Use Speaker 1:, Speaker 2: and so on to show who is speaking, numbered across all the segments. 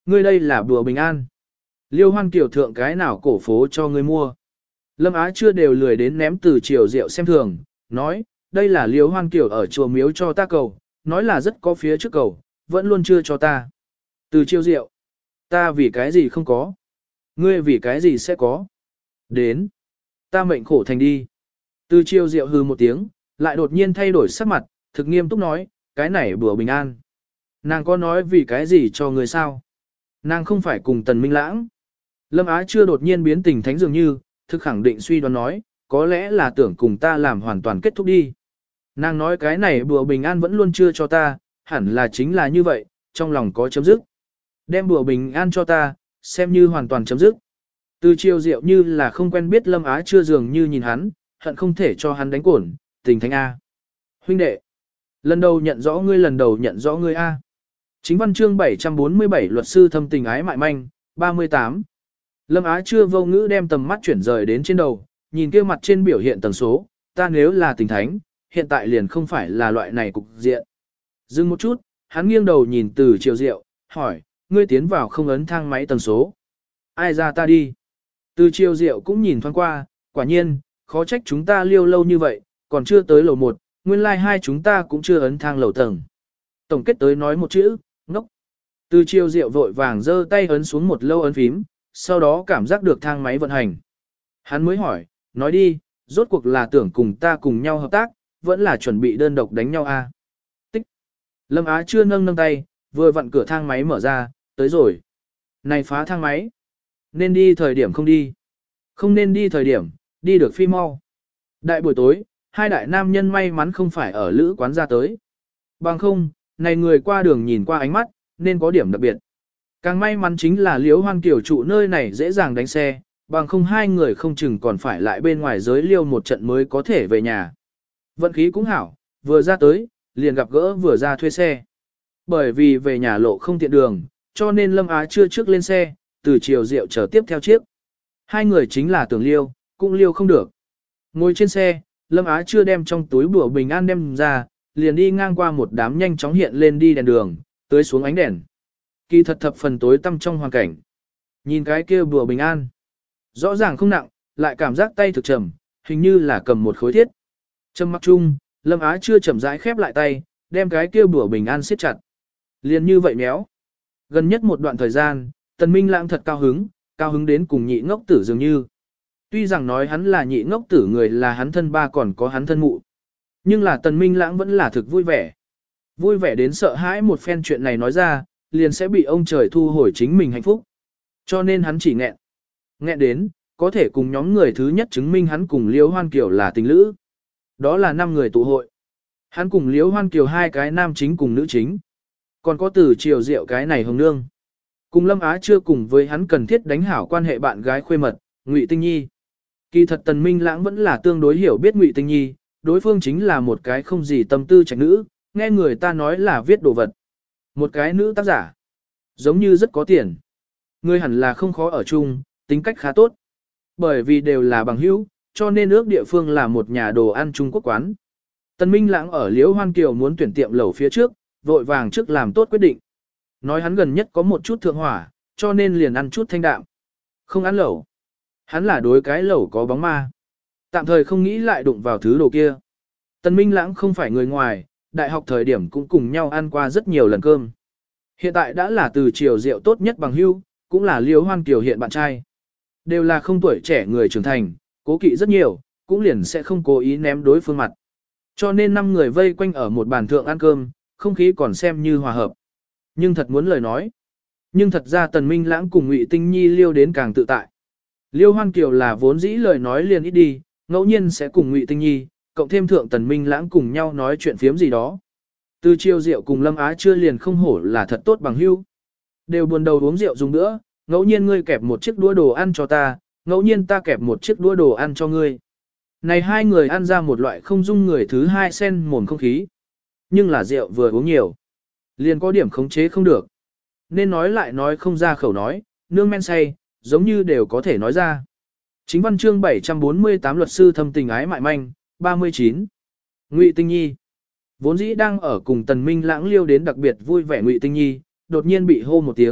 Speaker 1: Ngươi đây là bùa bình an. Liêu Hoan Kiều thượng cái nào cổ phố cho ngươi mua. Lâm Á chưa đều lười đến ném Từ Triều Diệu xem thường, nói, đây là Liêu Hoan Kiều ở chùa miếu cho ta cầu, nói là rất có phía trước cầu, vẫn luôn chưa cho ta. Từ Triều Diệu, ta vì cái gì không có? Ngươi vì cái gì sẽ có? Đến, ta mệnh khổ thành đi. Từ Triều Diệu hừ một tiếng, lại đột nhiên thay đổi sắc mặt, thực nghiêm túc nói, cái này bùa bình an. Nàng có nói vì cái gì cho ngươi sao? Nàng không phải cùng Tần Minh Lãng. Lâm Á chưa đột nhiên biến tình thánh dường như, thực khẳng định suy đoán nói, có lẽ là tưởng cùng ta làm hoàn toàn kết thúc đi. Nàng nói cái này bùa bình an vẫn luôn chưa cho ta, hẳn là chính là như vậy, trong lòng có chấm dứt. Đem bùa bình an cho ta, xem như hoàn toàn chấm dứt. Từ Triều Diệu như là không quen biết Lâm Á chưa dường như nhìn hắn, hận không thể cho hắn đánh cổn, tình thánh A. Huynh đệ, lần đầu nhận rõ ngươi A. Chính văn chương 747 luật sư thâm tình ái mại manh, 38. Lâm Á chưa vô ngữ đem tầm mắt chuyển rời đến trên đầu, nhìn kia mặt trên biểu hiện tần số, ta nếu là tình thánh, hiện tại liền không phải là loại này cục diện. Dừng một chút, hắn nghiêng đầu nhìn Từ Triều Diệu, hỏi, ngươi tiến vào không ấn thang máy tần số. Ai ra ta đi. Từ Triều Diệu cũng nhìn thoáng qua, quả nhiên, khó trách chúng ta liêu lâu như vậy, còn chưa tới lầu 1, nguyên lai like hai chúng ta cũng chưa ấn thang lầu tầng. Tổng kết tới nói một chữ, ngốc. Từ Triều Diệu vội vàng giơ tay ấn xuống một lâu ấn phím, sau đó cảm giác được thang máy vận hành. Hắn mới hỏi, nói đi, rốt cuộc là tưởng cùng ta cùng nhau hợp tác, vẫn là chuẩn bị đơn độc đánh nhau à? Tích. Lâm Á chưa nâng tay, vừa vặn cửa thang máy mở ra, tới rồi. Này phá thang máy. Nên đi thời điểm không đi. Không nên đi thời điểm, đi được phi mau. Đại buổi tối, hai đại nam nhân may mắn không phải ở lữ quán ra tới. Bằng không, này người qua đường nhìn qua ánh mắt, nên có điểm đặc biệt. Càng may mắn chính là Liễu Hoan Kiều trụ nơi này dễ dàng đánh xe, bằng không hai người không chừng còn phải lại bên ngoài giới liêu một trận mới có thể về nhà. Vận khí cũng hảo, vừa ra tới, liền gặp gỡ vừa ra thuê xe. Bởi vì về nhà lộ không tiện đường, cho nên Lâm Á chưa trước lên xe, Từ Triều Diệu chờ tiếp theo chiếc. Hai người chính là tưởng liêu, cũng liêu không được. Ngồi trên xe, Lâm Á chưa đem trong túi bùa bình an đem ra, liền đi ngang qua một đám nhanh chóng hiện lên đi đèn đường, tới xuống ánh đèn. Kỳ thật thập phần tối tăm trong hoàn cảnh. Nhìn cái kia bùa bình an. Rõ ràng không nặng, lại cảm giác tay thực trầm, hình như là cầm một khối thiết. Trầm mặc chung, Lâm Á chưa chậm rãi khép lại tay, đem cái kia bùa bình an siết chặt. Liền như vậy méo. Gần nhất một đoạn thời gian, Tần Minh Lãng thật cao hứng đến cùng nhị ngốc tử dường như. Tuy rằng nói hắn là nhị ngốc tử người là hắn thân ba còn có hắn thân mụ. Nhưng là Tần Minh Lãng vẫn là thực vui vẻ. Vui vẻ đến sợ hãi một phen chuyện này nói ra, liền sẽ bị ông trời thu hồi chính mình hạnh phúc. Cho nên hắn chỉ nghẹn. Nghẹn đến, có thể cùng nhóm người thứ nhất chứng minh hắn cùng Liễu Hoan Kiều là tình lữ. Đó là 5 người tụ hội. Hắn cùng Liễu Hoan Kiều 2 cái nam chính cùng nữ chính. Còn có Từ Triều Diệu cái này hồng nương. Cùng Lâm Á chưa cùng với hắn cần thiết đánh hảo quan hệ bạn gái khuê mật, Ngụy Tinh Nhi. Kỳ thật Tần Minh Lãng vẫn là tương đối hiểu biết Ngụy Tinh Nhi, đối phương chính là một cái không gì tâm tư trạch nữ, nghe người ta nói là viết đồ vật. Một cái nữ tác giả, giống như rất có tiền. Người hẳn là không khó ở chung, tính cách khá tốt. Bởi vì đều là bằng hữu, cho nên ước địa phương là một nhà đồ ăn Trung Quốc quán. Tần Minh Lãng ở Liễu Hoan Kiều muốn tuyển tiệm lẩu phía trước, vội vàng trước làm tốt quyết định. Nói hắn gần nhất có một chút thượng hỏa, cho nên liền ăn chút thanh đạm. Không ăn lẩu. Hắn là đối cái lẩu có bóng ma. Tạm thời không nghĩ lại đụng vào thứ đồ kia. Tần Minh Lãng không phải người ngoài, đại học thời điểm cũng cùng nhau ăn qua rất nhiều lần cơm. Hiện tại đã là Từ Triều Diệu tốt nhất bằng hữu, cũng là Liễu Hoan Kiều hiện bạn trai. Đều là không tuổi trẻ người trưởng thành, cố kỵ rất nhiều, cũng liền sẽ không cố ý ném đối phương mặt. Cho nên 5 người vây quanh ở một bàn thượng ăn cơm, không khí còn xem như hòa hợp. Nhưng thật muốn lời nói. Nhưng thật ra Tần Minh Lãng cùng Ngụy Tinh Nhi liêu đến càng tự tại. Liêu Hoan Kiều là vốn dĩ lời nói liền ít đi, ngẫu nhiên sẽ cùng Ngụy Tinh Nhi, cộng thêm thượng Tần Minh Lãng cùng nhau nói chuyện phiếm gì đó. Từ Triều Diệu cùng Lâm Á chưa liền không hổ là thật tốt bằng hữu. Đều buồn đầu uống rượu dùng nữa, ngẫu nhiên ngươi kẹp một chiếc đũa đồ ăn cho ta, ngẫu nhiên ta kẹp một chiếc đũa đồ ăn cho ngươi. Này hai người ăn ra một loại không dung người thứ hai xen mồm không khí. Nhưng là rượu vừa uống nhiều, liền có điểm khống chế không được. Nên nói lại nói không ra khẩu nói, nương men say, giống như đều có thể nói ra. Chính văn chương 748 luật sư thâm tình ái mại manh, 39. Ngụy Tinh Nhi. Vốn dĩ đang ở cùng Tần Minh Lãng liêu đến đặc biệt vui vẻ Ngụy Tinh Nhi, đột nhiên bị hô một tiếng,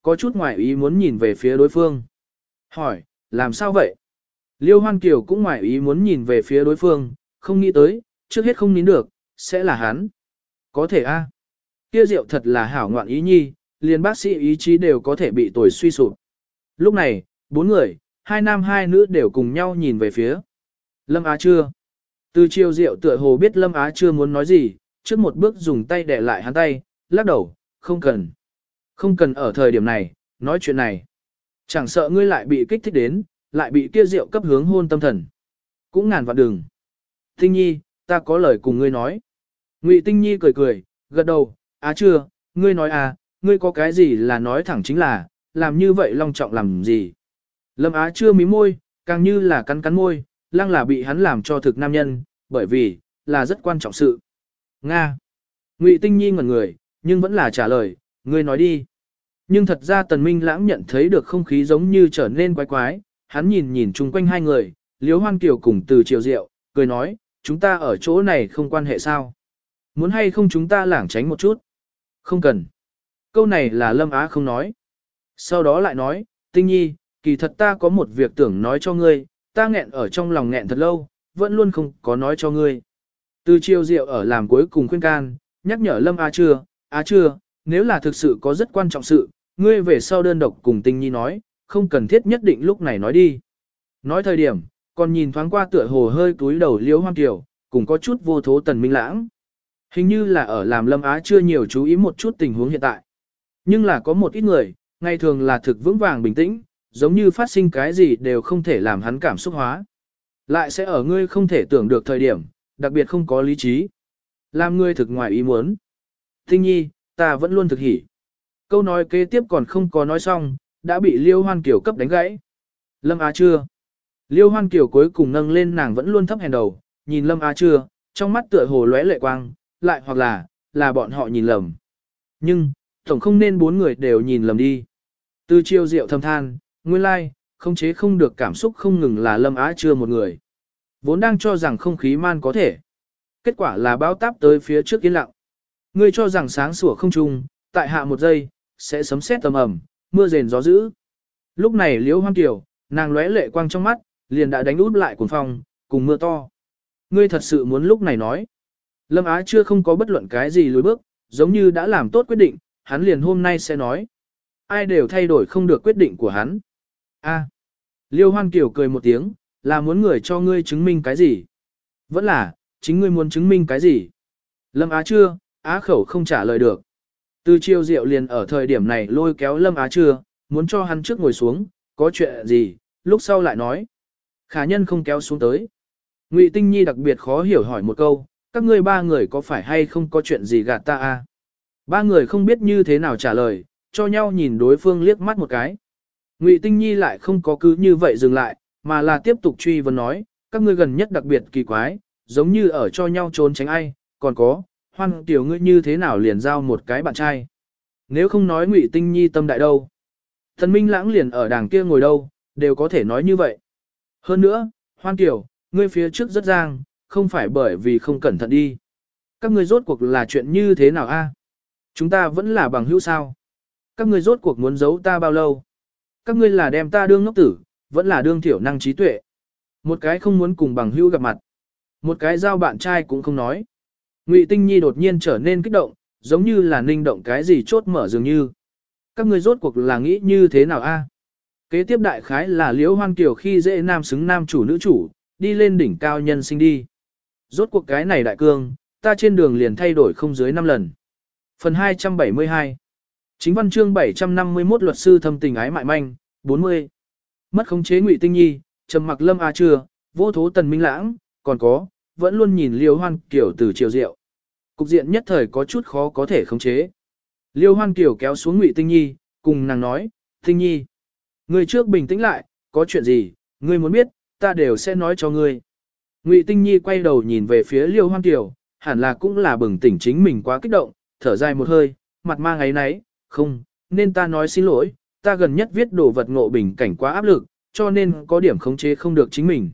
Speaker 1: có chút ngoài ý muốn nhìn về phía đối phương. Hỏi, làm sao vậy? Liêu Hoan Kiều cũng ngoài ý muốn nhìn về phía đối phương, không nghĩ tới, trước hết không nín được, sẽ là hắn. Có thể a, kia rượu thật là hảo ngoạn ý nhi, liền bác sĩ ý chí đều có thể bị tồi suy sụp. Lúc này, 4 người, 2 nam 2 nữ đều cùng nhau nhìn về phía Lâm Á Chưa. Từ chiều rượu tựa hồ biết Lâm Á Chưa muốn nói gì, trước một bước dùng tay đè lại hắn tay, lắc đầu, không cần. Không cần ở thời điểm này, nói chuyện này. Chẳng sợ ngươi lại bị kích thích đến, lại bị kia rượu cấp hướng hôn tâm thần. Cũng ngàn vạn đường. Tinh Nhi, ta có lời cùng ngươi nói. Ngụy Tinh Nhi cười cười, gật đầu, Á Chưa, ngươi nói à, ngươi có cái gì là nói thẳng chính là, làm như vậy long trọng làm gì. Lâm Á Chưa mím môi, càng như là cắn cắn môi, lăng là bị hắn làm cho thực nam nhân, bởi vì, là rất quan trọng sự. Nga. Ngụy Tinh Nhi ngẩn người, nhưng vẫn là trả lời, ngươi nói đi. Nhưng thật ra Tần Minh Lãng nhận thấy được không khí giống như trở nên quái quái, hắn nhìn nhìn chung quanh hai người, Liễu Hoan Kiều cùng Từ Triều Diệu, cười nói, chúng ta ở chỗ này không quan hệ sao? Muốn hay không chúng ta lảng tránh một chút? Không cần. Câu này là Lâm Á không nói. Sau đó lại nói, Tinh Nhi, kỳ thật ta có một việc tưởng nói cho ngươi, ta nghẹn ở trong lòng nghẹn thật lâu, vẫn luôn không có nói cho ngươi. Từ Triều Diệu ở làm cuối cùng khuyên can, nhắc nhở Lâm Á Chưa, nếu là thực sự có rất quan trọng sự, ngươi về sau đơn độc cùng Tinh Nhi nói, không cần thiết nhất định lúc này nói đi. Nói thời điểm, còn nhìn thoáng qua tựa hồ hơi túi đầu Liễu Hoan Kiều, cùng có chút vô thố Tần Minh Lãng. Hình như là ở làm Lâm Á Chưa nhiều chú ý một chút tình huống hiện tại. Nhưng là có một ít người, ngày thường là thực vững vàng bình tĩnh, giống như phát sinh cái gì đều không thể làm hắn cảm xúc hóa. Lại sẽ ở ngươi không thể tưởng được thời điểm, đặc biệt không có lý trí. Làm ngươi thực ngoài ý muốn. Tinh Nhi, ta vẫn luôn thực hỉ. Câu nói kế tiếp còn không có nói xong, đã bị Liêu Hoan Kiều cấp đánh gãy. Lâm Á Chưa. Liêu Hoan Kiều cuối cùng nâng lên nàng vẫn luôn thấp hèn đầu, nhìn Lâm Á Chưa, trong mắt tựa hồ lóe lệ quang, lại hoặc là bọn họ nhìn lầm. Nhưng, tổng không nên 4 người đều nhìn lầm đi. Từ Chiêu Diệu thầm than, nguyên lai, không chế không được cảm xúc không ngừng là Lâm Á Chưa một người. Vốn đang cho rằng không khí man có thể. Kết quả là bão táp tới phía trước yên lặng. Ngươi cho rằng sáng sủa không trung, tại hạ một giây, sẽ sấm sét tầm ẩm, mưa rền gió dữ. Lúc này Liễu Hoan Kiều, nàng lóe lệ quang trong mắt, liền đã đánh út lại cuồng phong, cùng mưa to. Ngươi thật sự muốn lúc này nói. Lâm Á Chưa không có bất luận cái gì lùi bước, giống như đã làm tốt quyết định, hắn liền hôm nay sẽ nói. Ai đều thay đổi không được quyết định của hắn. A. Liêu Hoan Kiều cười một tiếng, là muốn người cho ngươi chứng minh cái gì? Vẫn là, chính ngươi muốn chứng minh cái gì? Lâm Á Chưa, Á khẩu không trả lời được. Từ Chiêu Diệu liền ở thời điểm này lôi kéo Lâm Á Chưa, muốn cho hắn trước ngồi xuống, có chuyện gì, lúc sau lại nói. Khả nhân không kéo xuống tới. Ngụy Tinh Nhi đặc biệt khó hiểu hỏi một câu, các ngươi 3 người có phải hay không có chuyện gì gạt ta a? 3 người không biết như thế nào trả lời, cho nhau nhìn đối phương liếc mắt một cái. Ngụy Tinh Nhi lại không có cứ như vậy dừng lại, mà là tiếp tục truy vấn nói, các ngươi gần nhất đặc biệt kỳ quái, giống như ở cho nhau trốn tránh ai, còn có, Hoan Kiều ngươi như thế nào liền giao một cái bạn trai. Nếu không nói Ngụy Tinh Nhi tâm đại đâu. Thần Minh Lãng liền ở đàng kia ngồi đâu, đều có thể nói như vậy. Hơn nữa, Hoan Kiều, ngươi phía trước rất giang, không phải bởi vì không cẩn thận đi. Các ngươi rốt cuộc là chuyện như thế nào a? Chúng ta vẫn là bằng hữu sao? Các ngươi rốt cuộc muốn giấu ta bao lâu? Các ngươi là đem ta đương ngốc tử, vẫn là đương thiểu năng trí tuệ. Một cái không muốn cùng bằng hữu gặp mặt. Một cái giao bạn trai cũng không nói. Ngụy Tinh Nhi đột nhiên trở nên kích động, giống như là ninh động cái gì chốt mở dường như. Các ngươi rốt cuộc là nghĩ như thế nào a? Kế tiếp đại khái là Liễu Hoan Kiều khi dễ nam xứng nam chủ nữ chủ, đi lên đỉnh cao nhân sinh đi. Rốt cuộc cái này đại cương, ta trên đường liền thay đổi không dưới 5 lần. Phần 272 Chính văn chương 751 luật sư thâm tình ái mại manh, 40. Mất khống chế Ngụy Tinh Nhi, trầm mặc Lâm Á Chưa, vô thố Tần Minh Lãng, còn có, vẫn luôn nhìn Liêu Hoan Kiều Từ Chiều Diệu. Cục diện nhất thời có chút khó có thể khống chế. Liêu Hoan Kiều kéo xuống Ngụy Tinh Nhi, cùng nàng nói, Tinh Nhi, ngươi trước bình tĩnh lại, có chuyện gì, ngươi muốn biết, ta đều sẽ nói cho ngươi. Ngụy Tinh Nhi quay đầu nhìn về phía Liêu Hoan Kiều, hẳn là cũng là bừng tỉnh chính mình quá kích động, thở dài một hơi, mặt mang ấy náy, không, nên ta nói xin lỗi, ta gần nhất viết đồ vật ngộ bình cảnh quá áp lực, cho nên có điểm khống chế không được chính mình.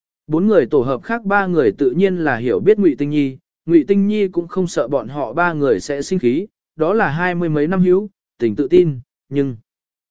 Speaker 1: 4 người tổ hợp khác 3 người tự nhiên là hiểu biết Ngụy Tinh Nhi, Ngụy Tinh Nhi cũng không sợ bọn họ 3 người sẽ sinh khí, đó là 20 mấy năm hữu, tình tự tin, nhưng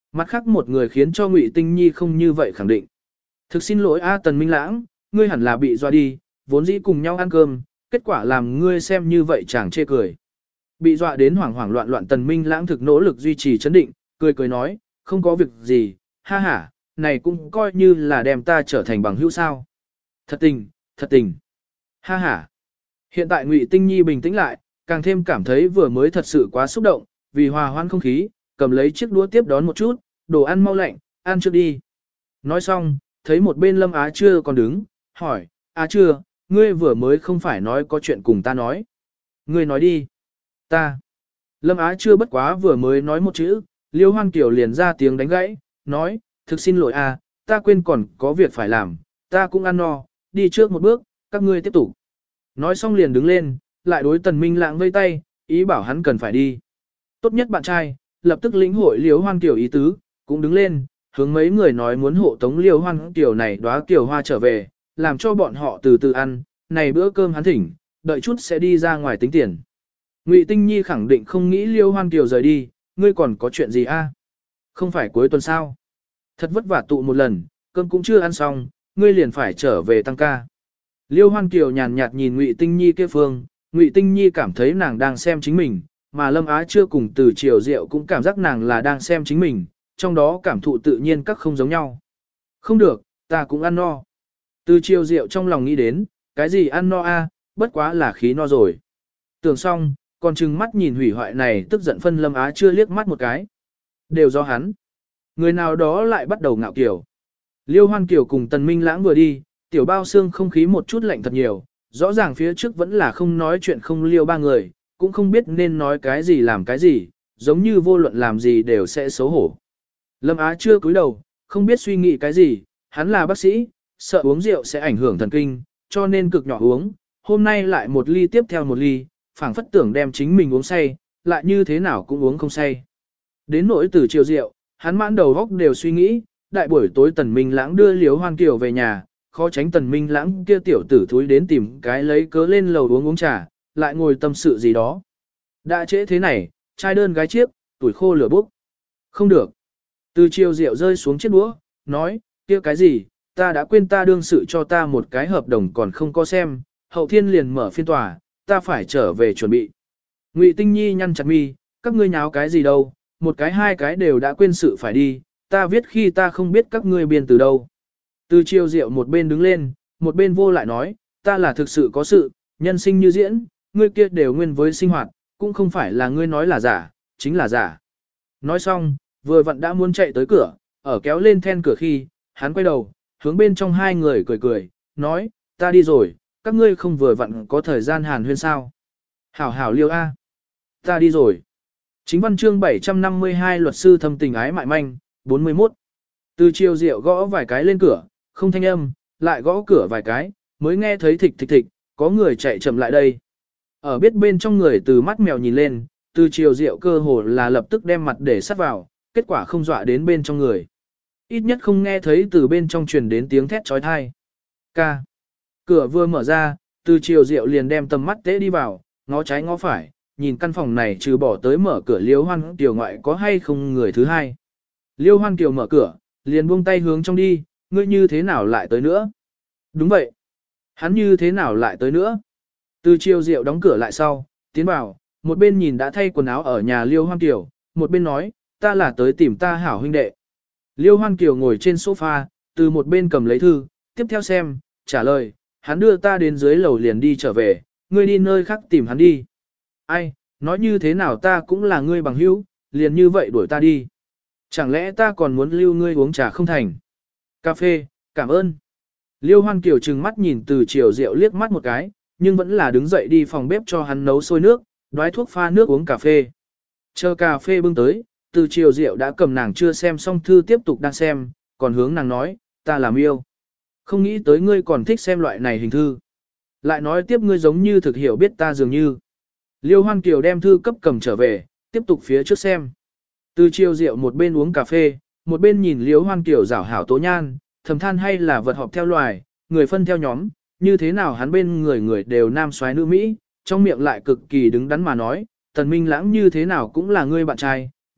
Speaker 1: Mặt khác một người khiến cho Ngụy Tinh Nhi không như vậy khẳng định. Thực xin lỗi A Tần Minh Lãng, ngươi hẳn là bị dọa đi, vốn dĩ cùng nhau ăn cơm, kết quả làm ngươi xem như vậy chẳng chê cười. Bị dọa đến hoảng hoảng loạn loạn Tần Minh Lãng thực nỗ lực duy trì chấn định, cười cười nói, không có việc gì, ha ha, này cũng coi như là đem ta trở thành bằng hữu sao. Thật tình, thật tình. Ha ha. Hiện tại Ngụy Tinh Nhi bình tĩnh lại, càng thêm cảm thấy vừa mới thật sự quá xúc động, vì hòa hoãn không khí, cầm lấy chiếc đũa tiếp đón một chút, đồ ăn mau lạnh, ăn trước đi. Nói xong, thấy một bên Lâm Á Trưa còn đứng, hỏi, Á Trưa, ngươi vừa mới không phải nói có chuyện cùng ta nói. Ngươi nói đi. Ta. Lâm Á Trưa bất quá vừa mới nói một chữ, Liêu Hoan Kiều liền ra tiếng đánh gãy, nói, thực xin lỗi à, ta quên còn có việc phải làm, ta cũng ăn no, đi trước một bước, các ngươi tiếp tục. Nói xong liền đứng lên, lại đối Tần Minh Lãng vây tay, ý bảo hắn cần phải đi. Tốt nhất bạn trai, lập tức lĩnh hội Liêu Hoan Kiều ý tứ, cũng đứng lên, hướng mấy người nói muốn hộ tống Liêu Hoan Kiều này đóa kiều hoa trở về, làm cho bọn họ từ từ ăn, này bữa cơm hắn thỉnh, đợi chút sẽ đi ra ngoài tính tiền. Ngụy Tinh Nhi khẳng định không nghĩ Liêu Hoan Kiều rời đi, ngươi còn có chuyện gì a? Không phải cuối tuần sao? Thật vất vả tụ một lần, cơm cũng chưa ăn xong, ngươi liền phải trở về tăng ca. Liêu Hoan Kiều nhàn nhạt nhìn Ngụy Tinh Nhi kia phương, Ngụy Tinh Nhi cảm thấy nàng đang xem chính mình, mà Lâm Á chưa cùng Từ Triều Diệu cũng cảm giác nàng là đang xem chính mình, trong đó cảm thụ tự nhiên các không giống nhau. Không được, ta cũng ăn no. Từ Triều Diệu trong lòng nghĩ đến, cái gì ăn no a, bất quá là khí no rồi. Tưởng xong, còn chừng mắt nhìn hủy hoại này tức giận phân Lâm Á chưa liếc mắt một cái. Đều do hắn. Người nào đó lại bắt đầu ngạo kiểu. Liêu Hoan Kiều cùng Tần Minh Lãng vừa đi, tiểu bao xương không khí một chút lạnh thật nhiều, rõ ràng phía trước vẫn là không nói chuyện không liêu ba người, cũng không biết nên nói cái gì làm cái gì, giống như vô luận làm gì đều sẽ xấu hổ. Lâm Á chưa cúi đầu, không biết suy nghĩ cái gì, hắn là bác sĩ, sợ uống rượu sẽ ảnh hưởng thần kinh, cho nên cực nhỏ uống, hôm nay lại một ly tiếp theo một ly, phảng phất tưởng đem chính mình uống say, lại như thế nào cũng uống không say. Đến nỗi Từ Triều Diệu, hắn mãn đầu góc đều suy nghĩ, đại buổi tối Tần Minh Lãng đưa Liễu Hoan Kiều về nhà, khó tránh Tần Minh Lãng kia tiểu tử thúi đến tìm cái lấy cớ lên lầu uống trà, lại ngồi tâm sự gì đó. Đã trễ thế này, trai đơn gái chiếc, tuổi khô lửa bốc. Không được. Từ Triều Diệu rơi xuống chiếc đũa, nói, kia cái gì, ta đã quên ta đương sự cho ta một cái hợp đồng còn không có xem, hậu thiên liền mở phiên tòa, ta phải trở về chuẩn bị. Ngụy Tinh Nhi nhăn chặt mi, các ngươi nháo cái gì đâu, một cái hai cái đều đã quên sự phải đi, ta viết khi ta không biết các ngươi biên từ đâu. Từ Triều Diệu một bên đứng lên, một bên vô lại nói, ta là thực sự có sự, nhân sinh như diễn, ngươi kia đều nguyên với sinh hoạt, cũng không phải là ngươi nói là giả, chính là giả. Nói xong, vừa vặn đã muốn chạy tới cửa, ở kéo lên then cửa khi, hắn quay đầu, hướng bên trong hai người cười cười, nói, ta đi rồi, các ngươi không vừa vặn có thời gian hàn huyên sao. Hảo hảo liêu a, ta đi rồi. Chính văn chương 752 luật sư thâm tình ái mại manh, 41. Từ Triều Diệu gõ vài cái lên cửa, không thanh âm, lại gõ cửa vài cái, mới nghe thấy thịch thịch thịch, có người chạy chậm lại đây. Ở biết bên trong người từ mắt mèo nhìn lên, Từ Triều Diệu cơ hồ là lập tức đem mặt để sát vào, kết quả không dọa đến bên trong người. Ít nhất không nghe thấy từ bên trong truyền đến tiếng thét trói thai. Ca. Cửa vừa mở ra, Từ Triều Diệu liền đem tầm mắt tế đi vào, ngó trái ngó phải, nhìn căn phòng này trừ bỏ tới mở cửa Liêu Hoan Kiều ngoại có hay không người thứ hai. Liêu Hoan Kiều mở cửa, liền buông tay hướng trong đi, ngươi như thế nào lại tới nữa? Đúng vậy. Hắn như thế nào lại tới nữa? Từ Triều Diệu đóng cửa lại sau, tiến vào, một bên nhìn đã thay quần áo ở nhà Liêu Hoan Kiều, một bên nói, ta là tới tìm ta hảo huynh đệ. Liêu Hoan Kiều ngồi trên sofa, từ một bên cầm lấy thư, tiếp theo xem, trả lời, hắn đưa ta đến dưới lầu liền đi trở về, ngươi đi nơi khác tìm hắn đi. Ai, nói như thế nào ta cũng là ngươi bằng hữu, liền như vậy đuổi ta đi. Chẳng lẽ ta còn muốn lưu ngươi uống trà không thành? Cà phê, cảm ơn. Liêu Hoan Kiều trừng mắt nhìn Từ Triều Diệu liếc mắt một cái, nhưng vẫn là đứng dậy đi phòng bếp cho hắn nấu sôi nước, đoái thuốc pha nước uống cà phê. Chờ cà phê bưng tới, Từ Triều Diệu đã cầm nàng chưa xem xong thư tiếp tục đang xem, còn hướng nàng nói, ta làm yêu. Không nghĩ tới ngươi còn thích xem loại này hình thư. Lại nói tiếp ngươi giống như thực hiểu biết ta dường như. Liêu Hoan Kiều đem thư cấp cầm trở về, tiếp tục phía trước xem. Từ Triều Diệu một bên uống cà phê, một bên nhìn Liêu Hoan Kiều rảo hảo tố nhan, thầm than hay là vật họp theo loài, người phân theo nhóm, như thế nào hắn bên người đều nam soái nữ Mỹ, trong miệng lại cực kỳ đứng đắn mà nói, Tần Minh Lãng như thế nào cũng là ngươi bạn trai,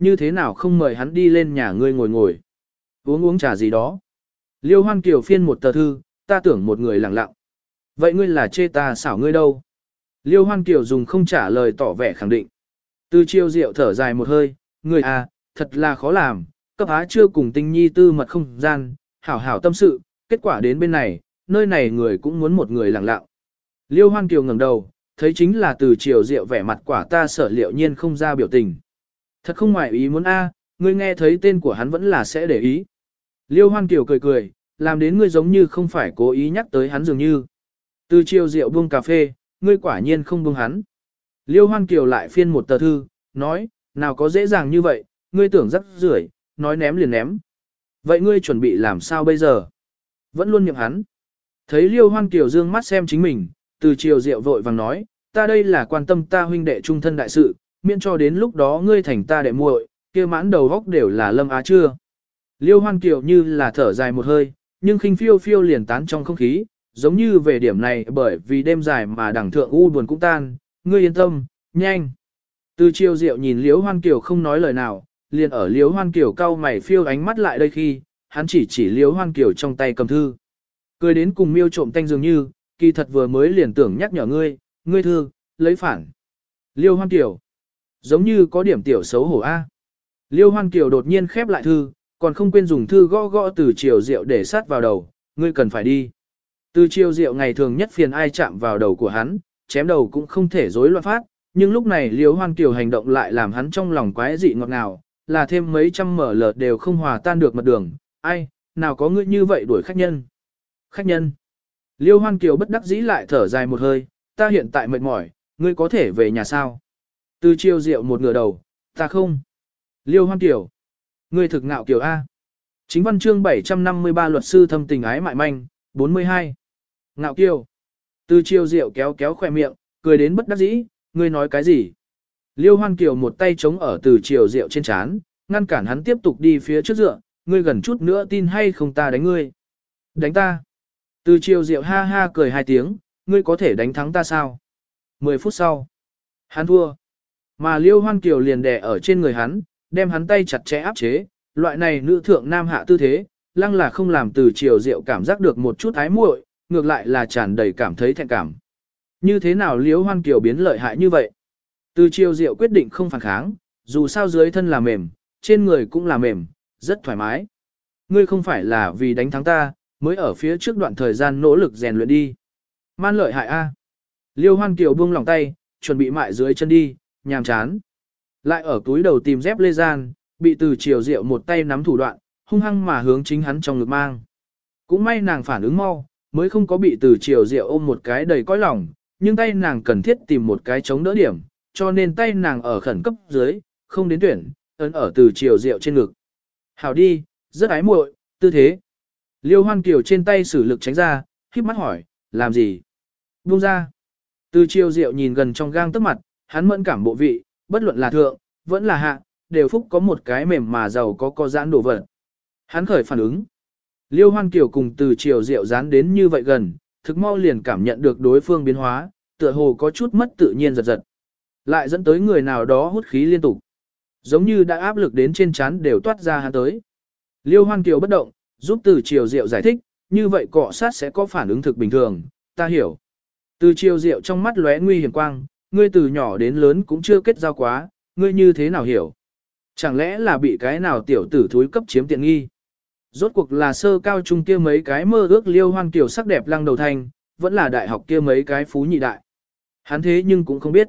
Speaker 1: như thế nào không mời hắn đi lên nhà ngươi ngồi ngồi. Uống trà gì đó. Liêu Hoan Kiều phiên một tờ thư, ta tưởng một người lặng lặng. Vậy ngươi là chê ta xảo ngươi đâu? Liêu Hoan Kiều dùng không trả lời tỏ vẻ khẳng định. Từ Chiêu Diệu thở dài một hơi, người à, thật là khó làm, cấp á chưa cùng Tinh Nhi tư mật không gian, hảo hảo tâm sự, kết quả đến bên này, nơi này người cũng muốn một người lặng lặng. Liêu Hoan Kiều ngẩng đầu, thấy chính là Từ Chiêu Diệu vẻ mặt quả ta sở liệu nhiên không ra biểu tình. Thật không ngoài ý muốn a, ngươi nghe thấy tên của hắn vẫn là sẽ để ý. Liêu Hoan Kiều cười cười, làm đến ngươi giống như không phải cố ý nhắc tới hắn dường như. Từ Chiêu Diệu buông cà phê, ngươi quả nhiên không buông hắn. Liêu Hoan Kiều lại phiên một tờ thư, nói, nào có dễ dàng như vậy, ngươi tưởng rắc rưởi, nói ném liền ném. Vậy ngươi chuẩn bị làm sao bây giờ? Vẫn luôn miệng hắn. Thấy Liêu Hoan Kiều dương mắt xem chính mình, Từ Chiêu Diệu vội vàng nói, ta đây là quan tâm ta huynh đệ trung thân đại sự, miễn cho đến lúc đó ngươi thành ta đệ muội, kia mãn đầu góc đều là Lâm Á chưa. Liêu Hoan Kiều như là thở dài một hơi, nhưng khinh phiêu phiêu liền tán trong không khí, giống như về điểm này bởi vì đêm dài mà đẳng thượng u buồn cũng tan, ngươi yên tâm, nhanh. Từ Chiêu Diệu nhìn Liêu Hoan Kiều không nói lời nào, liền ở Liêu Hoan Kiều cau mày phiêu ánh mắt lại đây khi, hắn chỉ Liêu Hoan Kiều trong tay cầm thư. Cười đến cùng miêu trộm tanh dường như, kỳ thật vừa mới liền tưởng nhắc nhở ngươi thư, lấy phản. Liêu Hoan Kiều, giống như có điểm tiểu xấu hổ a. Liêu Hoan Kiều đột nhiên khép lại thư, còn không quên dùng thư gõ gõ Từ Chiêu Diệu để sát vào đầu, ngươi cần phải đi. Từ Chiêu Diệu ngày thường nhất phiền ai chạm vào đầu của hắn, chém đầu cũng không thể rối loạn phát, nhưng lúc này Liêu Hoan Kiều hành động lại làm hắn trong lòng quái dị ngọt ngào, là thêm mấy trăm mở lợt đều không hòa tan được mật đường, ai, nào có ngươi như vậy đuổi khách nhân. Khách nhân. Liêu Hoan Kiều bất đắc dĩ lại thở dài một hơi, ta hiện tại mệt mỏi, ngươi có thể về nhà sao? Từ Chiêu Diệu một ngửa đầu, ta không. Liêu Hoan Kiều. Ngươi thực ngạo kiều A. Chính văn chương 753 luật sư thâm tình ái mại manh, 42. Ngạo kiều. Từ Chiêu Diệu kéo kéo khoe miệng, cười đến bất đắc dĩ, ngươi nói cái gì? Liêu Hoan Kiều một tay chống ở Từ Chiêu Diệu trên trán, ngăn cản hắn tiếp tục đi phía trước dựa, ngươi gần chút nữa tin hay không ta đánh ngươi? Đánh ta. Từ Chiêu Diệu ha ha cười hai tiếng, ngươi có thể đánh thắng ta sao? 10 phút sau, hắn thua. Mà Liêu Hoan Kiều liền đè ở trên người hắn, đem hắn tay chặt chẽ áp chế, loại này nữ thượng nam hạ tư thế, lăng là không làm Từ Chiêu Diệu cảm giác được một chút ái muội, ngược lại là tràn đầy cảm thấy thẹn cảm. Như thế nào Liêu Hoan Kiều biến lợi hại như vậy? Từ Chiêu Diệu quyết định không phản kháng, dù sao dưới thân là mềm, trên người cũng là mềm, rất thoải mái. Ngươi không phải là vì đánh thắng ta, mới ở phía trước đoạn thời gian nỗ lực rèn luyện đi. Man lợi hại a. Liêu Hoan Kiều buông lòng tay, chuẩn bị mại dưới chân đi, nhàm chán. Lại ở túi đầu tìm dép lê gian, bị Từ Chiêu Diệu một tay nắm thủ đoạn, hung hăng mà hướng chính hắn trong ngực mang. Cũng may nàng phản ứng mau, mới không có bị Từ Chiêu Diệu ôm một cái đầy cõi lòng, nhưng tay nàng cần thiết tìm một cái chống đỡ điểm, cho nên tay nàng ở khẩn cấp dưới, không đến tuyển, ấn ở Từ Chiêu Diệu trên ngực. Hảo đi, rất ái muội, tư thế. Liêu Hoan Kiều trên tay sử lực tránh ra, khép mắt hỏi, làm gì? Buông ra. Từ Chiêu Diệu nhìn gần trong gang tấc mặt, hắn mẫn cảm bộ vị, bất luận là thượng, vẫn là hạ, đều phúc có một cái mềm mà giàu có giãn đổ vật. Hắn khởi phản ứng. Liêu Hoan Kiều cùng Từ Chiêu Diệu dán đến như vậy gần, thực mau liền cảm nhận được đối phương biến hóa, tựa hồ có chút mất tự nhiên giật giật. Lại dẫn tới người nào đó hút khí liên tục. Giống như đã áp lực đến trên trán đều toát ra hắn tới. Liêu Hoan Kiều bất động, giúp Từ Chiêu Diệu giải thích, như vậy cọ sát sẽ có phản ứng thực bình thường, ta hiểu. Từ Chiêu Diệu trong mắt lóe nguy hiểm quang, ngươi từ nhỏ đến lớn cũng chưa kết giao quá, ngươi như thế nào hiểu? Chẳng lẽ là bị cái nào tiểu tử thúi cấp chiếm tiện nghi? Rốt cuộc là sơ cao trung kia mấy cái mơ ước Liêu Hoan Kiều sắc đẹp lăng đầu thanh, vẫn là đại học kia mấy cái phú nhị đại. Hắn thế nhưng cũng không biết.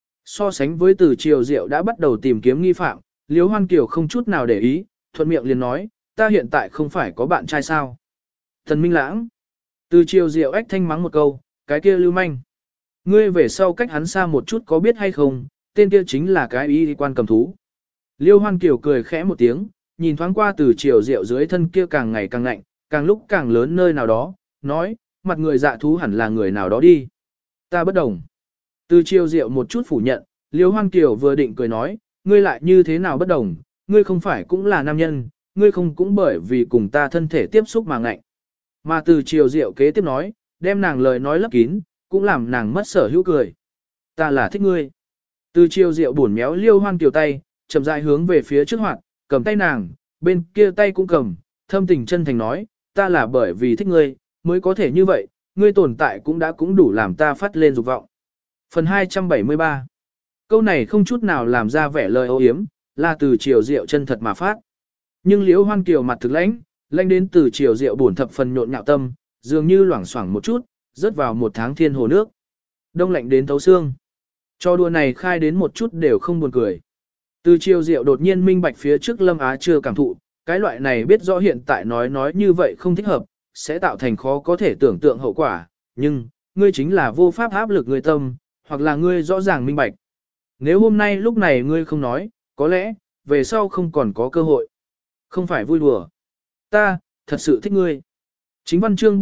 Speaker 1: So sánh với Từ Chiêu Diệu đã bắt đầu tìm kiếm nghi phạm, Liêu Hoan Kiều không chút nào để ý, thuận miệng liền nói, ta hiện tại không phải có bạn trai sao? Thần Minh Lãng. Từ Chiêu Diệu ách thanh mắng một câu, cái kia lưu manh. Ngươi về sau cách hắn xa một chút có biết hay không, tên kia chính là cái y quan cầm thú. Liêu Hoan Kiều cười khẽ một tiếng, nhìn thoáng qua Từ Chiêu Diệu dưới thân kia càng ngày càng lạnh, càng lúc càng lớn nơi nào đó, nói, mặt người dạ thú hẳn là người nào đó đi. Ta bất đồng. Từ Chiêu Diệu một chút phủ nhận, Liêu Hoan Kiều vừa định cười nói, ngươi lại như thế nào bất đồng, ngươi không phải cũng là nam nhân, ngươi không cũng bởi vì cùng ta thân thể tiếp xúc mà ngạnh. Mà Từ Chiêu Diệu kế tiếp nói, đem nàng lời nói lấp kín, cũng làm nàng mất sở hữu cười. Ta là thích ngươi. Từ Chiêu Diệu buồn méo Liêu Hoan Kiều tay, chậm rãi hướng về phía trước hoạt, cầm tay nàng, bên kia tay cũng cầm, thâm tình chân thành nói, ta là bởi vì thích ngươi, mới có thể như vậy, ngươi tồn tại cũng đủ làm ta phát lên dục vọng. Phần 273. Câu này không chút nào làm ra vẻ lời âu yếm, là từ Triều Diệu chân thật mà phát. Nhưng Liễu Hoan Kiều mặt thực lãnh đến từ Triều Diệu buồn thập phần nhộn nhạo tâm, dường như loảng xoảng một chút, rớt vào một tháng thiên hồ nước. Đông lạnh đến thấu xương. Cho đùa này khai đến một chút đều không buồn cười. Từ Triều Diệu đột nhiên minh bạch phía trước Lâm Á chưa cảm thụ, cái loại này biết rõ hiện tại nói như vậy không thích hợp, sẽ tạo thành khó có thể tưởng tượng hậu quả, nhưng, ngươi chính là vô pháp áp lực người tâm, hoặc là ngươi rõ ràng minh bạch. Nếu hôm nay lúc này ngươi không nói, có lẽ, về sau không còn có cơ hội. Không phải vui đùa. Ta, thật sự thích ngươi. Chính văn chương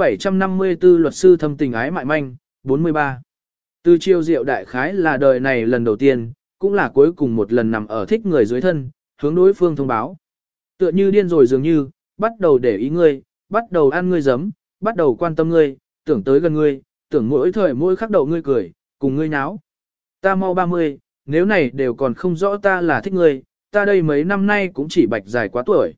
Speaker 1: 754 luật sư thâm tình ái mại manh, 43. Từ Triều Diệu đại khái là đời này lần đầu tiên, cũng là cuối cùng một lần nằm ở thích người dưới thân, hướng đối phương thông báo. Tựa như điên rồi dường như, bắt đầu để ý ngươi, bắt đầu ăn ngươi giấm, bắt đầu quan tâm ngươi, tưởng tới gần ngươi, tưởng mỗi thời mỗi khắc đầu ngươi cười, cùng ngươi náo. Ta mau 30, nếu này đều còn không rõ ta là thích ngươi, ta đây mấy năm nay cũng chỉ bạch dài quá tuổi.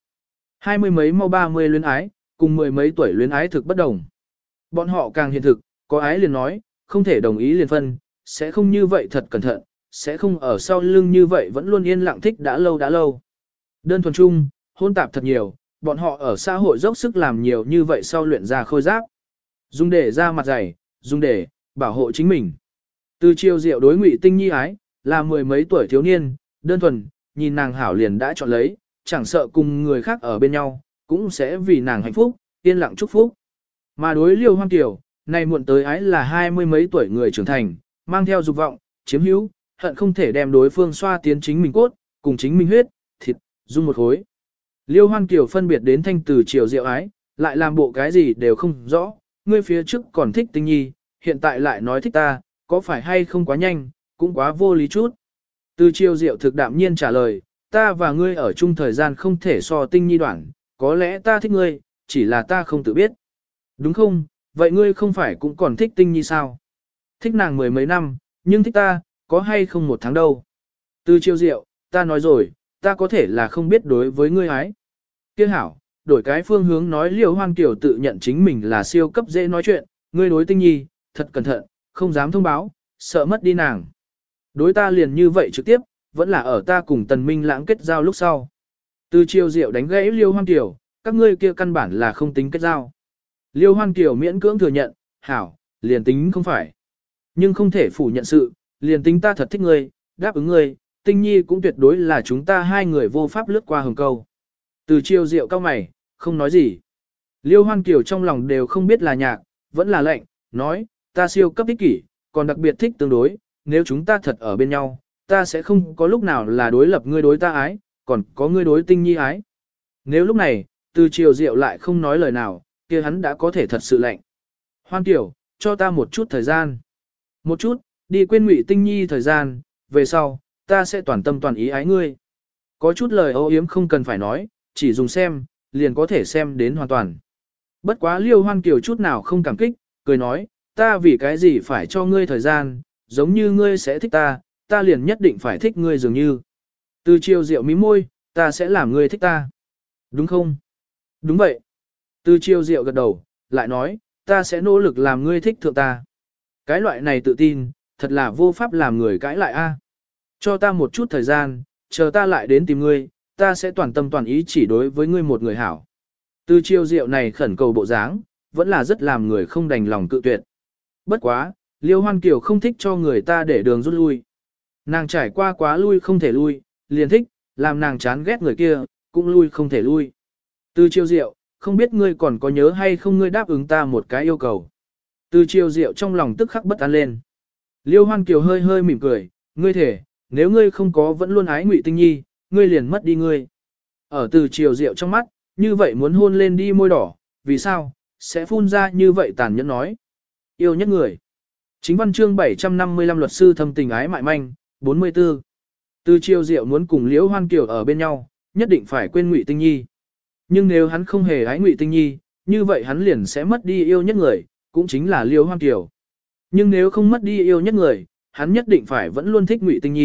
Speaker 1: 20 mấy mau 30 luyến ái, cùng 10 mấy tuổi luyến ái thực bất đồng. Bọn họ càng hiện thực, có ái liền nói, không thể đồng ý liền phân, sẽ không như vậy thật cẩn thận, sẽ không ở sau lưng như vậy vẫn luôn yên lặng thích đã lâu. Đơn thuần chung, hôn tạp thật nhiều, bọn họ ở xã hội dốc sức làm nhiều như vậy sau luyện ra khôi giáp. Dùng để ra mặt dày, dùng để bảo hộ chính mình. Từ Triều Diệu đối Ngụy Tinh Nhi ái, là 10 mấy tuổi thiếu niên, đơn thuần, nhìn nàng hảo liền đã chọn lấy, chẳng sợ cùng người khác ở bên nhau, cũng sẽ vì nàng hạnh phúc, yên lặng chúc phúc. Mà đối Liêu Hoang Kiều, này muộn tới ái là 20 mấy tuổi người trưởng thành, mang theo dục vọng, chiếm hữu, hận không thể đem đối phương xoa tiến chính mình cốt, cùng chính mình huyết, thịt, dung một khối. Liêu Hoan Kiều phân biệt đến thanh từ Triều Diệu ái, lại làm bộ cái gì đều không rõ, ngươi phía trước còn thích Tinh Nhi, hiện tại lại nói thích ta, có phải hay không quá nhanh, cũng quá vô lý chút. Từ Triều Diệu thực đạm nhiên trả lời, ta và ngươi ở chung thời gian không thể so Tinh Nhi đoạn, có lẽ ta thích ngươi, chỉ là ta không tự biết. Đúng không, vậy ngươi không phải cũng còn thích Tinh Nhi sao? Thích nàng 10 mấy năm, nhưng thích ta, có hay không một tháng đâu. Từ Triều Diệu, ta nói rồi, ta có thể là không biết đối với ngươi ái. Kia hảo, đổi cái phương hướng nói Liêu Hoan Kiều tự nhận chính mình là siêu cấp dễ nói chuyện, ngươi đối Tinh Nhi, thật cẩn thận, không dám thông báo, sợ mất đi nàng. Đối ta liền như vậy trực tiếp, vẫn là ở ta cùng Tần Minh Lãng kết giao lúc sau. Từ Triều Diệu đánh gãy Liêu Hoan Kiều, các ngươi kia căn bản là không tính kết giao. Liêu Hoan Kiều miễn cưỡng thừa nhận, hảo, liền tính không phải. Nhưng không thể phủ nhận sự, liền tính ta thật thích ngươi, đáp ứng ngươi, Tinh Nhi cũng tuyệt đối là chúng ta hai người vô pháp lướt qua hừng câu. Từ Triều Diệu cao mày, không nói gì. Liêu Hoan Kiều trong lòng đều không biết là nhạc, vẫn là lệnh, nói, ta siêu cấp ích kỷ, còn đặc biệt thích tương đối, nếu chúng ta thật ở bên nhau, ta sẽ không có lúc nào là đối lập ngươi đối ta ái, còn có ngươi đối Tinh Nhi ái. Nếu lúc này, Từ Triều Diệu lại không nói lời nào, kia hắn đã có thể thật sự lệnh. Hoan Kiều, cho ta một chút thời gian. Một chút, đi quên Ngụy Tinh Nhi thời gian, về sau, ta sẽ toàn tâm toàn ý ái ngươi. Có chút lời âu yếm không cần phải nói, chỉ dùng xem, liền có thể xem đến hoàn toàn. Bất quá Liêu Hoan Kiều chút nào không cảm kích, cười nói, ta vì cái gì phải cho ngươi thời gian, giống như ngươi sẽ thích ta, ta liền nhất định phải thích ngươi dường như. Từ Triều Diệu mím môi, ta sẽ làm ngươi thích ta. Đúng không? Đúng vậy. Từ Triều Diệu gật đầu, lại nói, ta sẽ nỗ lực làm ngươi thích thượng ta. Cái loại này tự tin, thật là vô pháp làm người cãi lại a. Cho ta một chút thời gian, chờ ta lại đến tìm ngươi, ta sẽ toàn tâm toàn ý chỉ đối với ngươi một người hảo. Từ Triều Diệu này khẩn cầu bộ dáng, vẫn là rất làm người không đành lòng cự tuyệt. Bất quá, Liêu Hoan Kiều không thích cho người ta để đường rút lui. Nàng trải qua quá lui không thể lui, liền thích, làm nàng chán ghét người kia, cũng lui không thể lui. Từ Triều Diệu, không biết ngươi còn có nhớ hay không ngươi đáp ứng ta một cái yêu cầu. Từ Triều Diệu trong lòng tức khắc bất an lên. Liêu Hoan Kiều hơi hơi mỉm cười, ngươi thể, nếu ngươi không có vẫn luôn ái Ngụy Tinh Nhi, ngươi liền mất đi ngươi. Ở Từ Triều Diệu trong mắt, như vậy muốn hôn lên đi môi đỏ, vì sao, sẽ phun ra như vậy tàn nhẫn nói. Yêu nhất người. Chính văn chương 755 luật sư thâm tình ái mại manh, 44. Từ Triều Diệu muốn cùng Liễu Hoan Kiều ở bên nhau, nhất định phải quên Ngụy Tinh Nhi. Nhưng nếu hắn không hề ái Ngụy Tinh Nhi, như vậy hắn liền sẽ mất đi yêu nhất người, cũng chính là Liễu Hoan Kiều. Nhưng nếu không mất đi yêu nhất người, hắn nhất định phải vẫn luôn thích Ngụy Tinh Nhi,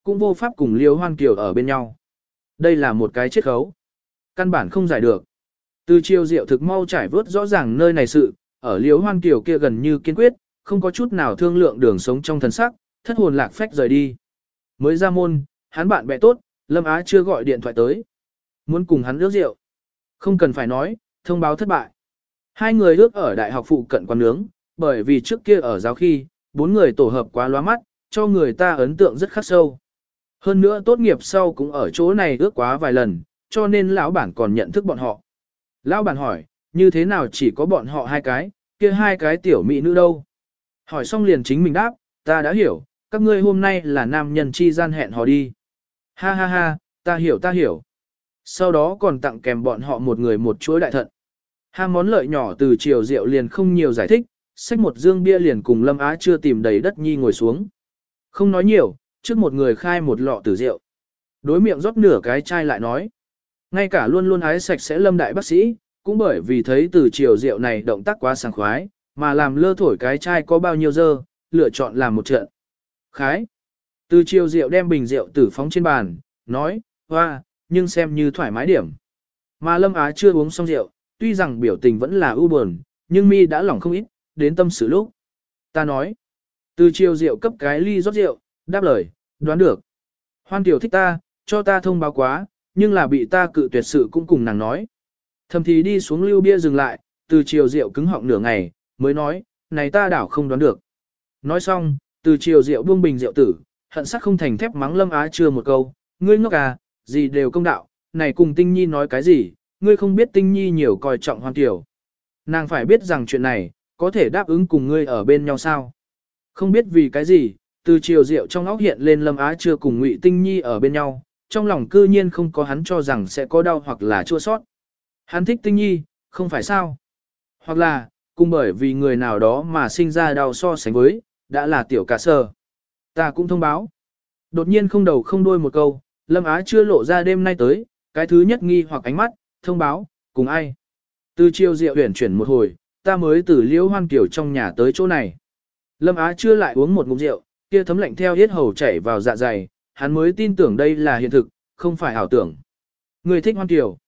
Speaker 1: cũng vô pháp cùng Liêu Hoan Kiều ở bên nhau. Đây là một cái chiết khấu. Căn bản không giải được. Từ Triều Diệu thực mau trải vớt rõ ràng nơi này sự, ở Liêu Hoan Kiều kia gần như kiên quyết, không có chút nào thương lượng đường sống trong thần sắc, thất hồn lạc phách rời đi. Mới ra môn, hắn bạn bè tốt, Lâm Á chưa gọi điện thoại tới. Muốn cùng hắn ước rượu. Không cần phải nói, thông báo thất bại. Hai người ước ở đại học phụ cận quán nướng, bởi vì trước kia ở giáo khi, 4 người tổ hợp quá lóa mắt, cho người ta ấn tượng rất khắc sâu. Hơn nữa tốt nghiệp sau cũng ở chỗ này ước quá vài lần, cho nên lão bản còn nhận thức bọn họ. Lão bản hỏi, như thế nào chỉ có bọn họ hai cái, kia hai cái tiểu mỹ nữ đâu? Hỏi xong liền chính mình đáp, ta đã hiểu, các ngươi hôm nay là nam nhân chi gian hẹn hò đi. Ha ha ha, ta hiểu. Sau đó còn tặng kèm bọn họ một người một chuỗi đại thận. Ham món lợi nhỏ từ Triều Diệu liền không nhiều giải thích, xách một dương bia liền cùng Lâm Á chưa tìm đầy đất nhi ngồi xuống. Không nói nhiều, trước một người khai một lọ tử rượu. Đối miệng rót nửa cái chai lại nói. Ngay cả luôn luôn ái sạch sẽ Lâm đại bác sĩ, cũng bởi vì thấy từ Triều Diệu này động tác quá sảng khoái, mà làm lơ thổi cái chai có bao nhiêu dơ, lựa chọn làm một trận. Khái. Từ Triều Diệu đem bình rượu tử phóng trên bàn, nói, hoa, nhưng xem như thoải mái điểm. Mà Lâm Á chưa uống xong rượu, tuy rằng biểu tình vẫn là ưu buồn, nhưng mi đã lỏng không ít, đến tâm sự lúc. Ta nói, từ Triều Diệu cấp cái ly rót rượu, đáp lời, đoán được. Hoan Tiểu thích ta, cho ta thông báo quá, nhưng là bị ta cự tuyệt sự cũng cùng nàng nói. Thầm thì đi xuống lưu bia dừng lại, từ Triều Diệu cứng họng nửa ngày, mới nói, này ta đảo không đoán được. Nói xong, từ Triều Diệu buông bình rượu tử, hận sắc không thành thép mắng Lâm Á chưa một câu, ngươi ngốc à, gì đều công đạo, này cùng Tinh Nhi nói cái gì, ngươi không biết Tinh Nhi nhiều coi trọng Hoan Tiểu. Nàng phải biết rằng chuyện này, có thể đáp ứng cùng ngươi ở bên nhau sao. Không biết vì cái gì, từ Triều Diệu trong óc hiện lên Lâm Á chưa cùng Ngụy Tinh Nhi ở bên nhau, trong lòng cư nhiên không có hắn cho rằng sẽ có đau hoặc là chua sót. Hắn thích Tinh Nhi, không phải sao? Hoặc là, cùng bởi vì người nào đó mà sinh ra đau so sánh với, đã là tiểu cả sơ. Ta cũng thông báo. Đột nhiên không đầu không đuôi một câu, Lâm Á chưa lộ ra đêm nay tới, cái thứ nhất nghi hoặc ánh mắt, thông báo, cùng ai. Từ Triều Diệu huyển chuyển một hồi, ta mới từ Liễu Hoan Kiều trong nhà tới chỗ này. Lâm Á chưa lại uống một ngụm rượu, kia thấm lạnh theo yết hầu chảy vào dạ dày, hắn mới tin tưởng đây là hiện thực, không phải ảo tưởng. Người thích Hoan Kiều.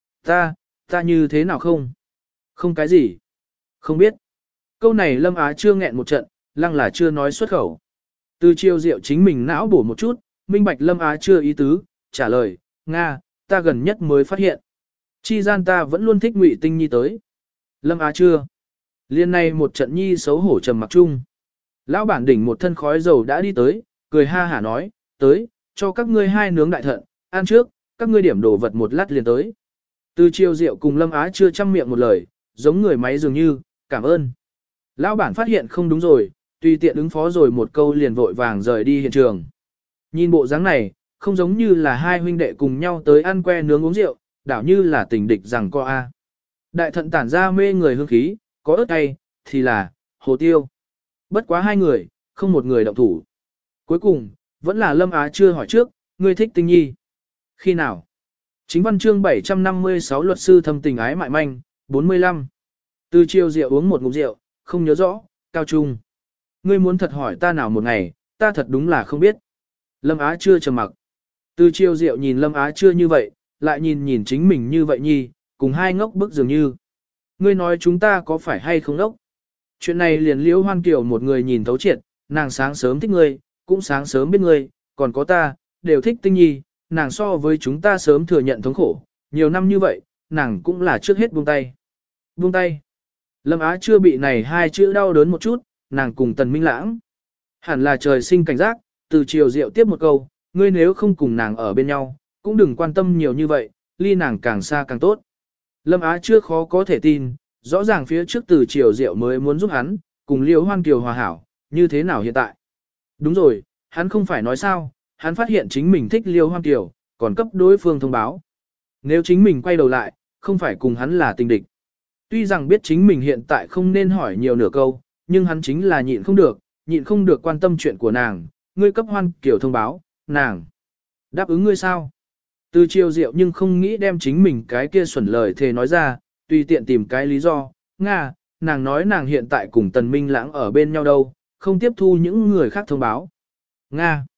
Speaker 1: Ta như thế nào không? Không cái gì. Không biết. Câu này Lâm Á chưa nghẹn một trận, lăng là chưa nói xuất khẩu. Từ Triều Diệu chính mình não bổ một chút, minh bạch Lâm Á chưa ý tứ, trả lời, Nga, ta gần nhất mới phát hiện. Chi gian ta vẫn luôn thích Ngụy Tinh Nhi tới. Lâm Á chưa. Liên này một trận nhi xấu hổ trầm mặc chung. Lão bản đỉnh một thân khói dầu đã đi tới, cười ha hả nói, tới, cho các ngươi hai nướng đại thận, ăn trước, các ngươi điểm đồ vật một lát liền tới. Từ Triều Diệu cùng Lâm Á chưa chăm miệng một lời, giống người máy dường như, cảm ơn. Lão bản phát hiện không đúng rồi, tùy tiện ứng phó rồi một câu liền vội vàng rời đi hiện trường. Nhìn bộ dáng này, không giống như là hai huynh đệ cùng nhau tới ăn que nướng uống rượu, đảo như là tình địch rằng co a. Đại thận tản ra mê người hương khí, có ớt cay, thì là hồ tiêu. Bất quá hai người, không một người động thủ. Cuối cùng, vẫn là Lâm Á chưa hỏi trước, ngươi thích Tinh Nhi. Khi nào? Chính văn chương 756 luật sư thâm tình ái mại manh, 45. Từ Triều Diệu uống một ngụm rượu, không nhớ rõ, cao trung. Ngươi muốn thật hỏi ta nào một ngày, ta thật đúng là không biết. Lâm Á chưa trầm mặc. Từ Triều Diệu nhìn Lâm Á chưa như vậy, lại nhìn chính mình như vậy nhi, cùng hai ngốc bức dường như. Ngươi nói chúng ta có phải hay không ngốc? Chuyện này liền Liễu Hoan Kiều một người nhìn thấu triệt, nàng sáng sớm thích ngươi, cũng sáng sớm biết ngươi, còn có ta, đều thích Tinh Nhi, nàng so với chúng ta sớm thừa nhận thống khổ, nhiều năm như vậy, nàng cũng là trước hết buông tay. Buông tay. Lâm Á chưa bị này hai chữ đau đớn một chút, nàng cùng Tần Minh Lãng. Hẳn là trời sinh cảnh giác, từ Triều Diệu tiếp một câu, ngươi nếu không cùng nàng ở bên nhau, cũng đừng quan tâm nhiều như vậy, ly nàng càng xa càng tốt. Lâm Á chưa khó có thể tin, rõ ràng phía trước từ Triều Diệu mới muốn giúp hắn, cùng Liễu Hoan Kiều hòa hảo, như thế nào hiện tại? Đúng rồi, hắn không phải nói sao, hắn phát hiện chính mình thích Liễu Hoan Kiều, còn cấp đối phương thông báo. Nếu chính mình quay đầu lại, không phải cùng hắn là tình địch. Tuy rằng biết chính mình hiện tại không nên hỏi nhiều nửa câu, nhưng hắn chính là nhịn không được quan tâm chuyện của nàng, ngươi cấp Hoan Kiều thông báo, nàng đáp ứng ngươi sao? Từ Triều Diệu nhưng không nghĩ đem chính mình cái kia xuẩn lời thề nói ra, tùy tiện tìm cái lý do, Nga, nàng nói nàng hiện tại cùng Tần Minh Lãng ở bên nhau đâu, không tiếp thu những người khác thông báo. Nga,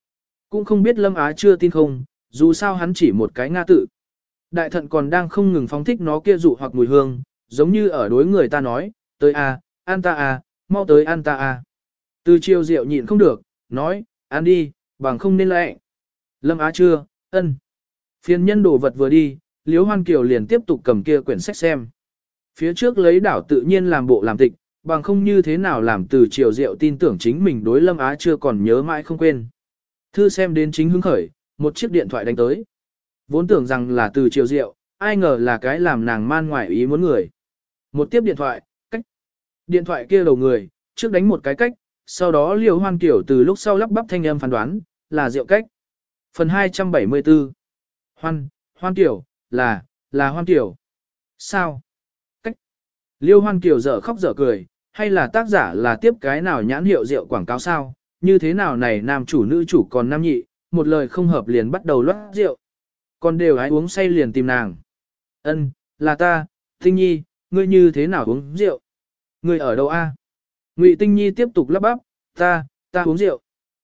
Speaker 1: Cũng không biết Lâm Á chưa tin không, dù sao hắn chỉ một cái Nga tự. Đại thận còn đang không ngừng phóng thích nó kia dụ hoặc mùi hương, giống như ở đối người ta nói, tới a, ăn ta a, mau tới ăn ta a. Từ chiều rượu nhịn không được, nói, ăn đi, bằng không nên lẹ. Lâm Á chưa, ân. Phiền nhân đồ vật vừa đi, Liễu Hoan Kiều liền tiếp tục cầm kia quyển sách xem. Phía trước lấy đảo tự nhiên làm bộ làm tịch, bằng không như thế nào làm từ chiều rượu tin tưởng chính mình đối Lâm Á chưa còn nhớ mãi không quên. Thư xem đến chính hứng khởi, một chiếc điện thoại đánh tới. Vốn tưởng rằng là từ chiều rượu, ai ngờ là cái làm nàng man ngoại ý muốn người. Một tiếp điện thoại, cách. Điện thoại kia đầu người, trước đánh một cái cách, sau đó Liễu Hoan Kiều từ lúc sau lắp bắp thanh âm phán đoán, là rượu cách. Phần 274 Hoan Kiều, là Hoan Kiều. Sao? Cách. Liêu Hoan Kiều dở khóc dở cười, hay là tác giả là tiếp cái nào nhãn hiệu rượu quảng cáo sao? Như thế nào này nam chủ nữ chủ còn nam nhị, một lời không hợp liền bắt đầu loát rượu. Còn đều hãy uống say liền tìm nàng. Ân, là ta, Tinh Nhi, ngươi như thế nào uống rượu? Ngươi ở đâu a? Ngụy Tinh Nhi tiếp tục lắp bắp, ta uống rượu.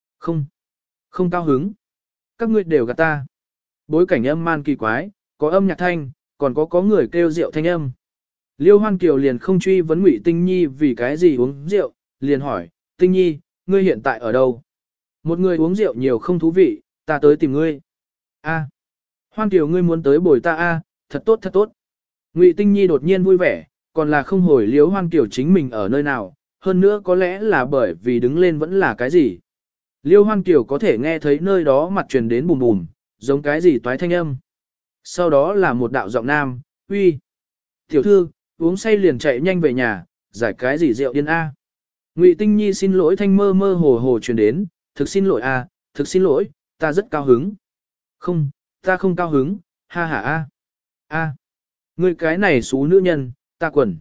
Speaker 1: Không cao hứng. Các ngươi đều gạt ta. Bối cảnh âm man kỳ quái, có âm nhạc thanh, còn có người kêu rượu thanh âm. Liêu Hoan Kiều liền không truy vấn Ngụy Tinh Nhi vì cái gì uống rượu, liền hỏi, Tinh Nhi, ngươi hiện tại ở đâu? Một người uống rượu nhiều không thú vị, ta tới tìm ngươi. A, Hoan Kiều ngươi muốn tới bồi ta a, thật tốt thật tốt. Ngụy Tinh Nhi đột nhiên vui vẻ, còn là không hồi Liêu Hoan Kiều chính mình ở nơi nào, hơn nữa có lẽ là bởi vì đứng lên vẫn là cái gì. Liêu Hoan Kiều có thể nghe thấy nơi đó mặt truyền đến bùm bùm, giống cái gì toái thanh âm. Sau đó là một đạo giọng nam, uy. Tiểu thư, uống say liền chạy nhanh về nhà, giải cái gì rượu điên A. Ngụy Tinh Nhi xin lỗi thanh mơ mơ hồ hồ truyền đến, thực xin lỗi A, thực xin lỗi, ta rất cao hứng. Không, ta không cao hứng, ha ha A. A. Ngươi cái này xú nữ nhân, ta quẩn.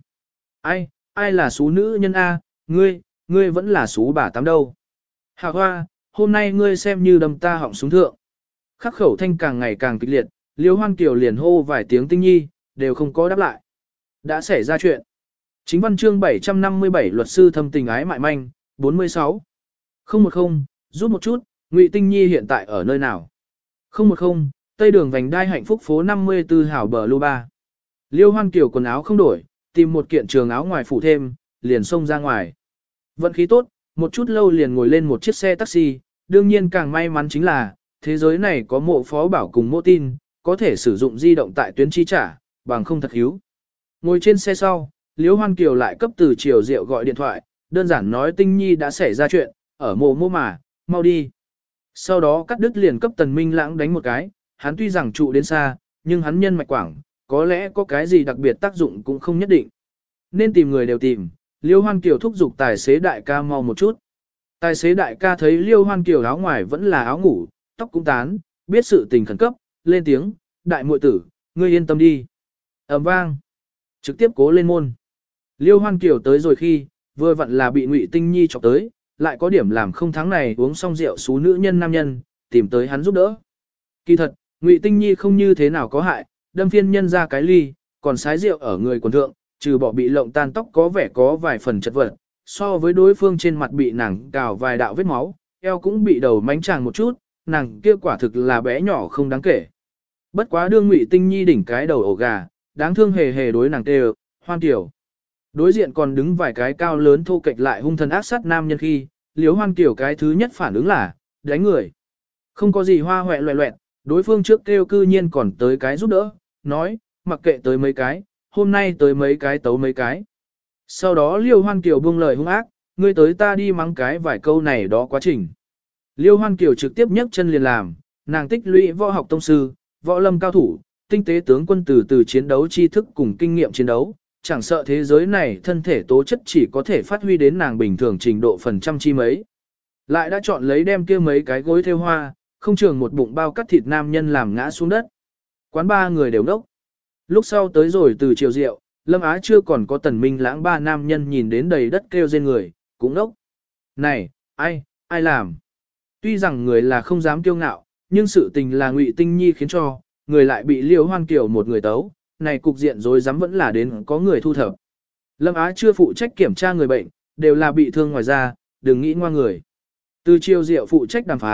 Speaker 1: Ai là xú nữ nhân A, ngươi vẫn là xú bà tám đâu. Hạ hoa, hôm nay ngươi xem như đâm ta họng súng thượng. Khắc khẩu thanh càng ngày càng kịch liệt, Liêu Hoan Kiều liền hô vài tiếng Tinh Nhi, đều không có đáp lại. Đã xảy ra chuyện. Chính văn chương 757 luật sư thâm tình ái mại manh, 46. 010, rút một chút, Ngụy Tinh Nhi hiện tại ở nơi nào? 010, Tây đường vành đai hạnh phúc phố 54 hảo bờ lô ba. Liêu Hoan Kiều quần áo không đổi, tìm một kiện trường áo ngoài phủ thêm, liền xông ra ngoài. Vận khí tốt, một chút lâu liền ngồi lên một chiếc xe taxi, đương nhiên càng may mắn chính là, thế giới này có mộ phó bảo cùng mộ tin, có thể sử dụng di động tại tuyến chi trả, bằng không thật hiếu. Ngồi trên xe sau, Liễu Hoan Kiều lại cấp từ chiều rượu gọi điện thoại, đơn giản nói Tinh Nhi đã xảy ra chuyện, ở mộ mô mà, mau đi. Sau đó cắt đứt liền cấp Tần Minh Lãng đánh một cái, hắn tuy rằng trụ đến xa, nhưng hắn nhân mạch quảng, có lẽ có cái gì đặc biệt tác dụng cũng không nhất định. Nên tìm người đều tìm, Liễu Hoan Kiều thúc giục tài xế đại ca mau một chút. Tài xế đại ca thấy Liễu Hoan Kiều áo ngoài vẫn là áo ngủ, tóc cũng tán, biết sự tình khẩn cấp, lên tiếng, đại muội tử, ngươi yên tâm đi. Ầm vang, trực tiếp cố lên môn. Liêu Hoan Kiều tới rồi khi, vừa vặn là bị Ngụy Tinh Nhi chọc tới, lại có điểm làm không thắng này uống xong rượu xú nữ nhân nam nhân, tìm tới hắn giúp đỡ. Kỳ thật, Ngụy Tinh Nhi không như thế nào có hại, đâm phiên nhân ra cái ly, còn sái rượu ở người quần thượng, trừ bỏ bị lộng tan tóc có vẻ có vài phần chật vật, so với đối phương trên mặt bị nàng cào vài đạo vết máu, eo cũng bị đầu mánh tràng một chút, nàng kia quả thực là bé nhỏ không đáng kể. Bất quá đương Ngụy Tinh Nhi đỉnh cái đầu ổ gà, đáng thương hề hề đối nàng tê Hoan Kiều. Đối diện còn đứng vài cái cao lớn thô kệch lại hung thần ác sát nam nhân khi, Liễu Hoan Kiều cái thứ nhất phản ứng là đánh người. Không có gì hoa hoẹ loẹ loẹt, đối phương trước kêu cư nhiên còn tới cái giúp đỡ, nói, mặc kệ tới mấy cái, hôm nay tới mấy cái tấu mấy cái. Sau đó Liễu Hoan Kiều buông lời hung ác, ngươi tới ta đi mắng cái vài câu này đó quá trình. Liêu Hoan Kiều trực tiếp nhấc chân liền làm, nàng tích lũy võ học tông sư, võ lâm cao thủ, tinh tế tướng quân từ chiến đấu tri thức cùng kinh nghiệm chiến đấu, chẳng sợ thế giới này thân thể tố chất chỉ có thể phát huy đến nàng bình thường trình độ phần trăm chi mấy. Lại đã chọn lấy đem kia mấy cái gối theo hoa, không trường một bụng bao cắt thịt nam nhân làm ngã xuống đất. Quán ba người đều đốc. Lúc sau tới rồi từ chiều rượu, Lâm Á chưa còn có Tần Minh Lãng ba nam nhân nhìn đến đầy đất kêu rên người, cũng đốc. Này, ai làm? Tuy rằng người là không dám kiêu ngạo, nhưng sự tình là Ngụy Tinh Nhi khiến cho, người lại bị Liễu Hoan Kiều một người tấu, này cục diện rối rắm vẫn là đến có người thu thập. Lâm Á chưa phụ trách kiểm tra người bệnh, đều là bị thương ngoài da, đừng nghĩ ngoan người. Từ chiều rượu phụ trách đàm phán,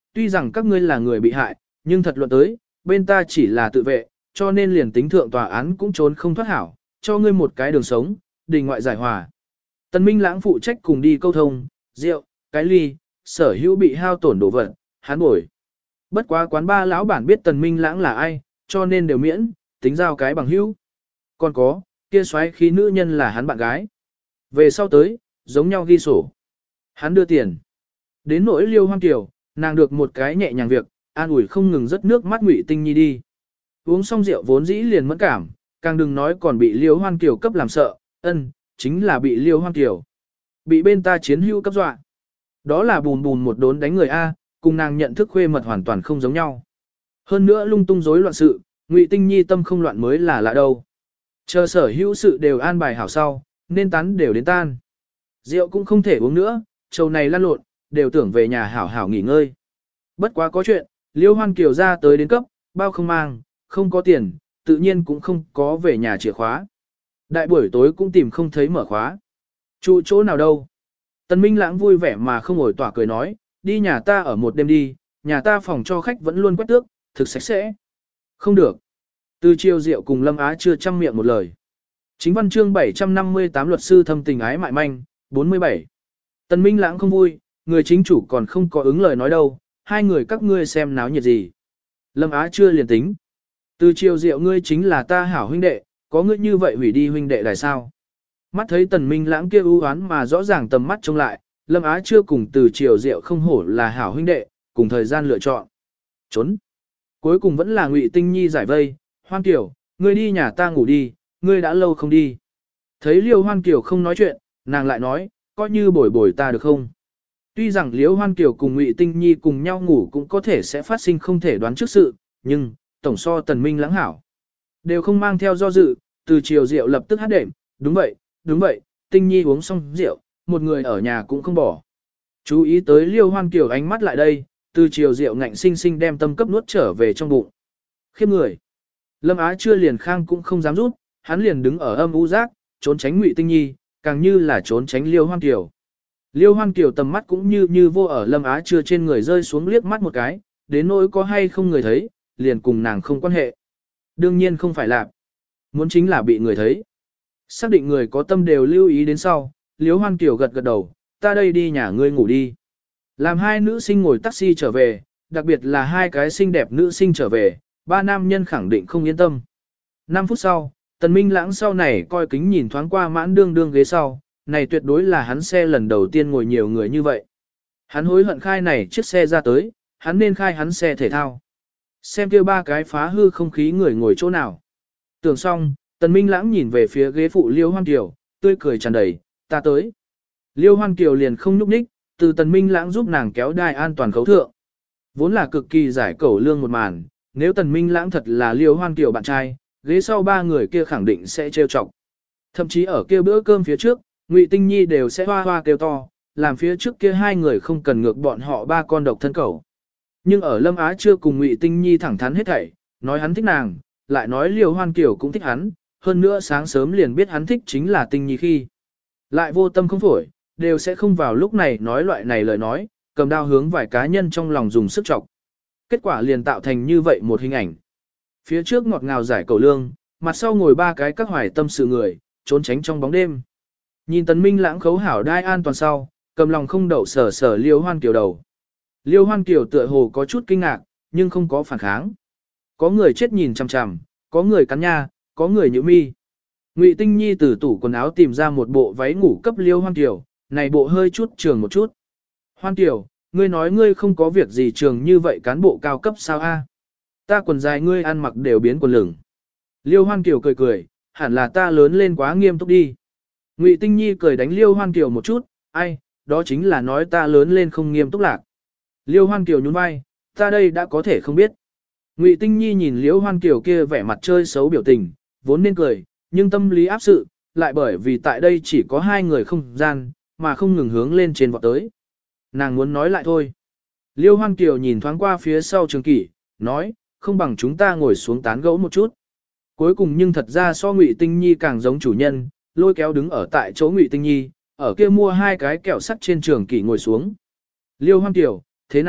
Speaker 1: tuy rằng các ngươi là người bị hại, nhưng thật luận tới, bên ta chỉ là tự vệ, cho nên liền tính thượng tòa án cũng trốn không thoát hảo, cho ngươi một cái đường sống, đình ngoại giải hòa. Tần Minh Lãng phụ trách cùng đi câu thông, rượu, cái ly, sở hữu bị hao tổn đồ vật, hắn bồi. Bất quá quán ba lão bản biết Tần Minh Lãng là ai, cho nên đều miễn, tính giao cái bằng hữu. Còn có, kia xoáy khí nữ nhân là hắn bạn gái. Về sau tới, giống nhau ghi sổ. Hắn đưa tiền. Đến nỗi Liêu Hoang Kiều, nàng được một cái nhẹ nhàng việc, an ủi không ngừng rớt nước mắt Ngụy Tinh Nhi đi. Uống xong rượu vốn dĩ liền mẫn cảm, càng đừng nói còn bị Liêu Hoang Kiều cấp làm sợ, chính là bị Liêu Hoang Kiều. Bị bên ta chiến hữu cấp dọa. Đó là bùn bùn một đốn đánh người A, cùng nàng nhận thức khuê mật hoàn toàn không giống nhau. Hơn nữa lung tung rối loạn sự, Ngụy Tinh Nhi tâm không loạn mới là lạ đâu. Chờ sở hữu sự đều an bài hảo sau, nên tán đều đến tan. Rượu cũng không thể uống nữa, trầu này lăn lộn, đều tưởng về nhà hảo hảo nghỉ ngơi. Bất quá có chuyện, Liêu Hoan Kiều ra tới đến cấp, bao không mang, không có tiền, tự nhiên cũng không có về nhà chìa khóa. Đại buổi tối cũng tìm không thấy mở khóa. Trụ chỗ nào đâu? Tần Minh Lãng vui vẻ mà không ổi tỏa cười nói, đi nhà ta ở một đêm đi, nhà ta phòng cho khách vẫn luôn quét tước, thực sạch sẽ. Không được. Từ chiều rượu cùng Lâm Á chưa trăm miệng một lời. Chính văn chương 758 luật sư thâm tình ái mại manh, 47. Tần Minh Lãng không vui, người chính chủ còn không có ứng lời nói đâu, hai người các ngươi xem náo nhiệt gì. Lâm Á chưa liền tính. Từ chiều rượu ngươi chính là ta hảo huynh đệ, có ngươi như vậy hủy đi huynh đệ là sao? Mắt thấy Tần Minh Lãng kia ưu oán mà rõ ràng tầm mắt trông lại, Lâm Á chưa cùng từ chiều rượu không hổ là hảo huynh đệ, cùng thời gian lựa chọn. Trốn. Cuối cùng vẫn là Ngụy Tinh Nhi giải vây, Hoan Kiều, ngươi đi nhà ta ngủ đi, ngươi đã lâu không đi. Thấy Liêu Hoan Kiều không nói chuyện, nàng lại nói, coi như bồi bồi ta được không? Tuy rằng Liêu Hoan Kiều cùng Ngụy Tinh Nhi cùng nhau ngủ cũng có thể sẽ phát sinh không thể đoán trước sự, nhưng, tổng so Tần Minh Lãng hảo. Đều không mang theo do dự, từ chiều rượu lập tức hát đệm, đúng vậy, Tinh Nhi uống xong rượu, một người ở nhà cũng không bỏ. Chú ý tới Liêu Hoan Kiều ánh mắt lại đây, từ chiều rượu ngạnh sinh sinh đem tâm cấp nuốt trở về trong bụng. Khiếp người. Lâm Á chưa liền khang cũng không dám rút, hắn liền đứng ở âm u giác, trốn tránh Ngụy Tinh Nhi, càng như là trốn tránh Liêu Hoan Kiều. Liêu Hoan Kiều tầm mắt cũng như vô ở Lâm Á chưa trên người rơi xuống liếc mắt một cái, đến nỗi có hay không người thấy, liền cùng nàng không quan hệ. Đương nhiên không phải là, muốn chính là bị người thấy. Xác định người có tâm đều lưu ý đến sau, Liêu Hoan Kiều gật gật đầu, ta đây đi nhà ngươi ngủ đi. Làm hai nữ sinh ngồi taxi trở về, đặc biệt là hai cái xinh đẹp nữ sinh trở về, ba nam nhân khẳng định không yên tâm. 5 phút sau, Tần Minh Lãng sau này coi kính nhìn thoáng qua mãn đương đương ghế sau, này tuyệt đối là hắn xe lần đầu tiên ngồi nhiều người như vậy. Hắn hối hận khai này chiếc xe ra tới, hắn nên khai hắn xe thể thao. Xem kia ba cái phá hư không khí người ngồi chỗ nào. Tưởng xong, Tần Minh Lãng nhìn về phía ghế phụ Liêu Hoan Kiều, tươi cười tràn đầy, ta tới. Liêu Hoan Kiều liền không nhúc nhích, từ Tần Minh Lãng giúp nàng kéo đai an toàn khấu thượng. Vốn là cực kỳ giải cẩu lương một màn, nếu Tần Minh Lãng thật là Liêu Hoan Kiều bạn trai, ghế sau ba người kia khẳng định sẽ trêu chọc. Thậm chí ở kia bữa cơm phía trước, Ngụy Tinh Nhi đều sẽ hoa hoa kêu to, làm phía trước kia hai người không cần ngược bọn họ ba con độc thân cẩu. Nhưng ở Lâm Á chưa cùng Ngụy Tinh Nhi thẳng thắn hết thảy, nói hắn thích nàng, lại nói Liêu Hoan Kiều cũng thích hắn, hơn nữa sáng sớm liền biết hắn thích chính là Tinh Nhi khi. Lại vô tâm không phổi, đều sẽ không vào lúc này nói loại này lời nói, cầm đao hướng vài cá nhân trong lòng dùng sức chọc. Kết quả liền tạo thành như vậy một hình ảnh. Phía trước ngọt ngào giải cầu lương, mặt sau ngồi ba cái các hoài tâm sự người, trốn tránh trong bóng đêm. Nhìn Tần Minh Lãng khấu hảo đai an toàn sau, cầm lòng không đậu sở Liêu Hoan Kiều đầu. Liêu Hoan Kiều tựa hồ có chút kinh ngạc, nhưng không có phản kháng. Có người chết nhìn chằm chằm, có người cắn nha, có người nhíu mi. Ngụy Tinh Nhi từ tủ quần áo tìm ra một bộ váy ngủ cấp Liêu Hoan Kiều, này bộ hơi chút trường một chút. Hoan Kiều, ngươi nói ngươi không có việc gì trường như vậy cán bộ cao cấp sao a? Ta quần dài ngươi ăn mặc đều biến quần lửng. Liêu Hoan Kiều cười cười, hẳn là ta lớn lên quá nghiêm túc đi. Ngụy Tinh Nhi cười đánh Liêu Hoan Kiều một chút, ai, đó chính là nói ta lớn lên không nghiêm túc lạc. Liêu Hoan Kiều nhún vai, ta đây đã có thể không biết. Ngụy Tinh Nhi nhìn Liêu Hoan Kiều kia vẻ mặt chơi xấu biểu tình, vốn nên cười, nhưng tâm lý áp sự, lại bởi vì tại đây chỉ có hai người không gian, mà không ngừng hướng lên trên vọt tới. Nàng muốn nói lại thôi. Liêu Hoan Kiều nhìn thoáng qua phía sau Trường Kỷ, nói, không bằng chúng ta ngồi xuống tán gẫu một chút. Cuối cùng nhưng thật ra so Ngụy Tinh Nhi càng giống chủ nhân, lôi kéo đứng ở tại chỗ Ngụy Tinh Nhi, ở kia mua hai cái kẹo sắt trên Trường Kỷ ngồi xuống. Liêu Hoan Kiều, thế nào,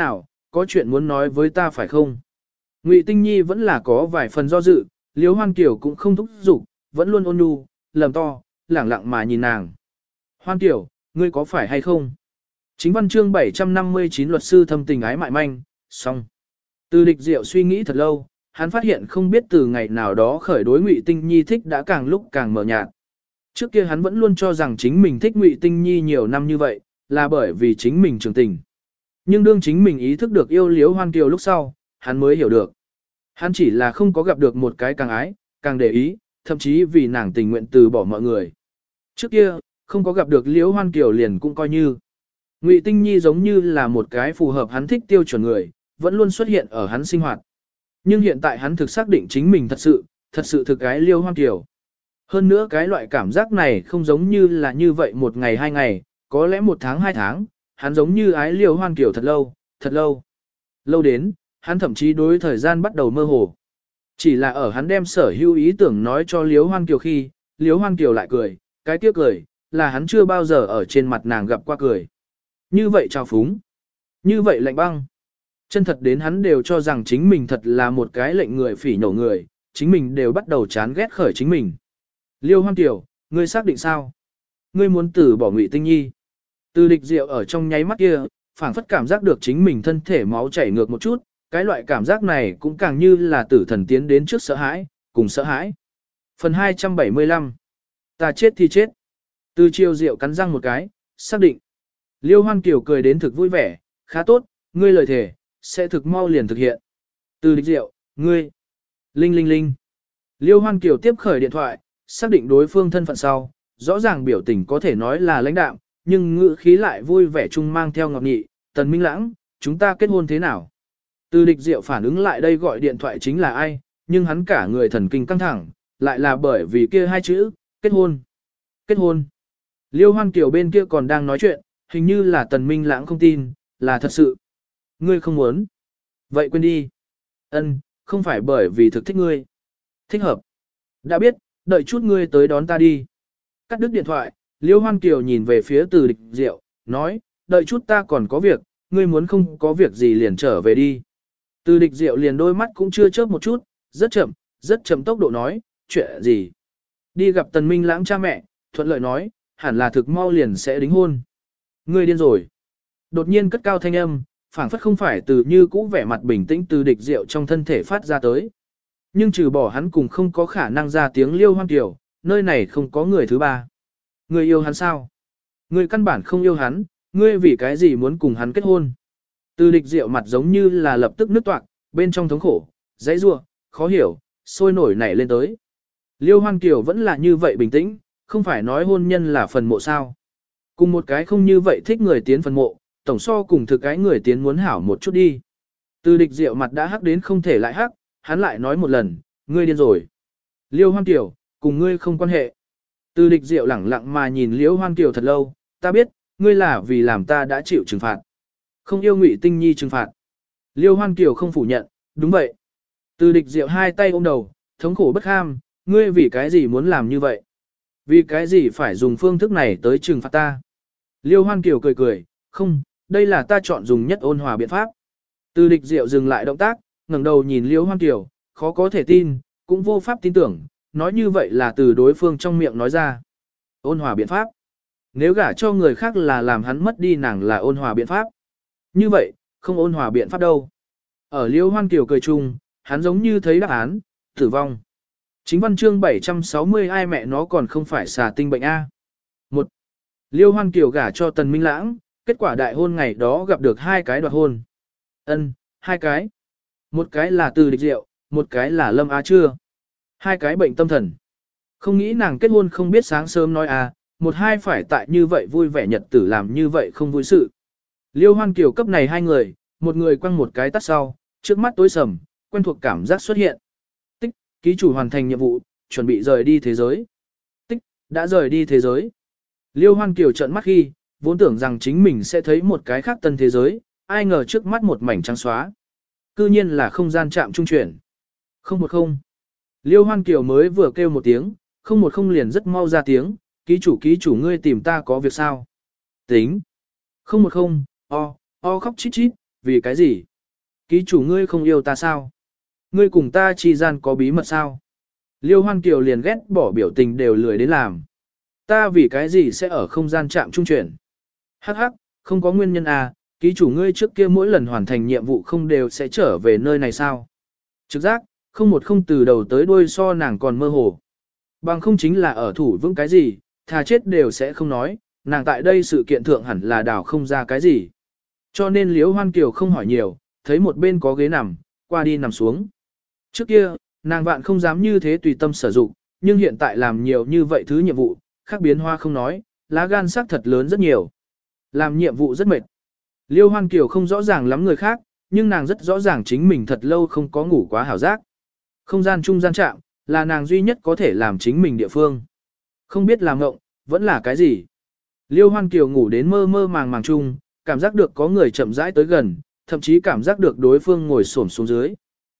Speaker 1: có chuyện muốn nói với ta phải không? Ngụy Tinh Nhi vẫn là có vài phần do dự, Liễu Hoan Kiều cũng không thúc giục, vẫn luôn ôn nhu, lầm to, lẳng lặng mà nhìn nàng. Hoan Kiều, ngươi có phải hay không? Chính văn chương 759 luật sư thâm tình ái mại manh, xong. Từ Địch Diệu suy nghĩ thật lâu, hắn phát hiện không biết từ ngày nào đó khởi đối Ngụy Tinh Nhi thích đã càng lúc càng mờ nhạt. Trước kia hắn vẫn luôn cho rằng chính mình thích Ngụy Tinh Nhi nhiều năm như vậy, là bởi vì chính mình trưởng tình. Nhưng đương chính mình ý thức được yêu Liễu Hoan Kiều lúc sau, hắn mới hiểu được. Hắn chỉ là không có gặp được một cái càng ái, càng để ý, thậm chí vì nàng tình nguyện từ bỏ mọi người. Trước kia, không có gặp được Liễu Hoan Kiều liền cũng coi như. Ngụy Tinh Nhi giống như là một cái phù hợp hắn thích tiêu chuẩn người, vẫn luôn xuất hiện ở hắn sinh hoạt. Nhưng hiện tại hắn thực xác định chính mình thật sự thực ái Liễu Hoan Kiều. Hơn nữa cái loại cảm giác này không giống như là như vậy một ngày hai ngày, có lẽ một tháng hai tháng, hắn giống như ái Liễu Hoan Kiều thật lâu, thật lâu. Lâu đến, hắn thậm chí đối thời gian bắt đầu mơ hồ. Chỉ là ở hắn đem sở hữu ý tưởng nói cho Liễu Hoan Kiều khi, Liễu Hoan Kiều lại cười, cái tiếc cười, là hắn chưa bao giờ ở trên mặt nàng gặp qua cười. Như vậy trào phúng, như vậy lạnh băng. Chân thật đến hắn đều cho rằng chính mình thật là một cái lệnh người phỉ nhổ người, chính mình đều bắt đầu chán ghét khởi chính mình. Liêu Hoan Kiều, ngươi xác định sao? Ngươi muốn từ bỏ Ngụy Tinh Nhi. Từ Địch Diệu ở trong nháy mắt kia, phảng phất cảm giác được chính mình thân thể máu chảy ngược một chút, cái loại cảm giác này cũng càng như là tử thần tiến đến trước sợ hãi, cùng sợ hãi. Phần 275. Ta chết thì chết. Từ Chiêu Diệu cắn răng một cái, xác định. Liêu Hoan Kiều cười đến thực vui vẻ, khá tốt, ngươi lời thề, sẽ thực mau liền thực hiện. Từ Địch Diệu, ngươi. Linh linh linh. Liêu Hoan Kiều tiếp khởi điện thoại, xác định đối phương thân phận sau, rõ ràng biểu tình có thể nói là lãnh đạm, nhưng ngữ khí lại vui vẻ chung mang theo ngọt nghị, Tần Minh Lãng, chúng ta kết hôn thế nào? Từ Địch Diệu phản ứng lại đây gọi điện thoại chính là ai, nhưng hắn cả người thần kinh căng thẳng, lại là bởi vì kia hai chữ, kết hôn. Kết hôn. Liêu Hoan Kiều bên kia còn đang nói chuyện, hình như là Tần Minh Lãng không tin, là thật sự. Ngươi không muốn. Vậy quên đi. Ân, không phải bởi vì thực thích ngươi. Thích hợp. Đã biết, đợi chút ngươi tới đón ta đi. Cắt đứt điện thoại, Liêu Hoan Kiều nhìn về phía Từ Địch Diệu, nói, đợi chút ta còn có việc, ngươi muốn không có việc gì liền trở về đi. Từ Địch Diệu liền đôi mắt cũng chưa chớp một chút, rất chậm tốc độ nói, chuyện gì. Đi gặp Tần Minh Lãng cha mẹ, thuận lợi nói, hẳn là thực mau liền sẽ đính hôn. Ngươi điên rồi. Đột nhiên cất cao thanh âm, phảng phất không phải từ như cũ vẻ mặt bình tĩnh Từ Địch Diệu trong thân thể phát ra tới. Nhưng trừ bỏ hắn cùng không có khả năng ra tiếng Liêu Hoan Kiều, nơi này không có người thứ ba. Ngươi yêu hắn sao? Ngươi căn bản không yêu hắn, ngươi vì cái gì muốn cùng hắn kết hôn? Từ Địch Diệu mặt giống như là lập tức nứt toạc, bên trong thống khổ, dãy rủa, khó hiểu, sôi nổi nảy lên tới. Liêu Hoan Kiều vẫn là như vậy bình tĩnh, không phải nói hôn nhân là phần mộ sao? Cùng một cái không như vậy thích người tiến phần mộ, tổng so cùng thực cái người tiến muốn hảo một chút đi. Từ Địch Diệu mặt đã hắc đến không thể lại hắc, hắn lại nói một lần, ngươi điên rồi. Liêu Hoan Kiều, cùng ngươi không quan hệ. Từ Địch Diệu lẳng lặng mà nhìn Liêu Hoan Kiều thật lâu, ta biết, ngươi là vì làm ta đã chịu trừng phạt. Không yêu Ngụy Tinh Nhi trừng phạt. Liêu Hoan Kiều không phủ nhận, đúng vậy. Từ Địch Diệu hai tay ôm đầu, thống khổ bất ham, ngươi vì cái gì muốn làm như vậy? Vì cái gì phải dùng phương thức này tới trừng phạt ta? Liêu Hoan Kiều cười cười, không, đây là ta chọn dùng nhất ôn hòa biện pháp. Từ Địch Diệu dừng lại động tác, ngẩng đầu nhìn Liêu Hoan Kiều, khó có thể tin, cũng vô pháp tin tưởng, nói như vậy là từ đối phương trong miệng nói ra. Ôn hòa biện pháp. Nếu gả cho người khác là làm hắn mất đi nàng là ôn hòa biện pháp. Như vậy, không ôn hòa biện pháp đâu. Ở Liêu Hoan Kiều cười chung, hắn giống như thấy đáp án, tử vong. Chính văn chương 760 ai mẹ nó còn không phải xà tinh bệnh A. 1. Liêu Hoan Kiều gả cho Tần Minh Lãng, kết quả đại hôn ngày đó gặp được hai cái đoạt hôn. Hai cái. Một cái là Từ Địch Diệu, một cái là Lâm Á Trưa. Hai cái bệnh tâm thần. Không nghĩ nàng kết hôn không biết sáng sớm nói một hai phải tại như vậy vui vẻ nhật tử làm như vậy không vui sự. Liêu Hoan Kiều cấp này hai người, một người quăng một cái tắt sau, trước mắt tối sầm, quen thuộc cảm giác xuất hiện. Tích, ký chủ hoàn thành nhiệm vụ, chuẩn bị rời đi thế giới. Tích, đã rời đi thế giới. Liêu Hoan Kiều trợn mắt khi, vốn tưởng rằng chính mình sẽ thấy một cái khác tân thế giới, ai ngờ trước mắt một mảnh trắng xóa. Cư nhiên là không gian chạm trung chuyển. 010. Liêu Hoan Kiều mới vừa kêu một tiếng, 010 liền rất mau ra tiếng, ký chủ ngươi tìm ta có việc sao? Tính. 010, khóc chít chít, vì cái gì? Ký chủ ngươi không yêu ta sao? Ngươi cùng ta chi gian có bí mật sao? Liêu Hoan Kiều liền ghét bỏ biểu tình đều lười đến làm. Ta vì cái gì sẽ ở không gian trạm trung chuyển? Hắc hắc, không có nguyên nhân à, ký chủ ngươi trước kia mỗi lần hoàn thành nhiệm vụ không đều sẽ trở về nơi này sao? Trực giác, không từ đầu tới đuôi so nàng còn mơ hồ. Bằng không chính là ở thủ vững cái gì, thà chết đều sẽ không nói, nàng tại đây sự kiện thượng hẳn là đào không ra cái gì. Cho nên Liễu Hoan Kiều không hỏi nhiều, thấy một bên có ghế nằm, qua đi nằm xuống. Trước kia, nàng vạn không dám như thế tùy tâm sử dụng, nhưng hiện tại làm nhiều như vậy thứ nhiệm vụ, khác biến hoa không nói, lá gan sắc thật lớn rất nhiều. Làm nhiệm vụ rất mệt. Liêu Hoan Kiều không rõ ràng lắm người khác, nhưng nàng rất rõ ràng chính mình thật lâu không có ngủ quá hảo giác. Không gian trung gian chạm, là nàng duy nhất có thể làm chính mình địa phương. Không biết làm ngộng, vẫn là cái gì. Liêu Hoan Kiều ngủ đến mơ mơ màng màng chung, cảm giác được có người chậm rãi tới gần, thậm chí cảm giác được đối phương ngồi xổm xuống dưới.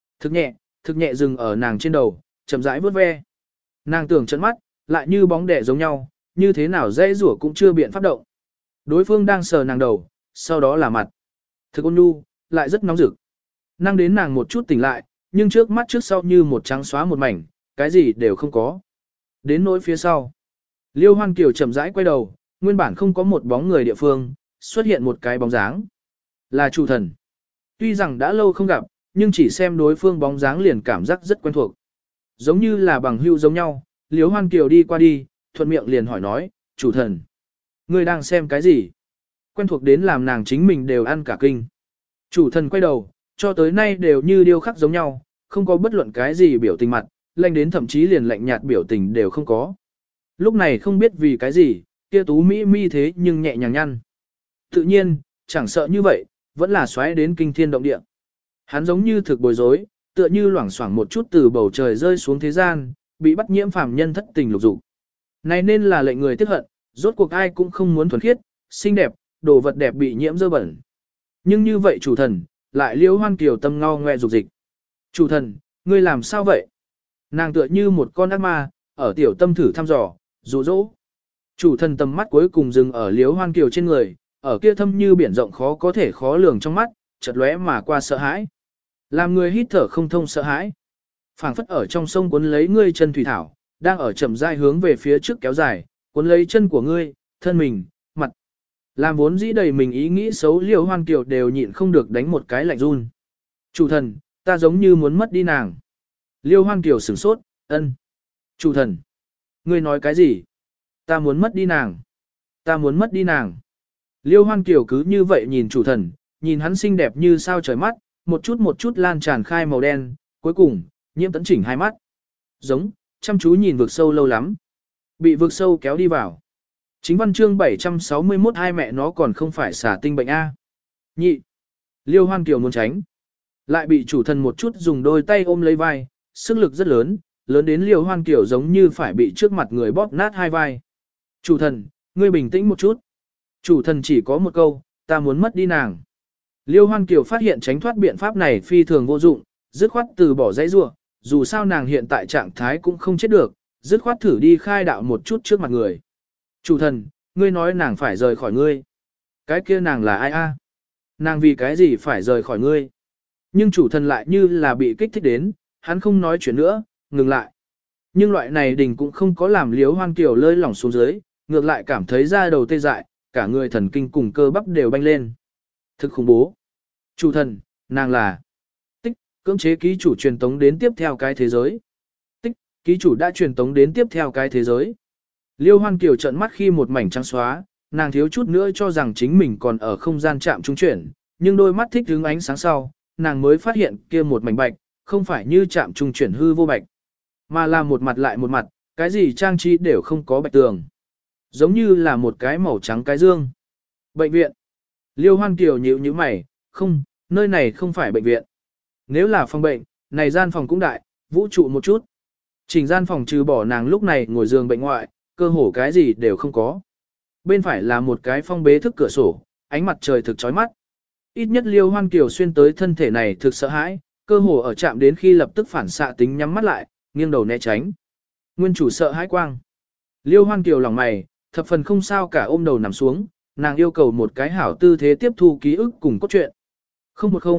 Speaker 1: Thực nhẹ dừng ở nàng trên đầu, chậm rãi vớt ve. Nàng tưởng trận mắt, lại như bóng đẻ giống nhau, như thế nào dây rủa cũng chưa biện pháp động. Đối phương đang sờ nàng đầu, sau đó là mặt. Thực ôn nhu, lại rất nóng rực. Năng đến nàng một chút tỉnh lại, nhưng trước mắt trước sau như một trắng xóa một mảnh, cái gì đều không có. Đến nỗi phía sau. Liêu Hoan Kiều chậm rãi quay đầu, nguyên bản không có một bóng người địa phương, xuất hiện một cái bóng dáng. Là chủ thần. Tuy rằng đã lâu không gặp, nhưng chỉ xem đối phương bóng dáng liền cảm giác rất quen thuộc. Giống như là bằng hữu giống nhau, Liêu Hoan Kiều đi qua đi, thuận miệng liền hỏi nói, chủ thần. Ngươi đang xem cái gì? Quen thuộc đến làm nàng chính mình đều ăn cả kinh. Chủ thần quay đầu, cho tới nay đều như điêu khắc giống nhau, không có bất luận cái gì biểu tình mặt, lạnh đến thậm chí liền lạnh nhạt biểu tình đều không có. Lúc này không biết vì cái gì, kia tú mỹ mi thế nhưng nhẹ nhàng nhăn. Tự nhiên, chẳng sợ như vậy, vẫn là xoáy đến kinh thiên động địa. Hắn giống như thực bối rối, tựa như loảng xoảng một chút từ bầu trời rơi xuống thế gian, bị bắt nhiễm phàm nhân thất tình lục dục. Này nên là lệnh người tiếc hận, rốt cuộc ai cũng không muốn thuần khiết, xinh đẹp, đồ vật đẹp bị nhiễm dơ bẩn. Nhưng như vậy chủ thần, lại Liễu Hoan Kiều tâm ngao ngoe dục dịch. Chủ thần, ngươi làm sao vậy? Nàng tựa như một con ác ma, ở tiểu tâm thử thăm dò, dụ dỗ. Chủ thần tầm mắt cuối cùng dừng ở Liễu Hoan Kiều trên người, ở kia thâm như biển rộng khó có thể khó lường trong mắt, chợt lóe mà qua sợ hãi. Làm người hít thở không thông sợ hãi. Phảng phất ở trong sông cuốn lấy ngươi chân thủy thảo, đang ở chậm rãi hướng về phía trước kéo dài, cuốn lấy chân của ngươi, thân mình, mặt. Làm vốn dĩ đầy mình ý nghĩ xấu Liễu Hoan Kiều đều nhịn không được đánh một cái lạnh run. Chủ thần, ta giống như muốn mất đi nàng. Liễu Hoan Kiều sửng sốt, ân. Chủ thần, ngươi nói cái gì? Ta muốn mất đi nàng. Ta muốn mất đi nàng. Liễu Hoan Kiều cứ như vậy nhìn chủ thần, nhìn hắn xinh đẹp như sao trời mắt, một chút lan tràn khai màu đen, cuối cùng, nhiễm tấn chỉnh hai mắt. Giống, chăm chú nhìn vực sâu lâu lắm. Bị vực sâu kéo đi vào. Chính văn chương 761 hai mẹ nó còn không phải xả tinh bệnh A. Nhị. Liêu Hoan Kiều muốn tránh. Lại bị chủ thần một chút dùng đôi tay ôm lấy vai, sức lực rất lớn, lớn đến Liêu Hoan Kiều giống như phải bị trước mặt người bóp nát hai vai. Chủ thần, ngươi bình tĩnh một chút. Chủ thần chỉ có một câu, ta muốn mất đi nàng. Liêu Hoan Kiều phát hiện tránh thoát biện pháp này phi thường vô dụng, dứt khoát từ bỏ dãy rua, dù sao nàng hiện tại trạng thái cũng không chết được, dứt khoát thử đi khai đạo một chút trước mặt người. Chủ thần, ngươi nói nàng phải rời khỏi ngươi. Cái kia nàng là ai a? Nàng vì cái gì phải rời khỏi ngươi? Nhưng chủ thần lại như là bị kích thích đến, hắn không nói chuyện nữa, ngừng lại. Nhưng loại này đình cũng không có làm Liêu Hoan Kiều lơi lỏng xuống dưới, ngược lại cảm thấy da đầu tê dại, cả người thần kinh cùng cơ bắp đều banh lên. Thực khủng bố. Chủ thần, nàng là tích, cưỡng chế ký chủ truyền tống đến tiếp theo cái thế giới. Tích, ký chủ đã truyền tống đến tiếp theo cái thế giới. Liêu Hoan Kiều trợn mắt khi một mảnh trắng xóa, nàng thiếu chút nữa cho rằng chính mình còn ở không gian trạm trung chuyển, nhưng đôi mắt thích hứng ánh sáng sau, nàng mới phát hiện kia một mảnh bạch, không phải như trạm trung chuyển hư vô bạch, mà là một mặt lại một mặt, cái gì trang trí đều không có bạch tường. Giống như là một cái màu trắng cái dương. Bệnh viện. Liêu Hoan Kiều nhíu nhíu mày, không, nơi này không phải bệnh viện. Nếu là phòng bệnh, này gian phòng cũng đại, vũ trụ một chút. Chỉnh gian phòng trừ bỏ nàng lúc này ngồi giường bệnh ngoại, cơ hồ cái gì đều không có. Bên phải là một cái phong bế thức cửa sổ, ánh mặt trời thực chói mắt. Ít nhất Liêu Hoan Kiều xuyên tới thân thể này thực sợ hãi, cơ hồ ở chạm đến khi lập tức phản xạ tính nhắm mắt lại, nghiêng đầu né tránh. Nguyên chủ sợ hãi quang. Liêu Hoan Kiều lòng mày, thập phần không sao cả ôm đầu nằm xuống, nàng yêu cầu một cái hảo tư thế tiếp thu ký ức cùng cốt truyện. 010,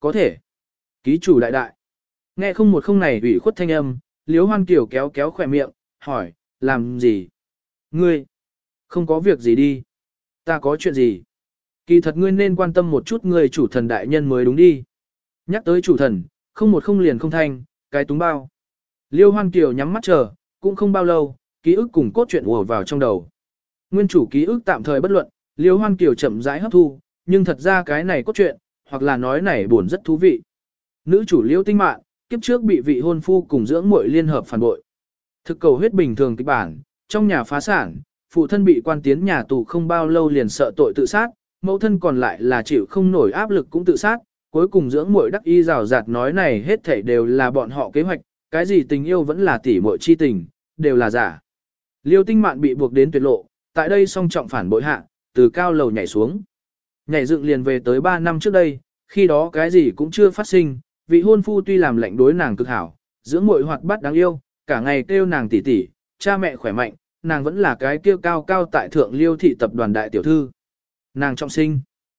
Speaker 1: có thể. Ký chủ đại đại. Nghe không một không này ủy khuất thanh âm, Liễu Hoan Kiều kéo kéo khỏe miệng, hỏi, làm gì? Ngươi, không có việc gì đi. Ta có chuyện gì? Kỳ thật ngươi nên quan tâm một chút người chủ thần đại nhân mới đúng đi. Nhắc tới chủ thần, không một không liền không thanh, cái túng bao. Liêu Hoan Kiều nhắm mắt chờ, cũng không bao lâu, ký ức cùng cốt truyện ùa vào trong đầu. Nguyên chủ ký ức tạm thời bất luận, Liêu Hoan Kiều chậm rãi hấp thu, nhưng thật ra cái này cốt truyện, hoặc là nói này buồn rất thú vị. Nữ chủ Liêu Tinh Mạn, kiếp trước bị vị hôn phu cùng dưỡng muội liên hợp phản bội. Thực cầu huyết bình thường kịch bản, trong nhà phá sản, phụ thân bị quan tiến nhà tù không bao lâu liền sợ tội tự sát, mẫu thân còn lại là chịu không nổi áp lực cũng tự sát, cuối cùng dưỡng muội đắc y rào rạt nói này hết thảy đều là bọn họ kế hoạch, cái gì tình yêu vẫn là tỉ muội chi tình, đều là giả. Liêu Tinh Mạn bị buộc đến tuyệt lộ, tại đây song trọng phản bội hạ, từ cao lầu nhảy xuống. Nhảy dựng liền về tới 3 năm trước đây, khi đó cái gì cũng chưa phát sinh, vị hôn phu tuy làm lệnh đối nàng cực hảo, dưỡng muội hoạt bát đáng yêu, cả ngày kêu nàng tỷ tỷ, cha mẹ khỏe mạnh, nàng vẫn là cái kêu cao cao tại thượng Liêu thị tập đoàn đại tiểu thư. Nàng trọng sinh.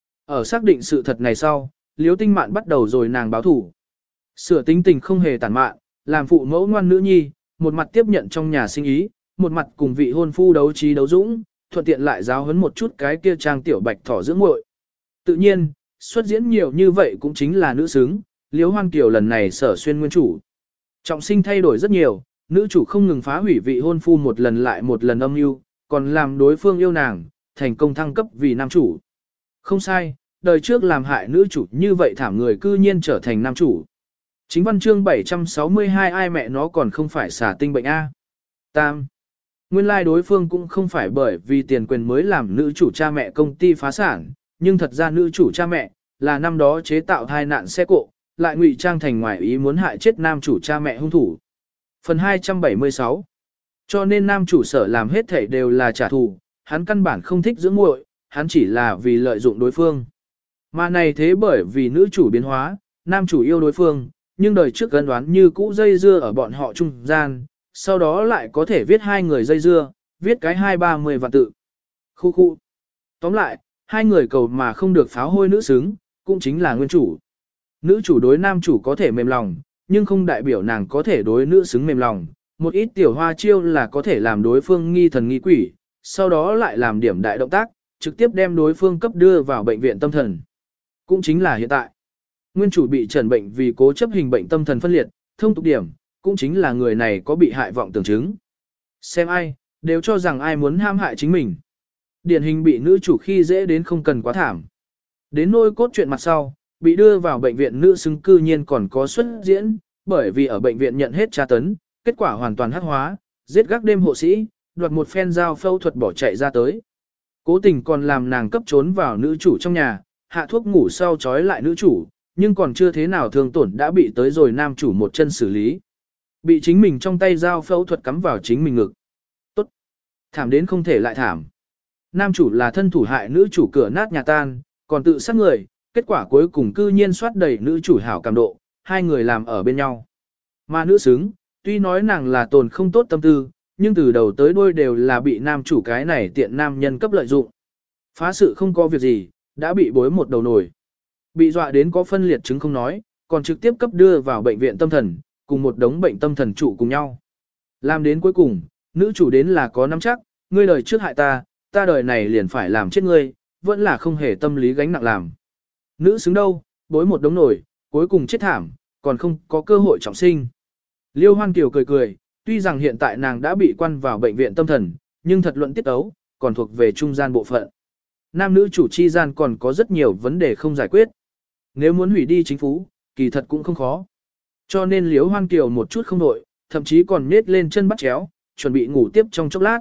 Speaker 1: Ở xác định sự thật này sau, Liêu Tinh Mạn bắt đầu rồi nàng báo thủ. Sửa tính tình không hề tàn mạn, làm phụ mẫu ngoan nữ nhi, một mặt tiếp nhận trong nhà sinh ý, một mặt cùng vị hôn phu đấu trí đấu dũng, thuận tiện lại giáo huấn một chút cái kia trang tiểu bạch thỏ dưỡng muội. Tự nhiên, xuất diễn nhiều như vậy cũng chính là nữ xứng, Liêu Hoan Kiều lần này sở xuyên nguyên chủ. Trọng sinh thay đổi rất nhiều, nữ chủ không ngừng phá hủy vị hôn phu một lần lại một lần âm mưu, còn làm đối phương yêu nàng, thành công thăng cấp vì nam chủ. Không sai, đời trước làm hại nữ chủ như vậy thảm người cư nhiên trở thành nam chủ. Chính văn chương 762 ai mẹ nó còn không phải xả tinh bệnh A. Tam. Nguyên lai đối phương cũng không phải bởi vì tiền quyền mới làm nữ chủ cha mẹ công ty phá sản, nhưng thật ra nữ chủ cha mẹ, là năm đó chế tạo thai nạn xe cộ, lại ngụy trang thành ngoài ý muốn hại chết nam chủ cha mẹ hung thủ. Phần 276. Cho nên nam chủ sở làm hết thảy đều là trả thù, hắn căn bản không thích dưỡng muội, hắn chỉ là vì lợi dụng đối phương. Mà này thế bởi vì nữ chủ biến hóa, nam chủ yêu đối phương, nhưng đời trước gắn đoán như cũ dây dưa ở bọn họ trung gian, sau đó lại có thể viết hai người dây dưa, viết cái 2-30 vạn tự. Khu khu. Tóm lại, hai người cầu mà không được pháo hôi nữ xứng, cũng chính là nguyên chủ. Nữ chủ đối nam chủ có thể mềm lòng, nhưng không đại biểu nàng có thể đối nữ xứng mềm lòng. Một ít tiểu hoa chiêu là có thể làm đối phương nghi thần nghi quỷ, sau đó lại làm điểm đại động tác, trực tiếp đem đối phương cấp đưa vào bệnh viện tâm thần. Cũng chính là hiện tại. Nguyên chủ bị trần bệnh vì cố chấp hình bệnh tâm thần phân liệt, thông tục điểm, cũng chính là người này có bị hại vọng tưởng chứng. Xem ai, đều cho rằng ai muốn ham hại chính mình. Điển hình bị nữ chủ khi dễ đến không cần quá thảm. Đến nôi cốt truyện mặt sau, bị đưa vào bệnh viện nữ xứng cư nhiên còn có xuất diễn, bởi vì ở bệnh viện nhận hết tra tấn, kết quả hoàn toàn hắc hóa, giết gác đêm hộ sĩ, đoạt một phen dao phẫu thuật bỏ chạy ra tới. Cố tình còn làm nàng cấp trốn vào nữ chủ trong nhà, hạ thuốc ngủ sau trói lại nữ chủ, nhưng còn chưa thế nào thương tổn đã bị tới rồi nam chủ một chân xử lý. Bị chính mình trong tay dao phẫu thuật cắm vào chính mình ngực. Tốt. Thảm đến không thể lại thảm. Nam chủ là thân thủ hại nữ chủ cửa nát nhà tan, còn tự sát người, kết quả cuối cùng cư nhiên soát đầy nữ chủ hảo cảm độ, hai người làm ở bên nhau. Mà nữ xứng, tuy nói nàng là tồn không tốt tâm tư, nhưng từ đầu tới đuôi đều là bị nam chủ cái này tiện nam nhân cấp lợi dụng. Phá sự không có việc gì, đã bị bối một đầu nổi. Bị dọa đến có phân liệt chứng không nói, còn trực tiếp cấp đưa vào bệnh viện tâm thần, cùng một đống bệnh tâm thần trụ cùng nhau. Làm đến cuối cùng, nữ chủ đến là có nắm chắc, ngươi đời trước hại ta, ta đời này liền phải làm chết ngươi, vẫn là không hề tâm lý gánh nặng làm. Nữ xứng đâu, bối một đống nổi, cuối cùng chết thảm, còn không có cơ hội trọng sinh. Liêu Hoan Kiều cười cười, tuy rằng hiện tại nàng đã bị quan vào bệnh viện tâm thần, nhưng thật luận tiết ấu, còn thuộc về trung gian bộ phận. Nam nữ chủ chi gian còn có rất nhiều vấn đề không giải quyết. Nếu muốn hủy đi chính phủ, kỳ thật cũng không khó. Cho nên Liêu Hoan Kiều một chút không đội, thậm chí còn nết lên chân bắt chéo, chuẩn bị ngủ tiếp trong chốc lát.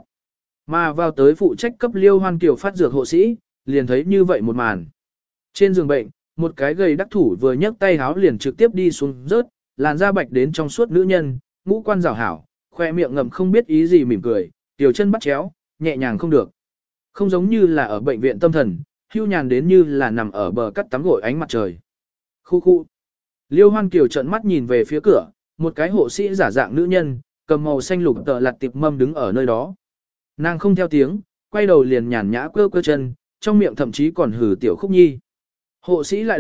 Speaker 1: Mà vào tới phụ trách cấp Liêu Hoan Kiều phát dược hộ sĩ, liền thấy như vậy một màn. Trên giường bệnh, một cái gầy đắc thủ vừa nhấc tay háo liền trực tiếp đi xuống rớt, làn da bạch đến trong suốt nữ nhân, ngũ quan rảo hảo, khoe miệng ngậm không biết ý gì mỉm cười, tiểu chân bắt chéo, nhẹ nhàng không được. Không giống như là ở bệnh viện tâm thần, hưu nhàn đến như là nằm ở bờ cắt tắm gội ánh mặt trời. Khu khu. Liêu Hoan Kiều trợn mắt nhìn về phía cửa, một cái hộ sĩ giả dạng nữ nhân, cầm màu xanh lục tờ lặt tiệp mâm đứng ở nơi đó. Nàng không theo tiếng, quay đầu liền nhàn nhã cơ cơ chân, trong miệng thậm chí còn hử tiểu khúc nhi. Hộ sĩ lại đây,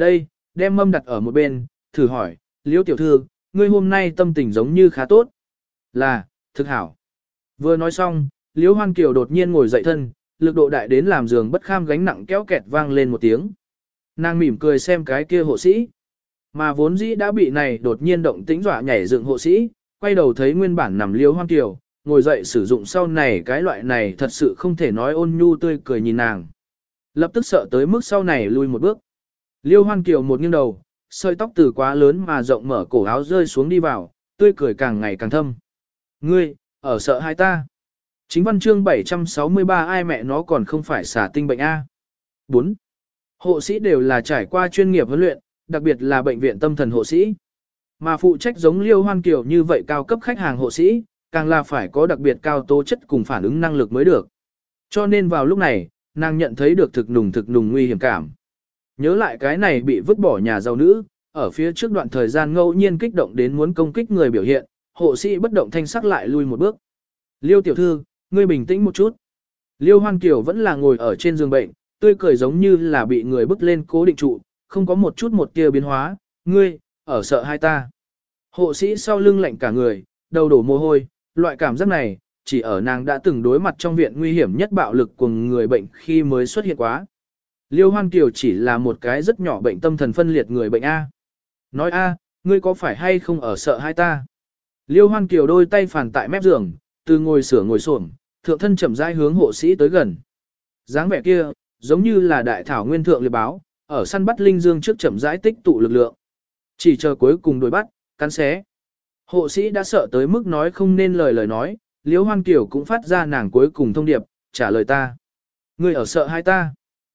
Speaker 1: đem mâm đặt ở một bên, thử hỏi, Liễu tiểu thư, ngươi hôm nay tâm tình giống như khá tốt. Là, thực hảo. Vừa nói xong, Liễu Hoan Kiều đột nhiên ngồi dậy thân, lực độ đại đến làm giường bất kham gánh nặng kéo kẹt vang lên một tiếng. Nàng mỉm cười xem cái kia hộ sĩ. Mà vốn dĩ đã bị này đột nhiên động tĩnh dọa nhảy dựng hộ sĩ, quay đầu thấy nguyên bản nằm Liễu Hoan Kiều, ngồi dậy sử dụng sau này cái loại này thật sự không thể nói ôn nhu tươi cười nhìn nàng. Lập tức sợ tới mức sau này lui một bước. Liễu Hoan Kiều một nghiêng đầu, sợi tóc từ quá lớn mà rộng mở cổ áo rơi xuống đi vào, tươi cười càng ngày càng thâm. Ngươi, ở sợ hai ta. Chính văn chương 763 ai mẹ nó còn không phải xả tinh bệnh A. 4. Hộ sĩ đều là trải qua chuyên nghiệp huấn luyện, đặc biệt là bệnh viện tâm thần hộ sĩ. Mà phụ trách giống Liêu Hoan Kiều như vậy cao cấp khách hàng hộ sĩ, càng là phải có đặc biệt cao tố chất cùng phản ứng năng lực mới được. Cho nên vào lúc này, nàng nhận thấy được thực nùng nguy hiểm cảm. Nhớ lại cái này bị vứt bỏ nhà giàu nữ, ở phía trước đoạn thời gian ngẫu nhiên kích động đến muốn công kích người biểu hiện, hộ sĩ bất động thanh sắc lại lui một bước. Liêu tiểu thư, ngươi bình tĩnh một chút. Liêu Hoan Kiều vẫn là ngồi ở trên giường bệnh, tươi cười giống như là bị người bức lên cố định trụ, không có một chút một tia biến hóa. Ngươi, ở sợ hai ta. Hộ sĩ sau lưng lạnh cả người, đầu đổ mồ hôi, loại cảm giác này, chỉ ở nàng đã từng đối mặt trong viện nguy hiểm nhất bạo lực của người bệnh khi mới xuất hiện quá. Liêu Hoan Kiều chỉ là một cái rất nhỏ bệnh tâm thần phân liệt người bệnh A. Nói A, ngươi có phải hay không ở sợ hai ta? Liêu Hoan Kiều đôi tay phản tại mép giường, từ ngồi sửa ngồi xổm, thượng thân chậm rãi hướng hộ sĩ tới gần. Dáng vẻ kia, giống như là đại thảo nguyên thượng liệt báo, ở săn bắt linh dương trước chậm rãi tích tụ lực lượng. Chỉ chờ cuối cùng đuổi bắt, cắn xé. Hộ sĩ đã sợ tới mức nói không nên lời nói, Liêu Hoan Kiều cũng phát ra nàng cuối cùng thông điệp, trả lời ta. Ngươi ở sợ hai ta?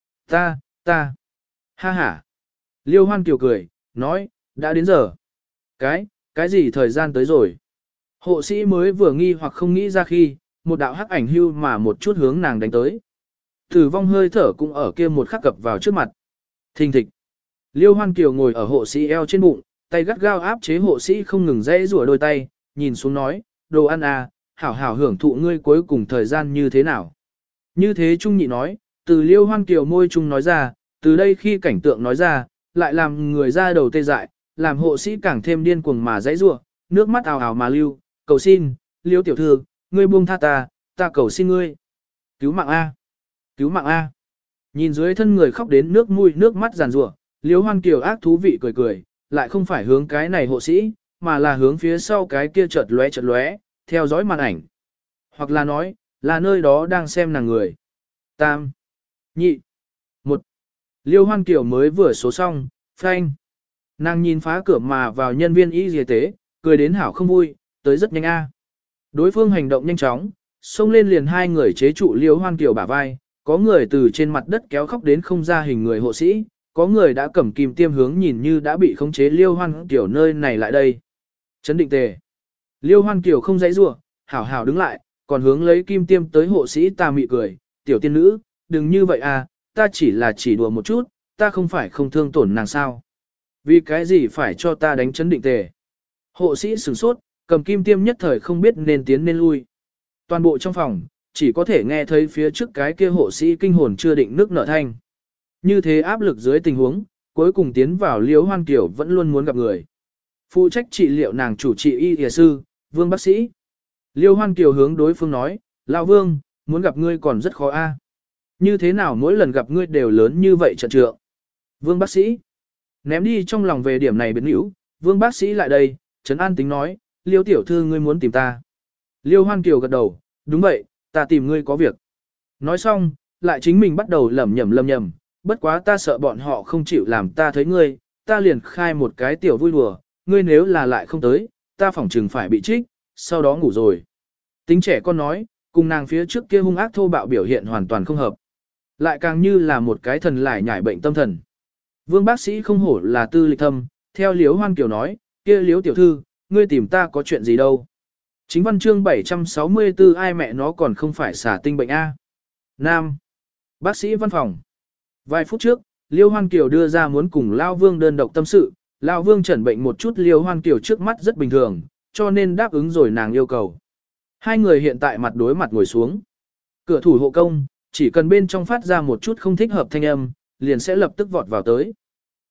Speaker 1: Ta. Ha ha. Liêu Hoan Kiều cười, nói, đã đến giờ. Cái gì thời gian tới rồi? Hộ sĩ mới vừa nghi hoặc không nghĩ ra khi, một đạo hắc ảnh hưu mà một chút hướng nàng đánh tới. Tử vong hơi thở cũng ở kia một khắc cập vào trước mặt. Thình thịch. Liêu Hoan Kiều ngồi ở hộ sĩ eo trên bụng, tay gắt gao áp chế hộ sĩ không ngừng dãy rủa đôi tay, nhìn xuống nói, đồ ăn à, hảo hảo hưởng thụ ngươi cuối cùng thời gian như thế nào. Như thế Trung Nhị nói, từ Liêu Hoan Kiều môi Trung nói ra, từ đây khi cảnh tượng nói ra, lại làm người ra đầu tê dại, làm hộ sĩ càng thêm điên cuồng mà dãy rủa, nước mắt ào ào mà lưu, cầu xin, Liêu tiểu thư, ngươi buông tha ta cầu xin ngươi. Cứu mạng A. Cứu mạng A. Nhìn dưới thân người khóc đến nước mũi nước mắt giàn rủa, Liêu Hoan Kiều ác thú vị cười cười, lại không phải hướng cái này hộ sĩ, mà là hướng phía sau cái kia chợt lóe, theo dõi màn ảnh. Hoặc là nói, là nơi đó đang xem nàng người. Tam. Nhị. Một. Liêu Hoan Kiều mới vừa số xong, phanh. Nàng nhìn phá cửa mà vào nhân viên y tế, cười đến hảo không vui, tới rất nhanh a. Đối phương hành động nhanh chóng, xông lên liền hai người chế trụ Liêu Hoan Kiều bả vai, có người từ trên mặt đất kéo khóc đến không ra hình người hộ sĩ, có người đã cầm kìm tiêm hướng nhìn như đã bị khống chế Liêu Hoan Kiều nơi này lại đây. Chấn định tề. Liêu Hoan Kiều không dãy rủa, hảo hảo đứng lại, còn hướng lấy kim tiêm tới hộ sĩ ta mị cười, tiểu tiên nữ, đừng như vậy à, ta chỉ đùa một chút, ta không phải không thương tổn nàng sao. Vì cái gì phải cho ta đánh chấn định tề. Hộ sĩ sửng sốt, cầm kim tiêm nhất thời không biết nên tiến nên lui. Toàn bộ trong phòng, chỉ có thể nghe thấy phía trước cái kia hộ sĩ kinh hồn chưa định nước nở thanh. Như thế áp lực dưới tình huống, cuối cùng tiến vào Liêu Hoan Kiều vẫn luôn muốn gặp người. Phụ trách trị liệu nàng chủ trị y y sư, Vương bác sĩ. Liêu Hoan Kiều hướng đối phương nói, Lão Vương, muốn gặp ngươi còn rất khó a. Như thế nào mỗi lần gặp ngươi đều lớn như vậy trận trượng. Vương bác sĩ. Ném đi trong lòng về điểm này biến hữu, Vương bác sĩ lại đây, trấn an tính nói, Liêu tiểu thư ngươi muốn tìm ta. Liêu Hoan Kiều gật đầu, đúng vậy, ta tìm ngươi có việc. Nói xong, lại chính mình bắt đầu lẩm nhẩm, bất quá ta sợ bọn họ không chịu làm ta thấy ngươi, ta liền khai một cái tiểu vui đùa, ngươi nếu là lại không tới, ta phỏng chừng phải bị trích, sau đó ngủ rồi. Tính trẻ con nói, cùng nàng phía trước kia hung ác thô bạo biểu hiện hoàn toàn không hợp. Lại càng như là một cái thần lải nhải bệnh tâm thần. Vương bác sĩ không hổ là tư lịch thâm, theo Liễu Hoan Kiều nói, kia Liễu tiểu thư, ngươi tìm ta có chuyện gì đâu. Chính văn chương 764 ai mẹ nó còn không phải xả tinh bệnh A. Nam. Bác sĩ văn phòng. Vài phút trước, Liêu Hoan Kiều đưa ra muốn cùng Lao Vương đơn độc tâm sự, Lao Vương chẩn bệnh một chút Liêu Hoan Kiều trước mắt rất bình thường, cho nên đáp ứng rồi nàng yêu cầu. Hai người hiện tại mặt đối mặt ngồi xuống. Cửa thủ hộ công, chỉ cần bên trong phát ra một chút không thích hợp thanh âm, liền sẽ lập tức vọt vào tới.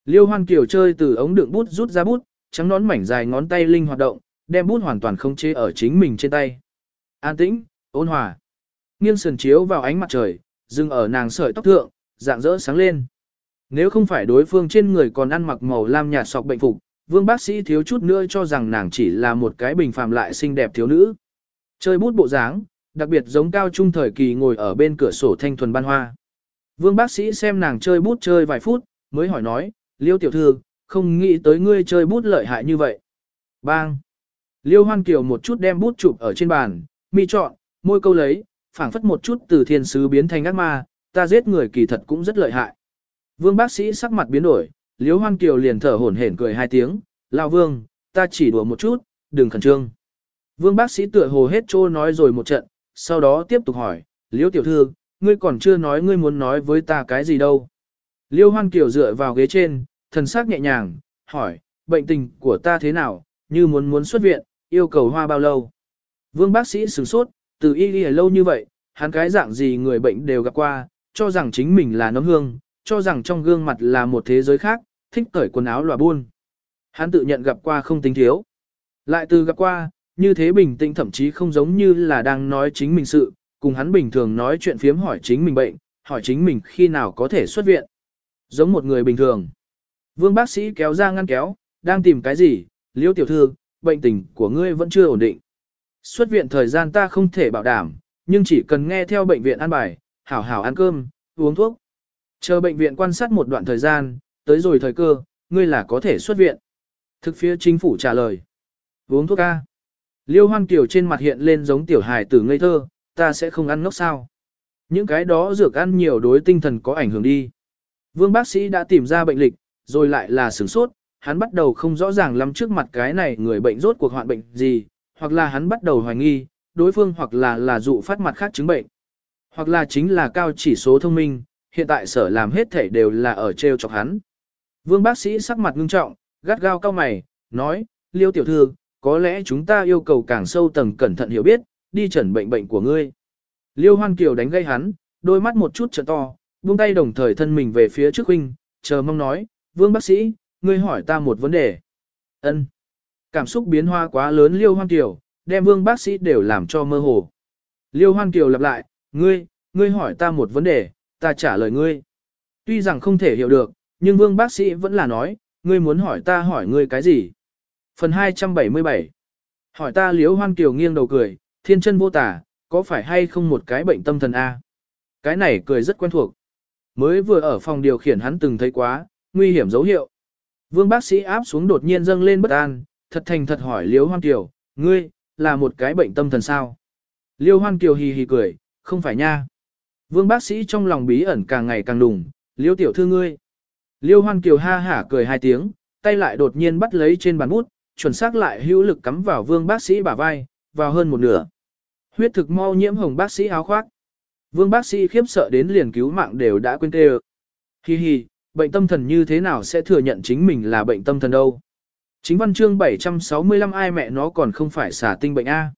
Speaker 1: Liêu Hoan Kiều chơi từ ống đựng bút rút ra bút, trắng nón mảnh dài ngón tay linh hoạt động, đem bút hoàn toàn không chế ở chính mình trên tay. An tĩnh, ôn hòa. Nghiêng sườn chiếu vào ánh mặt trời, dừng ở nàng sợi tóc thượng, dạng rỡ sáng lên. Nếu không phải đối phương trên người còn ăn mặc màu lam nhạt sọc bệnh phục, Vương bác sĩ thiếu chút nữa cho rằng nàng chỉ là một cái bình phàm lại xinh đẹp thiếu nữ. Chơi bút bộ dáng, đặc biệt giống cao trung thời kỳ ngồi ở bên cửa sổ thanh thuần ban hoa. Vương bác sĩ xem nàng chơi bút chơi vài phút, mới hỏi nói, Liêu tiểu thư, không nghĩ tới ngươi chơi bút lợi hại như vậy. Bang! Liêu Hoan Kiều một chút đem bút chụp ở trên bàn, mi chọn, môi câu lấy, phảng phất một chút từ thiên sứ biến thành ác ma, ta giết người kỳ thật cũng rất lợi hại. Vương bác sĩ sắc mặt biến đổi, Liêu Hoan Kiều liền thở hổn hển cười hai tiếng, lao vương, ta chỉ đùa một chút, đừng khẩn trương. Vương bác sĩ tựa hồ hết trô nói rồi một trận, sau đó tiếp tục hỏi, Liêu tiểu thư, ngươi còn chưa nói ngươi muốn nói với ta cái gì đâu. Liêu Hoan Kiều dựa vào ghế trên, thần sắc nhẹ nhàng, hỏi, bệnh tình của ta thế nào, như muốn xuất viện, yêu cầu hoa bao lâu. Vương bác sĩ sửng sốt, từ y lâu như vậy, hắn cái dạng gì người bệnh đều gặp qua, cho rằng chính mình là nấm hương, cho rằng trong gương mặt là một thế giới khác, thích cởi quần áo lòa buôn. Hắn tự nhận gặp qua không tính thiếu. Lại từ gặp qua, như thế bình tĩnh thậm chí không giống như là đang nói chính mình sự, cùng hắn bình thường nói chuyện phiếm hỏi chính mình bệnh, hỏi chính mình khi nào có thể xuất viện. Giống một người bình thường. Vương bác sĩ kéo ra ngăn kéo, đang tìm cái gì, Liêu tiểu thư, bệnh tình của ngươi vẫn chưa ổn định. Xuất viện thời gian ta không thể bảo đảm, nhưng chỉ cần nghe theo bệnh viện an bài, hảo hảo ăn cơm, uống thuốc. Chờ bệnh viện quan sát một đoạn thời gian, tới rồi thời cơ, ngươi là có thể xuất viện. Thực phía chính phủ trả lời. Uống thuốc A. Liêu Hoan Kiều trên mặt hiện lên giống tiểu hài tử ngây thơ, ta sẽ không ăn ngốc sao. Những cái đó dược ăn nhiều đối tinh thần có ảnh hưởng đi. Vương bác sĩ đã tìm ra bệnh lịch, rồi lại là sửng sốt, hắn bắt đầu không rõ ràng lắm trước mặt cái này người bệnh rốt cuộc hoạn bệnh gì, hoặc là hắn bắt đầu hoài nghi, đối phương hoặc là dụ phát mặt khác chứng bệnh, hoặc là chính là cao chỉ số thông minh, hiện tại sở làm hết thể đều là ở treo chọc hắn. Vương bác sĩ sắc mặt ngưng trọng, gắt gao cao mày, nói, Liêu tiểu thư, có lẽ chúng ta yêu cầu càng sâu tầng cẩn thận hiểu biết, đi chẩn bệnh của ngươi. Liêu Hoan Kiều đánh gây hắn, đôi mắt một chút trợn to, buông tay đồng thời thân mình về phía trước huynh, chờ mong nói, Vương bác sĩ, ngươi hỏi ta một vấn đề. Ân. Cảm xúc biến hóa quá lớn Liêu Hoan Kiều, đem Vương bác sĩ đều làm cho mơ hồ. Liêu Hoan Kiều lặp lại, ngươi hỏi ta một vấn đề, ta trả lời ngươi. Tuy rằng không thể hiểu được, nhưng Vương bác sĩ vẫn là nói, ngươi muốn hỏi ta hỏi ngươi cái gì. Phần 277. Hỏi ta Liêu Hoan Kiều nghiêng đầu cười, thiên chân vô tả, có phải hay không một cái bệnh tâm thần A? Cái này cười rất quen thuộc. Mới vừa ở phòng điều khiển hắn từng thấy quá, nguy hiểm dấu hiệu. Vương bác sĩ áp xuống đột nhiên dâng lên bất an, thật thành thật hỏi Liêu Hoan Kiều, ngươi, là một cái bệnh tâm thần sao? Liêu Hoan Kiều hì hì cười, không phải nha. Vương bác sĩ trong lòng bí ẩn càng ngày càng đùng, Liêu tiểu thư ngươi. Liêu Hoan Kiều ha hả cười hai tiếng, tay lại đột nhiên bắt lấy trên bàn bút, chuẩn xác lại hữu lực cắm vào Vương bác sĩ bả vai, vào hơn một nửa. Huyết thực mau nhiễm hồng bác sĩ áo khoác. Vương bác sĩ khiếp sợ đến liền cứu mạng đều đã quên tê. Hi hi, bệnh tâm thần như thế nào sẽ thừa nhận chính mình là bệnh tâm thần đâu. Chính văn chương 765 ai mẹ nó còn không phải xả tinh bệnh A.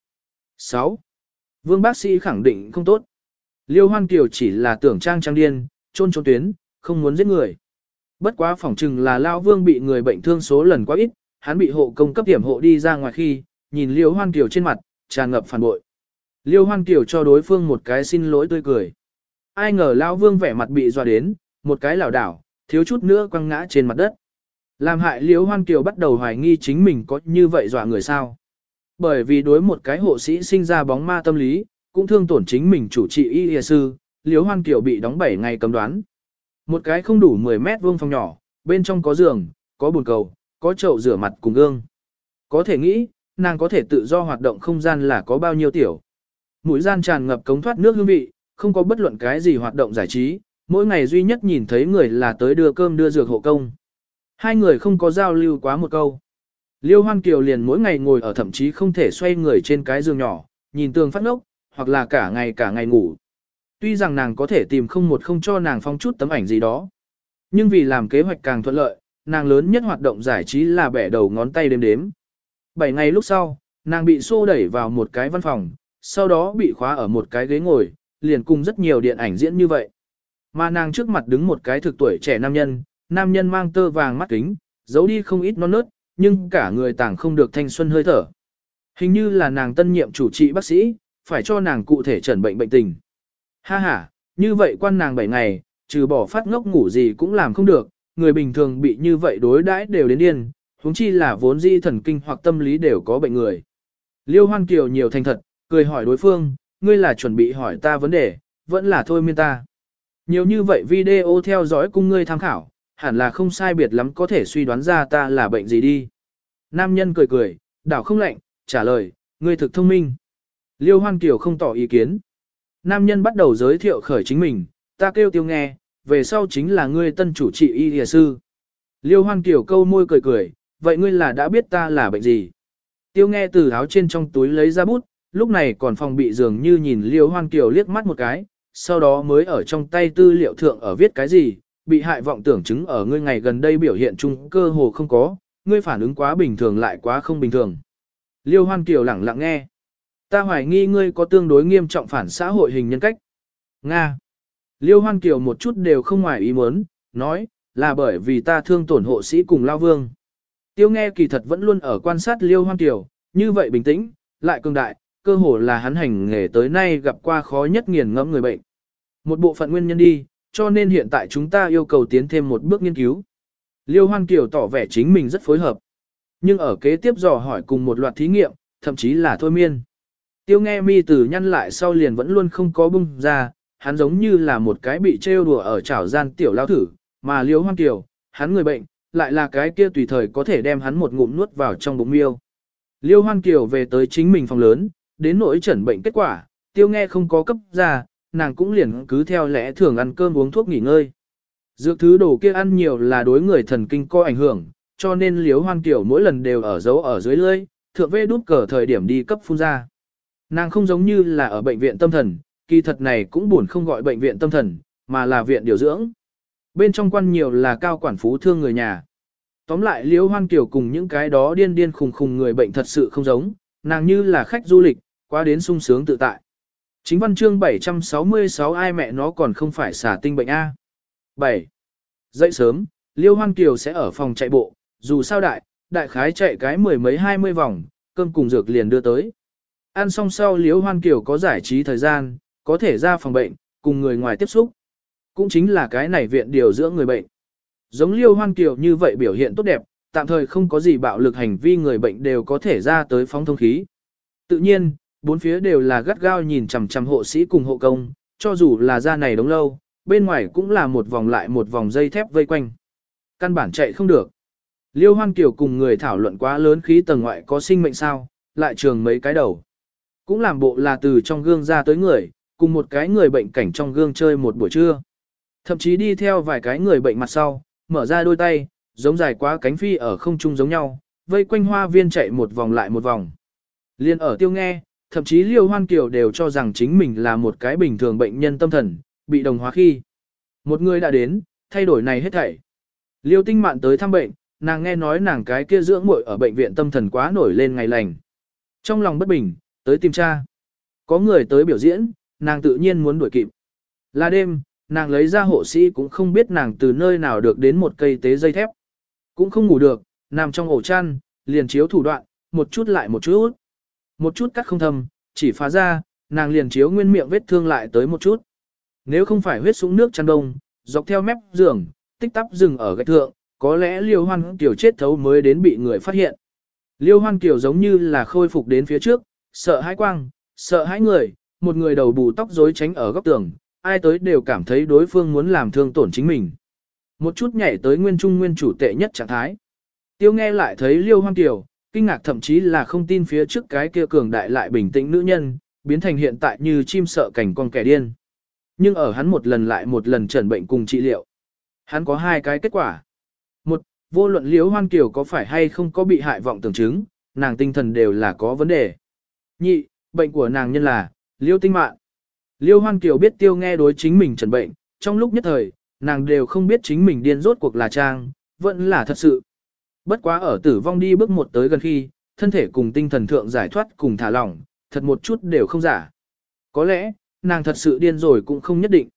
Speaker 1: 6. Vương bác sĩ khẳng định không tốt. Liêu Hoan Kiều chỉ là tưởng trang điên, trôn tuyến, không muốn giết người. Bất quá phỏng chừng là Lao Vương bị người bệnh thương số lần quá ít, hắn bị hộ công cấp điểm hộ đi ra ngoài khi, nhìn Liêu Hoan Kiều trên mặt, tràn ngập phản bội. Liêu Hoan Kiều cho đối phương một cái xin lỗi tươi cười. Ai ngờ Lao Vương vẻ mặt bị dọa đến, một cái lảo đảo, thiếu chút nữa quăng ngã trên mặt đất. Làm hại Liêu Hoan Kiều bắt đầu hoài nghi chính mình có như vậy dọa người sao. Bởi vì đối một cái hộ sĩ sinh ra bóng ma tâm lý, cũng thương tổn chính mình chủ trị y sư, Liêu Hoan Kiều bị đóng 7 ngày cấm đoán. Một cái không đủ 10 mét vuông phòng nhỏ, bên trong có giường, có bồn cầu, có chậu rửa mặt cùng gương. Có thể nghĩ, nàng có thể tự do hoạt động không gian là có bao nhiêu tiểu. Mũi gian tràn ngập cống thoát nước hương vị, không có bất luận cái gì hoạt động giải trí, mỗi ngày duy nhất nhìn thấy người là tới đưa cơm đưa dược hộ công. Hai người không có giao lưu quá một câu. Liêu Hoan Kiều liền mỗi ngày ngồi ở thậm chí không thể xoay người trên cái giường nhỏ, nhìn tường phát ngốc, hoặc là cả ngày ngủ. Tuy rằng nàng có thể tìm không cho nàng phong chút tấm ảnh gì đó. Nhưng vì làm kế hoạch càng thuận lợi, nàng lớn nhất hoạt động giải trí là bẻ đầu ngón tay đếm đếm. 7 ngày lúc sau, nàng bị xô đẩy vào một cái văn phòng, sau đó bị khóa ở một cái ghế ngồi, liền cùng rất nhiều điện ảnh diễn như vậy. Mà nàng trước mặt đứng một cái thực tuổi trẻ nam nhân, nam nhân mang tơ vàng mắt kính, giấu đi không ít non nớt, nhưng cả người tảng không được thanh xuân hơi thở. Hình như là nàng tân nhiệm chủ trị bác sĩ, phải cho nàng cụ thể chẩn bệnh bệnh tình. Ha ha, như vậy quan nàng 7 ngày, trừ bỏ phát ngốc ngủ gì cũng làm không được, người bình thường bị như vậy đối đãi đều đến điên, huống chi là vốn di thần kinh hoặc tâm lý đều có bệnh người. Liêu Hoan Kiều nhiều thành thật, cười hỏi đối phương, ngươi là chuẩn bị hỏi ta vấn đề, vẫn là thôi miên ta. Nhiều như vậy video theo dõi cùng ngươi tham khảo, hẳn là không sai biệt lắm có thể suy đoán ra ta là bệnh gì đi. Nam nhân cười cười, đảo không lạnh, trả lời, ngươi thực thông minh. Liêu Hoan Kiều không tỏ ý kiến. Nam nhân bắt đầu giới thiệu khởi chính mình, ta kêu Tiêu Nghe, về sau chính là ngươi tân chủ trị y y sư. Liêu Hoan Kiều câu môi cười cười, vậy ngươi là đã biết ta là bệnh gì? Tiêu Nghe từ áo trên trong túi lấy ra bút, lúc này còn phòng bị dường như nhìn Liêu Hoan Kiều liếc mắt một cái, sau đó mới ở trong tay tư liệu thượng ở viết cái gì, bị hại vọng tưởng chứng ở ngươi ngày gần đây biểu hiện chung cơ hồ không có, ngươi phản ứng quá bình thường lại quá không bình thường. Liêu Hoan Kiều lẳng lặng nghe. Ta hoài nghi ngươi có tương đối nghiêm trọng phản xã hội hình nhân cách. Nga. Liêu Hoan Kiều một chút đều không ngoài ý muốn, nói, là bởi vì ta thương tổn hộ sĩ cùng Lao Vương. Tiêu Nghe kỳ thật vẫn luôn ở quan sát Liêu Hoan Kiều, như vậy bình tĩnh, lại cường đại, cơ hồ là hắn hành nghề tới nay gặp qua khó nhất nghiền ngẫm người bệnh. Một bộ phận nguyên nhân đi, cho nên hiện tại chúng ta yêu cầu tiến thêm một bước nghiên cứu. Liêu Hoan Kiều tỏ vẻ chính mình rất phối hợp. Nhưng ở kế tiếp dò hỏi cùng một loạt thí nghiệm, thậm chí là thôi miên. Tiêu Nghe mi từ nhăn lại sau liền vẫn luôn không có bung ra, hắn giống như là một cái bị trêu đùa ở chảo gian tiểu lao thử, mà Liêu Hoan Kiều, hắn người bệnh, lại là cái kia tùy thời có thể đem hắn một ngụm nuốt vào trong bụng miêu. Liêu Hoan Kiều về tới chính mình phòng lớn, đến nỗi chẩn bệnh kết quả, Tiêu Nghe không có cấp ra, nàng cũng liền cứ theo lẽ thường ăn cơm uống thuốc nghỉ ngơi. Dược thứ đồ kia ăn nhiều là đối người thần kinh có ảnh hưởng, cho nên Liêu Hoan Kiều mỗi lần đều ở giấu ở dưới lưỡi, thượng vê đút cờ thời điểm đi cấp phun ra. Nàng không giống như là ở bệnh viện tâm thần, kỳ thật này cũng buồn không gọi bệnh viện tâm thần, mà là viện điều dưỡng. Bên trong quan nhiều là cao quản phú thương người nhà. Tóm lại Liễu Hoan Kiều cùng những cái đó điên điên khùng khùng người bệnh thật sự không giống, nàng như là khách du lịch, qua đến sung sướng tự tại. Chính văn chương 766 ai mẹ nó còn không phải xả tinh bệnh A. 7. Dậy sớm, Liễu Hoan Kiều sẽ ở phòng chạy bộ, dù sao đại khái chạy cái 10 mấy 20 vòng, cơm cùng dược liền đưa tới. Ăn xong sau Liễu Hoan Kiều có giải trí thời gian, có thể ra phòng bệnh, cùng người ngoài tiếp xúc. Cũng chính là cái này viện điều dưỡng người bệnh. Giống Liêu Hoan Kiều như vậy biểu hiện tốt đẹp, tạm thời không có gì bạo lực hành vi người bệnh đều có thể ra tới phóng thông khí. Tự nhiên, bốn phía đều là gắt gao nhìn chằm chằm hộ sĩ cùng hộ công, cho dù là ra này đống lâu, bên ngoài cũng là một vòng lại một vòng dây thép vây quanh. Căn bản chạy không được. Liêu Hoan Kiều cùng người thảo luận quá lớn khí tầng ngoại có sinh mệnh sao, lại trường mấy cái đầu. Cũng làm bộ là từ trong gương ra tới người, cùng một cái người bệnh cảnh trong gương chơi một buổi trưa. Thậm chí đi theo vài cái người bệnh mặt sau, mở ra đôi tay, giống dài quá cánh phi ở không trung giống nhau, vây quanh hoa viên chạy một vòng lại một vòng. Liên ở Tiêu Nghe, thậm chí Liêu Hoan Kiều đều cho rằng chính mình là một cái bình thường bệnh nhân tâm thần, bị đồng hóa khi. Một người đã đến, thay đổi này hết thảy. Liêu Tinh Mạn tới thăm bệnh, nàng nghe nói nàng cái kia dưỡng muội ở bệnh viện tâm thần quá nổi lên ngày lành. Trong lòng bất bình, tới tìm cha. Có người tới biểu diễn, nàng tự nhiên muốn đuổi kịp. Là đêm, nàng lấy ra hộ sĩ cũng không biết nàng từ nơi nào được đến một cây tế dây thép. Cũng không ngủ được, nằm trong ổ chăn, liền chiếu thủ đoạn, một chút lại một chút. Một chút cắt không thầm, chỉ phá ra, nàng liền chiếu nguyên miệng vết thương lại tới một chút. Nếu không phải huyết sũng nước chăn đông, dọc theo mép giường, tích tắp dừng ở gạch thượng, có lẽ Liêu Hoan Kiều chết thấu mới đến bị người phát hiện. Liêu Hoan Kiều giống như là khôi phục đến phía trước, sợ hãi quang, sợ hãi người, một người đầu bù tóc rối tránh ở góc tường, ai tới đều cảm thấy đối phương muốn làm thương tổn chính mình. Một chút nhảy tới nguyên trung nguyên chủ tệ nhất trạng thái. Tiêu Nghe lại thấy Liêu Hoan Kiều, kinh ngạc thậm chí là không tin phía trước cái kia cường đại lại bình tĩnh nữ nhân, biến thành hiện tại như chim sợ cảnh con kẻ điên. Nhưng ở hắn một lần lại một lần chẩn bệnh cùng trị liệu, hắn có hai cái kết quả. Một, vô luận Liêu Hoan Kiều có phải hay không có bị hại vọng tưởng chứng, nàng tinh thần đều là có vấn đề. Nhị, bệnh của nàng nhân là Liêu Tinh Mạn. Liêu Hoan Kiều biết Tiêu Nghe đối chính mình chẩn bệnh, trong lúc nhất thời, nàng đều không biết chính mình điên rốt cuộc là trang, vẫn là thật sự. Bất quá ở tử vong đi bước một tới gần khi, thân thể cùng tinh thần thượng giải thoát cùng thả lỏng, thật một chút đều không giả. Có lẽ, nàng thật sự điên rồi cũng không nhất định.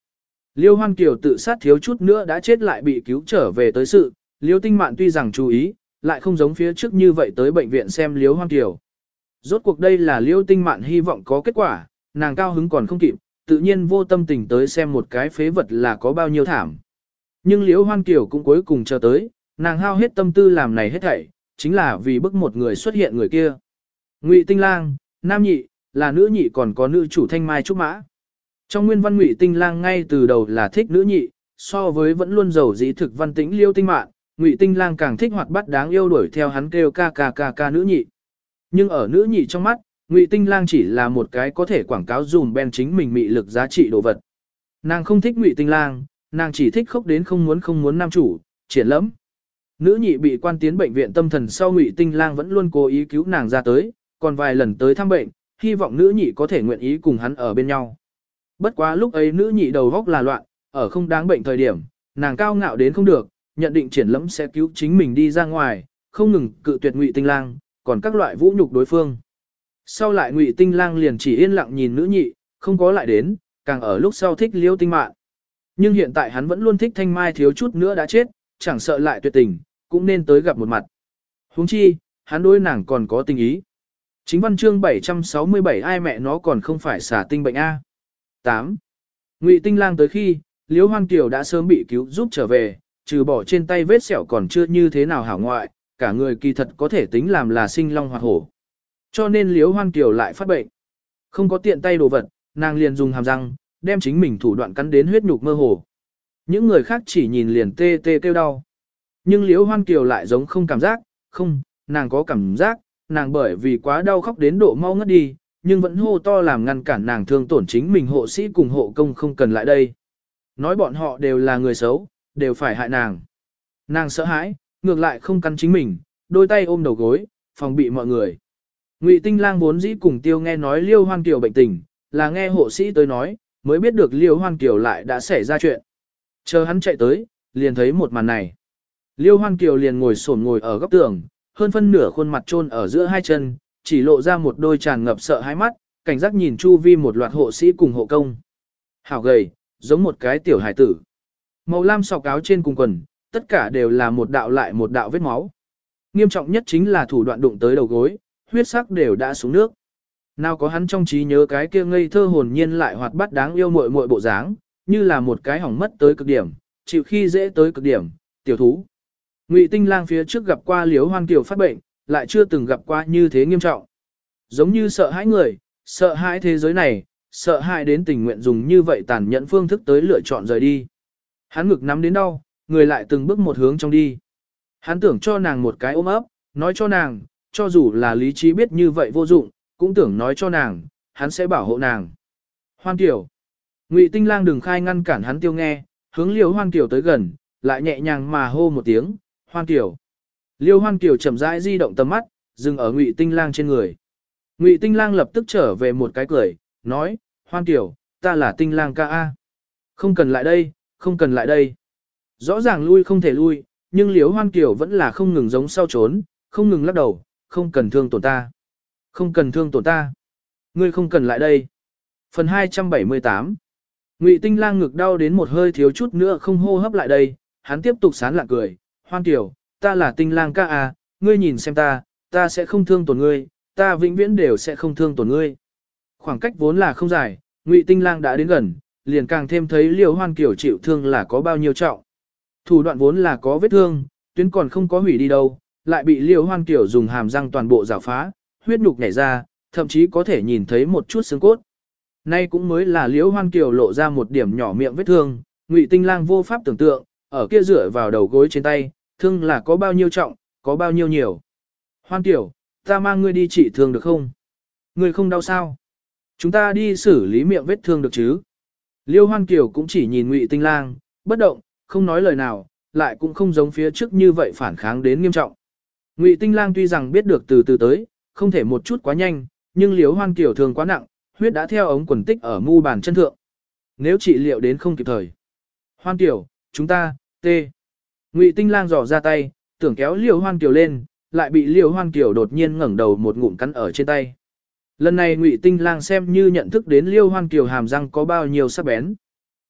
Speaker 1: Liêu Hoan Kiều tự sát thiếu chút nữa đã chết lại bị cứu trở về tới sự, Liêu Tinh Mạn tuy rằng chú ý, lại không giống phía trước như vậy tới bệnh viện xem Liêu Hoan Kiều. Rốt cuộc đây là Liêu Tinh Mạn hy vọng có kết quả, nàng cao hứng còn không kịp, tự nhiên vô tâm tình tới xem một cái phế vật là có bao nhiêu thảm. Nhưng Liêu Hoan Kiều cũng cuối cùng chờ tới, nàng hao hết tâm tư làm này hết thảy, chính là vì bức một người xuất hiện người kia. Ngụy Tinh Lang, nam nhị, là nữ nhị còn có nữ chủ Thanh Mai Trúc Mã. Trong nguyên văn Ngụy Tinh Lang ngay từ đầu là thích nữ nhị, so với vẫn luôn giàu dĩ thực văn tĩnh Liêu Tinh Mạn, Ngụy Tinh Lang càng thích hoạt bát đáng yêu đuổi theo hắn kêu ca ca ca ca nữ nhị. Nhưng ở nữ nhị trong mắt, Ngụy Tinh Lang chỉ là một cái có thể quảng cáo dùm ben chính mình mị lực giá trị đồ vật. Nàng không thích Ngụy Tinh Lang, nàng chỉ thích khóc đến không muốn nam chủ, triển lẫm. Nữ nhị bị quan tiến bệnh viện tâm thần sau Ngụy Tinh Lang vẫn luôn cố ý cứu nàng ra tới, còn vài lần tới thăm bệnh, hy vọng nữ nhị có thể nguyện ý cùng hắn ở bên nhau. Bất quá lúc ấy nữ nhị đầu góc là loạn, ở không đáng bệnh thời điểm, nàng cao ngạo đến không được, nhận định triển lẫm sẽ cứu chính mình đi ra ngoài, không ngừng cự tuyệt Ngụy Tinh Lang, còn các loại vũ nhục đối phương. Sau lại Ngụy Tinh Lang liền chỉ yên lặng nhìn nữ nhị, không có lại đến, càng ở lúc sau thích Liêu Tinh Mạn. Nhưng hiện tại hắn vẫn luôn thích Thanh Mai thiếu chút nữa đã chết, chẳng sợ lại tuyệt tình, cũng nên tới gặp một mặt. Huống chi, hắn đối nàng còn có tình ý. Chính văn chương 767 ai mẹ nó còn không phải xả tinh bệnh A. 8. Ngụy Tinh Lang tới khi, Liễu Hoan Kiều đã sớm bị cứu giúp trở về, trừ bỏ trên tay vết sẹo còn chưa như thế nào hảo ngoại, cả người kỳ thật có thể tính làm là sinh long hoạt hổ. Cho nên Liễu Hoan Kiều lại phát bệnh. Không có tiện tay đồ vật, nàng liền dùng hàm răng, đem chính mình thủ đoạn cắn đến huyết nhục mơ hồ. Những người khác chỉ nhìn liền tê tê kêu đau. Nhưng Liễu Hoan Kiều lại giống không cảm giác, không, nàng có cảm giác, nàng bởi vì quá đau khóc đến độ mau ngất đi, nhưng vẫn hô to làm ngăn cản nàng thương tổn chính mình hộ sĩ cùng hộ công không cần lại đây. Nói bọn họ đều là người xấu, đều phải hại nàng. Nàng sợ hãi, ngược lại không cắn chính mình, đôi tay ôm đầu gối, phòng bị mọi người. Ngụy Tinh Lang vốn dĩ cùng Tiêu nghe nói Liêu Hoan Kiều bệnh tình, là nghe hộ sĩ tới nói, mới biết được Liêu Hoan Kiều lại đã xảy ra chuyện. Chờ hắn chạy tới, liền thấy một màn này. Liêu Hoan Kiều liền ngồi ở góc tường, hơn phân nửa khuôn mặt chôn ở giữa hai chân, chỉ lộ ra một đôi tràn ngập sợ hãi mắt, cảnh giác nhìn chu vi một loạt hộ sĩ cùng hộ công. Hảo gầy, giống một cái tiểu hải tử. Màu lam sọc áo trên cùng quần, tất cả đều là một đạo lại một đạo vết máu. Nghiêm trọng nhất chính là thủ đoạn đụng tới đầu gối, huyết sắc đều đã xuống nước. Nào có hắn trong trí nhớ cái kia ngây thơ hồn nhiên lại hoạt bát đáng yêu muội muội bộ dáng, như là một cái hỏng mất tới cực điểm, chịu khi dễ tới cực điểm, tiểu thú. Ngụy Tinh Lang phía trước gặp qua Liễu Hoan Kiều phát bệnh, lại chưa từng gặp qua như thế nghiêm trọng. Giống như sợ hãi người, sợ hãi thế giới này, sợ hãi đến tình nguyện dùng như vậy tàn nhẫn phương thức tới lựa chọn rời đi. Hắn ngực nắm đến đau, người lại từng bước một hướng trong đi. Hắn tưởng cho nàng một cái ôm ấp, nói cho nàng, cho dù là lý trí biết như vậy vô dụng, cũng tưởng nói cho nàng, hắn sẽ bảo hộ nàng. Hoan Kiều. Ngụy Tinh Lang đừng khai ngăn cản hắn Tiêu nghe, hướng Liễu Hoan Kiều tới gần, lại nhẹ nhàng mà hô một tiếng, Hoan Kiều. Liêu Hoan Kiều chậm rãi di động tầm mắt, dừng ở Ngụy Tinh Lang trên người. Ngụy Tinh Lang lập tức trở về một cái cười, nói, Hoan Kiều, ta là Tinh Lang ca a. Không cần lại đây, không cần lại đây. Rõ ràng lui không thể lui, nhưng Liễu Hoan Kiều vẫn là không ngừng giống sau trốn, không ngừng lắc đầu, không cần thương tổn ta. Không cần thương tổn ta. Ngươi không cần lại đây. Phần 278. Ngụy Tinh Lang ngực đau đến một hơi thiếu chút nữa không hô hấp lại đây, hắn tiếp tục sán lạ cười, Hoan Kiều, ta là Tinh Lang ca à, ngươi nhìn xem ta sẽ không thương tổn ngươi, ta vĩnh viễn đều sẽ không thương tổn ngươi. Khoảng cách vốn là không dài, Ngụy Tinh Lang đã đến gần, liền càng thêm thấy Liễu Hoan Kiều chịu thương là có bao nhiêu trọng. Thủ đoạn vốn là có vết thương, tuyến còn không có hủy đi đâu, lại bị Liễu Hoan Kiều dùng hàm răng toàn bộ rào phá, huyết nhục nhảy ra, thậm chí có thể nhìn thấy một chút xương cốt. Nay cũng mới là Liễu Hoan Kiều lộ ra một điểm nhỏ miệng vết thương, Ngụy Tinh Lang vô pháp tưởng tượng, ở kia rửa vào đầu gối trên tay, thương là có bao nhiêu trọng, có bao nhiêu nhiều. Hoan Kiều, ta mang ngươi đi trị thương được không? Ngươi không đau sao? Chúng ta đi xử lý miệng vết thương được chứ? Liêu Hoan Kiều cũng chỉ nhìn Ngụy Tinh Lang, bất động, không nói lời nào, lại cũng không giống phía trước như vậy phản kháng đến nghiêm trọng. Ngụy Tinh Lang tuy rằng biết được từ từ tới, không thể một chút quá nhanh, nhưng Liêu Hoan Kiều thương quá nặng, huyết đã theo ống quần tích ở mu bàn chân thượng. Nếu trị liệu đến không kịp thời. Hoan Kiều, chúng ta, tê. Ngụy Tinh Lang dò ra tay, tưởng kéo Liêu Hoan Kiều lên, lại bị Liêu Hoan Kiều đột nhiên ngẩng đầu một ngụm cắn ở trên tay. Lần này Ngụy Tinh Lang xem như nhận thức đến Liêu Hoan Kiều hàm răng có bao nhiêu sắc bén.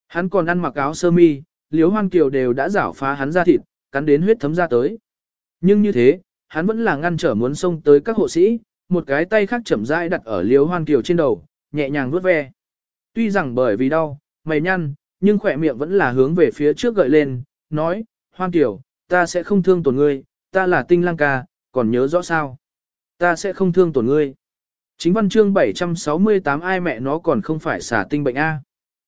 Speaker 1: Hắn còn ăn mặc áo sơ mi, Liễu Hoan Kiều đều đã rảo phá hắn ra thịt, cắn đến huyết thấm ra tới. Nhưng như thế, hắn vẫn là ngăn trở muốn xông tới các hộ sĩ, một cái tay khác chậm rãi đặt ở Liễu Hoan Kiều trên đầu, nhẹ nhàng vuốt ve. Tuy rằng bởi vì đau, mày nhăn, nhưng khỏe miệng vẫn là hướng về phía trước gợi lên, nói, Hoan Kiều, ta sẽ không thương tổn ngươi, ta là Tinh Lang ca, còn nhớ rõ sao? Ta sẽ không thương tổn ngươi. Chính văn chương 768 ai mẹ nó còn không phải xả tinh bệnh A.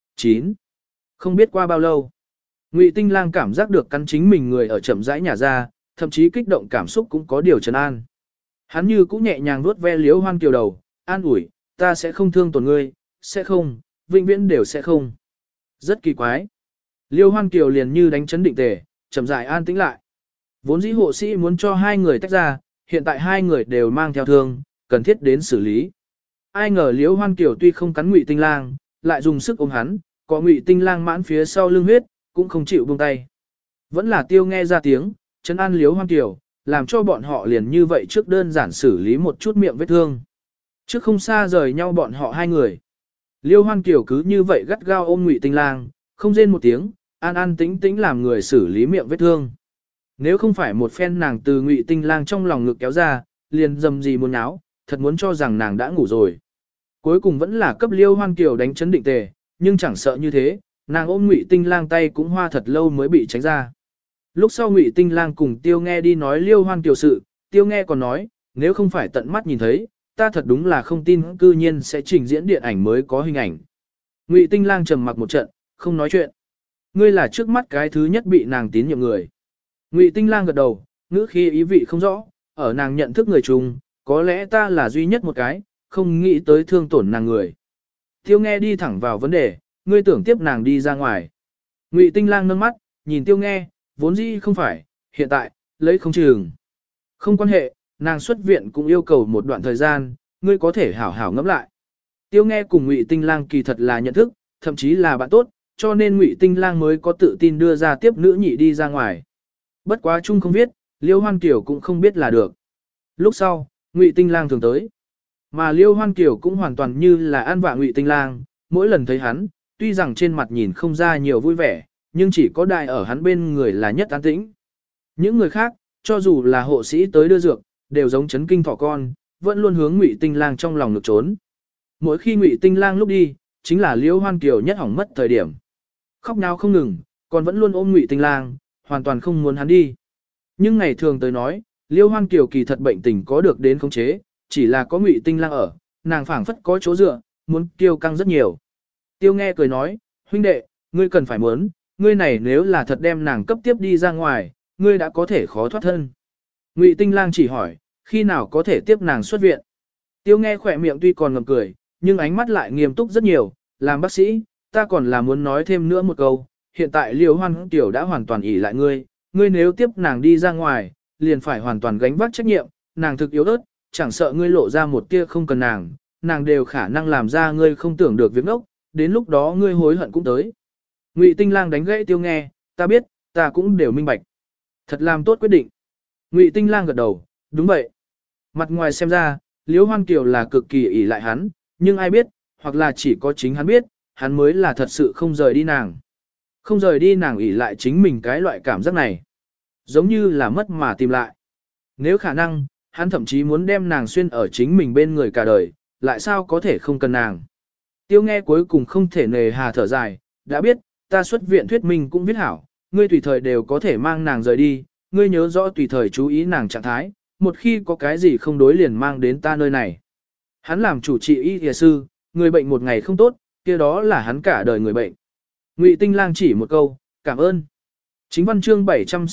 Speaker 1: 9. Không biết qua bao lâu, Ngụy Tinh Lang cảm giác được cắn chính mình người ở chậm rãi nhả ra, thậm chí kích động cảm xúc cũng có điều trấn an. Hắn như cũng nhẹ nhàng vuốt ve Liễu Hoan Kiều đầu, an ủi, ta sẽ không thương tổn ngươi, sẽ không, vĩnh viễn đều sẽ không. Rất kỳ quái. Liễu Hoan Kiều liền như đánh chấn định tề, chậm rãi an tĩnh lại. Vốn dĩ hộ sĩ muốn cho hai người tách ra, hiện tại hai người đều mang theo thương, cần thiết đến xử lý. Ai ngờ Liễu Hoan Kiều tuy không cắn Ngụy Tinh Lang, lại dùng sức ôm hắn, có Ngụy Tinh Lang mãn phía sau lưng huyết, cũng không chịu buông tay. Vẫn là Tiêu nghe ra tiếng, trấn an Liễu Hoan Kiều, làm cho bọn họ liền như vậy trước đơn giản xử lý một chút miệng vết thương. Trước không xa rời nhau bọn họ hai người. Liễu Hoan Kiều cứ như vậy gắt gao ôm Ngụy Tinh Lang, không rên một tiếng, an an tĩnh tĩnh làm người xử lý miệng vết thương. Nếu không phải một phen nàng từ Ngụy Tinh Lang trong lòng ngực kéo ra, liền dầm gì muốn nháo, thật muốn cho rằng nàng đã ngủ rồi. Cuối cùng vẫn là cấp Liễu Hoan Kiều đánh chấn định tề, nhưng chẳng sợ như thế, nàng ôm Ngụy Tinh Lang tay cũng hoa thật lâu mới bị tránh ra. Lúc sau Ngụy Tinh Lang cùng Tiêu nghe đi nói Liễu Hoan Kiều sự, Tiêu nghe còn nói, nếu không phải tận mắt nhìn thấy, ta thật đúng là không tin cư nhiên sẽ trình diễn điện ảnh mới có hình ảnh. Ngụy Tinh Lang trầm mặc một trận, không nói chuyện. Ngươi là trước mắt cái thứ nhất bị nàng tín nhiệm người. Ngụy Tinh Lang gật đầu, ngữ khí ý vị không rõ, ở nàng nhận thức người chung, có lẽ ta là duy nhất một cái, không nghĩ tới thương tổn nàng người. Tiêu nghe đi thẳng vào vấn đề, ngươi tưởng tiếp nàng đi ra ngoài. Ngụy Tinh Lang nâng mắt, nhìn Tiêu nghe, vốn dĩ không phải, hiện tại, lấy không chừng. Không quan hệ, nàng xuất viện cũng yêu cầu một đoạn thời gian, ngươi có thể hảo hảo ngẫm lại. Tiêu nghe cùng Ngụy Tinh Lang kỳ thật là nhận thức, thậm chí là bạn tốt, cho nên Ngụy Tinh Lang mới có tự tin đưa ra tiếp nữ nhị đi ra ngoài. Bất quá chung không biết, Liễu Hoan Kiều cũng không biết là được. Lúc sau, Ngụy Tinh Lang thường tới. Mà Liễu Hoan Kiều cũng hoàn toàn như là an vạ Ngụy Tinh Lang, mỗi lần thấy hắn, tuy rằng trên mặt nhìn không ra nhiều vui vẻ, nhưng chỉ có đại ở hắn bên người là nhất an tĩnh. Những người khác, cho dù là hộ sĩ tới đưa dược, đều giống chấn kinh thỏ con, vẫn luôn hướng Ngụy Tinh Lang trong lòng ngực trốn. Mỗi khi Ngụy Tinh Lang lúc đi, chính là Liễu Hoan Kiều nhất hỏng mất thời điểm. Khóc náo không ngừng, còn vẫn luôn ôm Ngụy Tinh Lang, hoàn toàn không muốn hắn đi. Nhưng ngày thường tới nói, Liễu Hoan Kiều kỳ thật bệnh tình có được đến khống chế, chỉ là có Ngụy Tinh Lang ở, nàng phảng phất có chỗ dựa, muốn kiêu căng rất nhiều. Tiêu nghe cười nói, huynh đệ, ngươi cần phải muốn, ngươi này nếu là thật đem nàng cấp tiếp đi ra ngoài, ngươi đã có thể khó thoát thân. Ngụy Tinh Lang chỉ hỏi, khi nào có thể tiếp nàng xuất viện. Tiêu nghe khỏe miệng tuy còn ngầm cười, nhưng ánh mắt lại nghiêm túc rất nhiều, làm bác sĩ, ta còn là muốn nói thêm nữa một câu, hiện tại Liễu Hoan Kiều đã hoàn toàn ỷ lại ngươi, ngươi nếu tiếp nàng đi ra ngoài, liền phải hoàn toàn gánh vác trách nhiệm, nàng thực yếu ớt, chẳng sợ ngươi lộ ra một tia không cần nàng, nàng đều khả năng làm ra ngươi không tưởng được việc ngốc, đến lúc đó ngươi hối hận cũng tới. Ngụy Tinh Lang đánh gãy Tiêu nghe, ta biết, ta cũng đều minh bạch. Thật làm tốt quyết định. Ngụy Tinh Lang gật đầu, đúng vậy. Mặt ngoài xem ra, Liễu Hoan Kiều là cực kỳ ỷ lại hắn, nhưng ai biết, hoặc là chỉ có chính hắn biết, hắn mới là thật sự không rời đi nàng. Không rời đi nàng ỷ lại chính mình cái loại cảm giác này. Giống như là mất mà tìm lại. Nếu khả năng, hắn thậm chí muốn đem nàng xuyên ở chính mình bên người cả đời, lại sao có thể không cần nàng. Tiêu nghe cuối cùng không thể nề hà thở dài, đã biết, ta xuất viện thuyết minh cũng viết hảo, ngươi tùy thời đều có thể mang nàng rời đi, ngươi nhớ rõ tùy thời chú ý nàng trạng thái, một khi có cái gì không đối liền mang đến ta nơi này. Hắn làm chủ trị y y sư, người bệnh một ngày không tốt, kia đó là hắn cả đời người bệnh. Ngụy Tinh Lang chỉ một câu, cảm ơn. Chính văn chương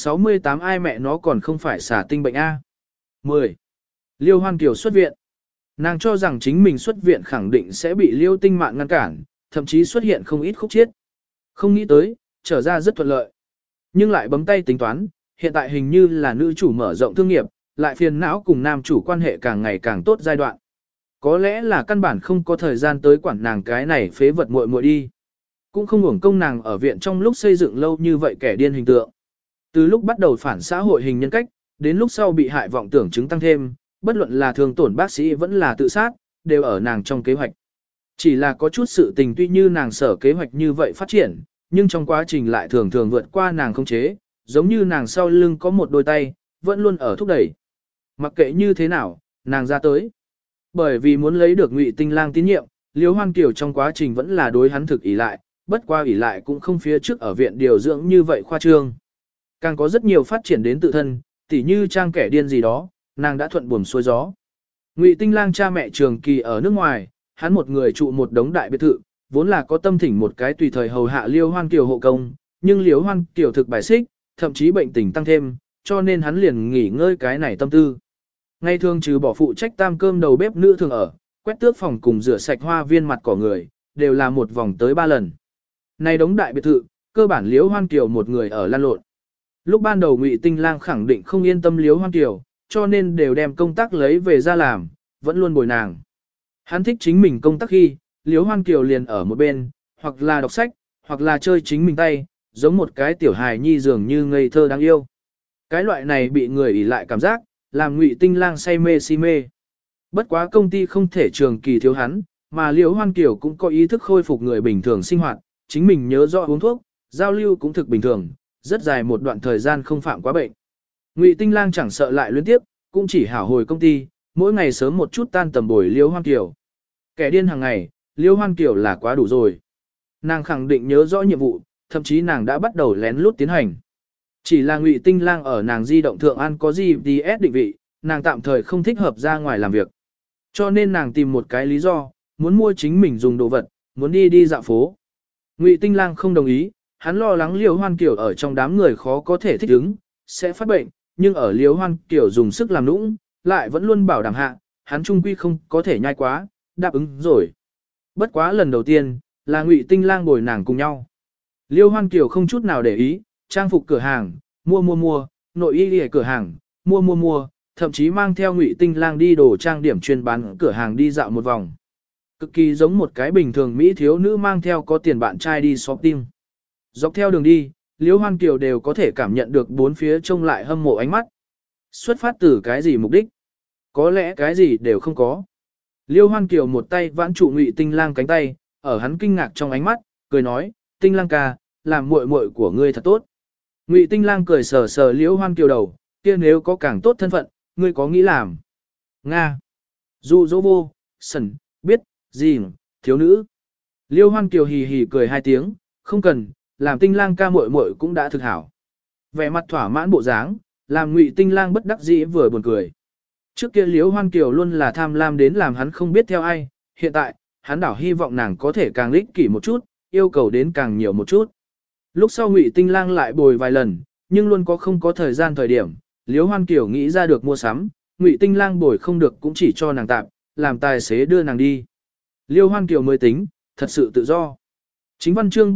Speaker 1: 768 ai mẹ nó còn không phải xả tinh bệnh A. 10. Liêu Hoan Kiều xuất viện. Nàng cho rằng chính mình xuất viện khẳng định sẽ bị Liêu Tinh Mạn ngăn cản, thậm chí xuất hiện không ít khúc chiết. Không nghĩ tới, trở ra rất thuận lợi. Nhưng lại bấm tay tính toán, hiện tại hình như là nữ chủ mở rộng thương nghiệp, lại phiền não cùng nam chủ quan hệ càng ngày càng tốt giai đoạn. Có lẽ là căn bản không có thời gian tới quản nàng cái này phế vật muội muội đi. Cũng không hưởng công nàng ở viện trong lúc xây dựng lâu như vậy kẻ điên hình tượng. Từ lúc bắt đầu phản xã hội hình nhân cách, đến lúc sau bị hại vọng tưởng chứng tăng thêm, bất luận là thương tổn bác sĩ vẫn là tự sát, đều ở nàng trong kế hoạch. Chỉ là có chút sự tình tuy như nàng sở kế hoạch như vậy phát triển, nhưng trong quá trình lại thường thường vượt qua nàng không chế, giống như nàng sau lưng có một đôi tay, vẫn luôn ở thúc đẩy. Mặc kệ như thế nào, nàng ra tới. Bởi vì muốn lấy được Ngụy Tinh Lang tín nhiệm, Liễu Hoan Kiều trong quá trình vẫn là đối hắn thực ỷ lại, bất qua ỷ lại cũng không phía trước ở viện điều dưỡng như vậy khoa trương. Càng có rất nhiều phát triển đến tự thân, tỉ như trang kẻ điên gì đó, nàng đã thuận buồm xuôi gió. Ngụy Tinh Lang cha mẹ trường kỳ ở nước ngoài, hắn một người trụ một đống đại biệt thự, vốn là có tâm thỉnh một cái tùy thời hầu hạ Liễu Hoan Kiều hộ công, nhưng Liễu Hoan Kiều thực bài xích, thậm chí bệnh tình tăng thêm, cho nên hắn liền nghỉ ngơi cái này tâm tư. Ngày thường trừ bỏ phụ trách tam cơm đầu bếp nữ thường ở, quét tước phòng cùng rửa sạch hoa viên mặt cỏ người, đều là một vòng tới 3 lần. Này đống đại biệt thự, cơ bản Liễu Hoan Kiều một người ở lan lộn. Lúc ban đầu Ngụy Tinh Lang khẳng định không yên tâm Liễu Hoan Kiều, cho nên đều đem công tác lấy về ra làm, vẫn luôn bồi nàng. Hắn thích chính mình công tác khi, Liễu Hoan Kiều liền ở một bên, hoặc là đọc sách, hoặc là chơi chính mình tay, giống một cái tiểu hài nhi dường như ngây thơ đáng yêu. Cái loại này bị người ỷ lại cảm giác, làm Ngụy Tinh Lang say mê si mê. Bất quá công ty không thể trường kỳ thiếu hắn, mà Liễu Hoan Kiều cũng có ý thức khôi phục người bình thường sinh hoạt, chính mình nhớ rõ uống thuốc, giao lưu cũng thực bình thường, rất dài một đoạn thời gian không phạm quá bệnh. Ngụy Tinh Lang chẳng sợ lại liên tiếp, cũng chỉ hảo hồi công ty, mỗi ngày sớm một chút tan tầm bồi Liễu Hoan Kiều. Kẻ điên hàng ngày, Liễu Hoan Kiều là quá đủ rồi. Nàng khẳng định nhớ rõ nhiệm vụ, thậm chí nàng đã bắt đầu lén lút tiến hành. Chỉ là Ngụy Tinh Lang ở nàng di động thượng ăn có GPS định vị, nàng tạm thời không thích hợp ra ngoài làm việc. Cho nên nàng tìm một cái lý do, muốn mua chính mình dùng đồ vật, muốn đi dạo phố. Ngụy Tinh Lang không đồng ý, hắn lo lắng Liễu Hoan Kiều ở trong đám người khó có thể thích ứng, sẽ phát bệnh, nhưng ở Liễu Hoan Kiều dùng sức làm nũng, lại vẫn luôn bảo đảm hạ, hắn trung quy không có thể nhai quá, đáp ứng rồi. Bất quá lần đầu tiên, là Ngụy Tinh Lang bồi nàng cùng nhau. Liễu Hoan Kiều không chút nào để ý, trang phục cửa hàng, mua, nội y cửa hàng, mua, thậm chí mang theo Ngụy Tinh Lang đi đồ trang điểm chuyên bán cửa hàng đi dạo một vòng. Cực kỳ giống một cái bình thường mỹ thiếu nữ mang theo có tiền bạn trai đi shopping. Dọc theo đường đi, Liễu Hoan Kiều đều có thể cảm nhận được bốn phía trông lại hâm mộ ánh mắt. Xuất phát từ cái gì mục đích? Có lẽ cái gì đều không có. Liễu Hoan Kiều một tay vãn trụ Ngụy Tinh Lang cánh tay, ở hắn kinh ngạc trong ánh mắt, cười nói, Tinh Lang ca, làm muội muội của ngươi thật tốt. Ngụy Tinh Lang cười sờ sờ Liễu Hoan Kiều đầu, kia nếu có càng tốt thân phận, ngươi có nghĩ làm? Nga. Dụ dỗ vô, sần, biết, gì, thiếu nữ. Liễu Hoan Kiều hì hì cười 2 tiếng, không cần, làm Tinh Lang ca muội muội cũng đã thực hảo. Vẻ mặt thỏa mãn bộ dáng, làm Ngụy Tinh Lang bất đắc dĩ vừa buồn cười. Trước kia Liễu Hoan Kiều luôn là tham lam đến làm hắn không biết theo ai, hiện tại, hắn đảo hy vọng nàng có thể càng ích kỷ một chút, yêu cầu đến càng nhiều một chút. Lúc sau Ngụy Tinh Lang lại bồi vài lần, nhưng luôn có không có thời gian thời điểm, Liễu Hoan Kiều nghĩ ra được mua sắm, Ngụy Tinh Lang bồi không được cũng chỉ cho nàng tạm, làm tài xế đưa nàng đi. Liễu Hoan Kiều mới tính, thật sự tự do. Chính văn chương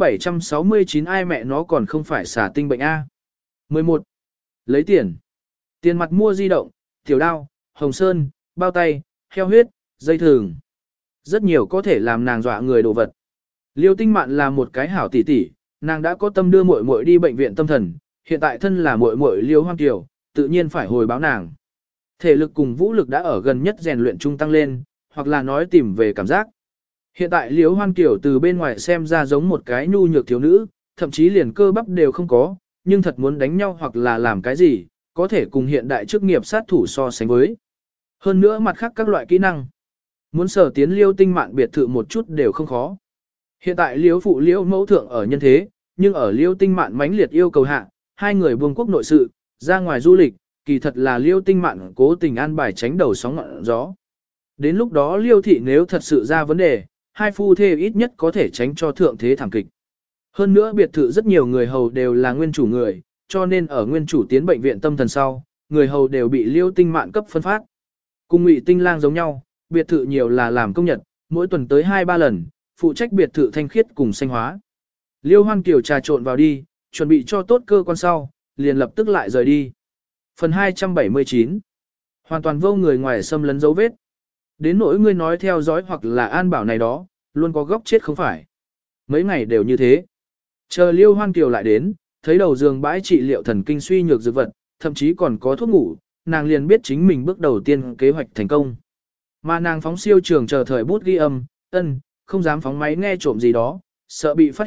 Speaker 1: 769 ai mẹ nó còn không phải xả tinh bệnh A. 11. Lấy tiền. Tiền mặt mua di động, tiểu đao, hồng sơn, bao tay, heo huyết, dây thừng. Rất nhiều có thể làm nàng dọa người đồ vật. Liêu Tinh Mạn là một cái hảo tỷ tỷ, nàng đã có tâm đưa muội muội đi bệnh viện tâm thần, hiện tại thân là muội muội Liêu Hoan Kiều, tự nhiên phải hồi báo nàng. Thể lực cùng vũ lực đã ở gần nhất rèn luyện trung tăng lên, hoặc là nói tìm về cảm giác. Hiện tại Liễu Hoan Kiều từ bên ngoài xem ra giống một cái nhu nhược thiếu nữ, thậm chí liền cơ bắp đều không có, nhưng thật muốn đánh nhau hoặc là làm cái gì, có thể cùng hiện đại chức nghiệp sát thủ so sánh với. Hơn nữa mặt khác các loại kỹ năng. Muốn sở tiến Liêu Tinh Mạn biệt thự một chút đều không khó. Hiện tại Liễu phụ Liễu mẫu thượng ở nhân thế, nhưng ở Liêu Tinh Mạn mãnh liệt yêu cầu hạ, hai người buông quốc nội sự, ra ngoài du lịch, kỳ thật là Liêu Tinh Mạn cố tình an bài tránh đầu sóng ngọn gió. Đến lúc đó Liêu thị nếu thật sự ra vấn đề, hai phu thê ít nhất có thể tránh cho thượng thế thảm kịch. Hơn nữa biệt thự rất nhiều người hầu đều là nguyên chủ người, cho nên ở nguyên chủ tiến bệnh viện tâm thần sau, người hầu đều bị Liêu Tinh Mạn cấp phân phát. Cùng Ngụy Tinh Lang giống nhau, biệt thự nhiều là làm công nhật, mỗi tuần tới 2-3 lần, phụ trách biệt thự thanh khiết cùng xanh hóa. Liêu Hoan Kiều trà trộn vào đi, chuẩn bị cho tốt cơ quan sau, liền lập tức lại rời đi. Phần 279. Hoàn toàn vô người ngoài xâm lấn dấu vết. Đến nỗi ngươi nói theo dõi hoặc là an bảo này đó, luôn có góc chết không phải. Mấy ngày đều như thế. Chờ Liêu Hoan Kiều lại đến, thấy đầu giường bãi trị liệu thần kinh suy nhược dược vật, thậm chí còn có thuốc ngủ, nàng liền biết chính mình bước đầu tiên kế hoạch thành công. Mà nàng phóng siêu trường chờ thời bút ghi âm, không dám phóng máy nghe trộm gì đó, sợ bị phát hiện,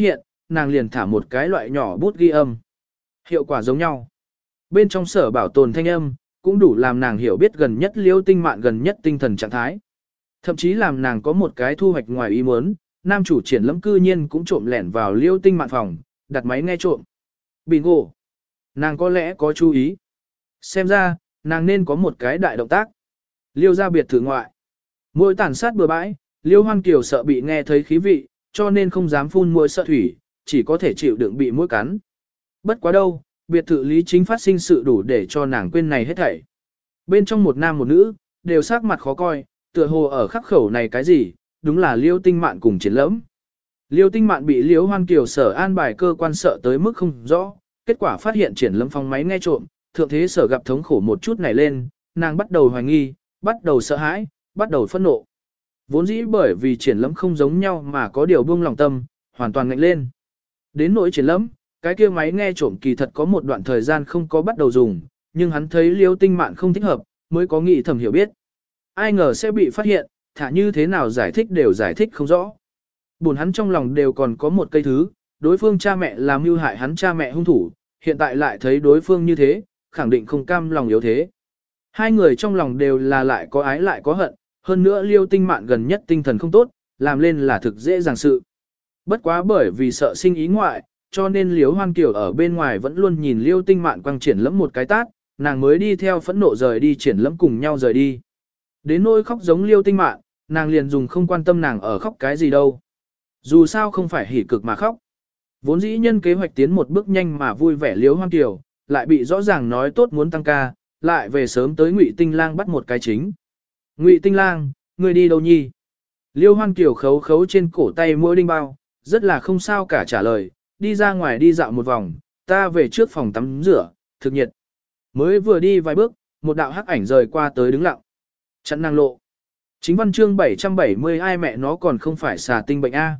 Speaker 1: nàng liền thả một cái loại nhỏ bút ghi âm. Hiệu quả giống nhau. Bên trong sở bảo tồn thanh âm, cũng đủ làm nàng hiểu biết gần nhất Liêu Tinh Mạn gần nhất tinh thần trạng thái. Thậm chí làm nàng có một cái thu hoạch ngoài ý muốn, nam chủ triển lẫm cư nhiên cũng trộm lẻn vào Liêu Tinh Mạn phòng, đặt máy nghe trộm. Bingo! Nàng có lẽ có chú ý. Xem ra, nàng nên có một cái đại động tác. Liêu ra biệt thự ngoại. Mỗi tàn sát bừa bãi, Liêu Hoan Kiều sợ bị nghe thấy khí vị, cho nên không dám phun muỗi sợ thủy, chỉ có thể chịu đựng bị muỗi cắn. Bất quá đâu, biệt thự Lý Chính phát sinh sự đủ để cho nàng quên này hết thảy. Bên trong một nam một nữ, đều sắc mặt khó coi, tựa hồ ở khắc khẩu này cái gì, đúng là Liêu Tinh Mạn cùng Triển Lẫm. Liêu Tinh Mạn bị Liêu Hoan Kiều sở an bài cơ quan sợ tới mức không rõ, kết quả phát hiện Triển Lẫm phong máy nghe trộm, thượng thế sở gặp thống khổ một chút này lên, nàng bắt đầu hoài nghi, bắt đầu sợ hãi, bắt đầu phẫn nộ. Vốn dĩ bởi vì Triển Lẫm không giống nhau mà có điều buông lòng tâm, hoàn toàn ngạnh lên. Đến nỗi Triển Lẫm, cái kia máy nghe trộm kỳ thật có một đoạn thời gian không có bắt đầu dùng, nhưng hắn thấy Liêu Tinh Mạn không thích hợp, mới có nghĩ thầm hiểu biết. Ai ngờ sẽ bị phát hiện, thả như thế nào giải thích đều giải thích không rõ. Buồn hắn trong lòng đều còn có một cây thứ, đối phương cha mẹ làm mưu hại hắn cha mẹ hung thủ, hiện tại lại thấy đối phương như thế, khẳng định không cam lòng yếu thế. Hai người trong lòng đều là lại có ái lại có hận, hơn nữa Liêu Tinh Mạn gần nhất tinh thần không tốt, làm lên là thực dễ dàng sự. Bất quá bởi vì sợ sinh ý ngoại, cho nên Liêu Hoan Kiều ở bên ngoài vẫn luôn nhìn Liêu Tinh Mạn quăng Triển Lẫm một cái tát, nàng mới đi theo phẫn nộ rời đi Triển Lẫm cùng nhau rời đi. Đến nỗi khóc giống Liêu Tinh Mạn, nàng liền dùng không quan tâm nàng ở khóc cái gì đâu. Dù sao không phải hỉ cực mà khóc. Vốn dĩ nhân kế hoạch tiến một bước nhanh mà vui vẻ Liêu Hoan Kiều, lại bị rõ ràng nói tốt muốn tăng ca, lại về sớm tới Ngụy Tinh Lang bắt một cái chính. Ngụy Tinh Lang, ngươi đi đâu nhi? Liêu Hoan Kiều khấu khấu trên cổ tay mỗi đinh bao, rất là không sao cả trả lời, đi ra ngoài đi dạo một vòng, ta về trước phòng tắm rửa, thực nhiệt. Mới vừa đi vài bước, một đạo hắc ảnh rời qua tới đứng lặng. Chặn năng lộ. Chính văn chương 770 ai mẹ nó còn không phải xà tinh bệnh A.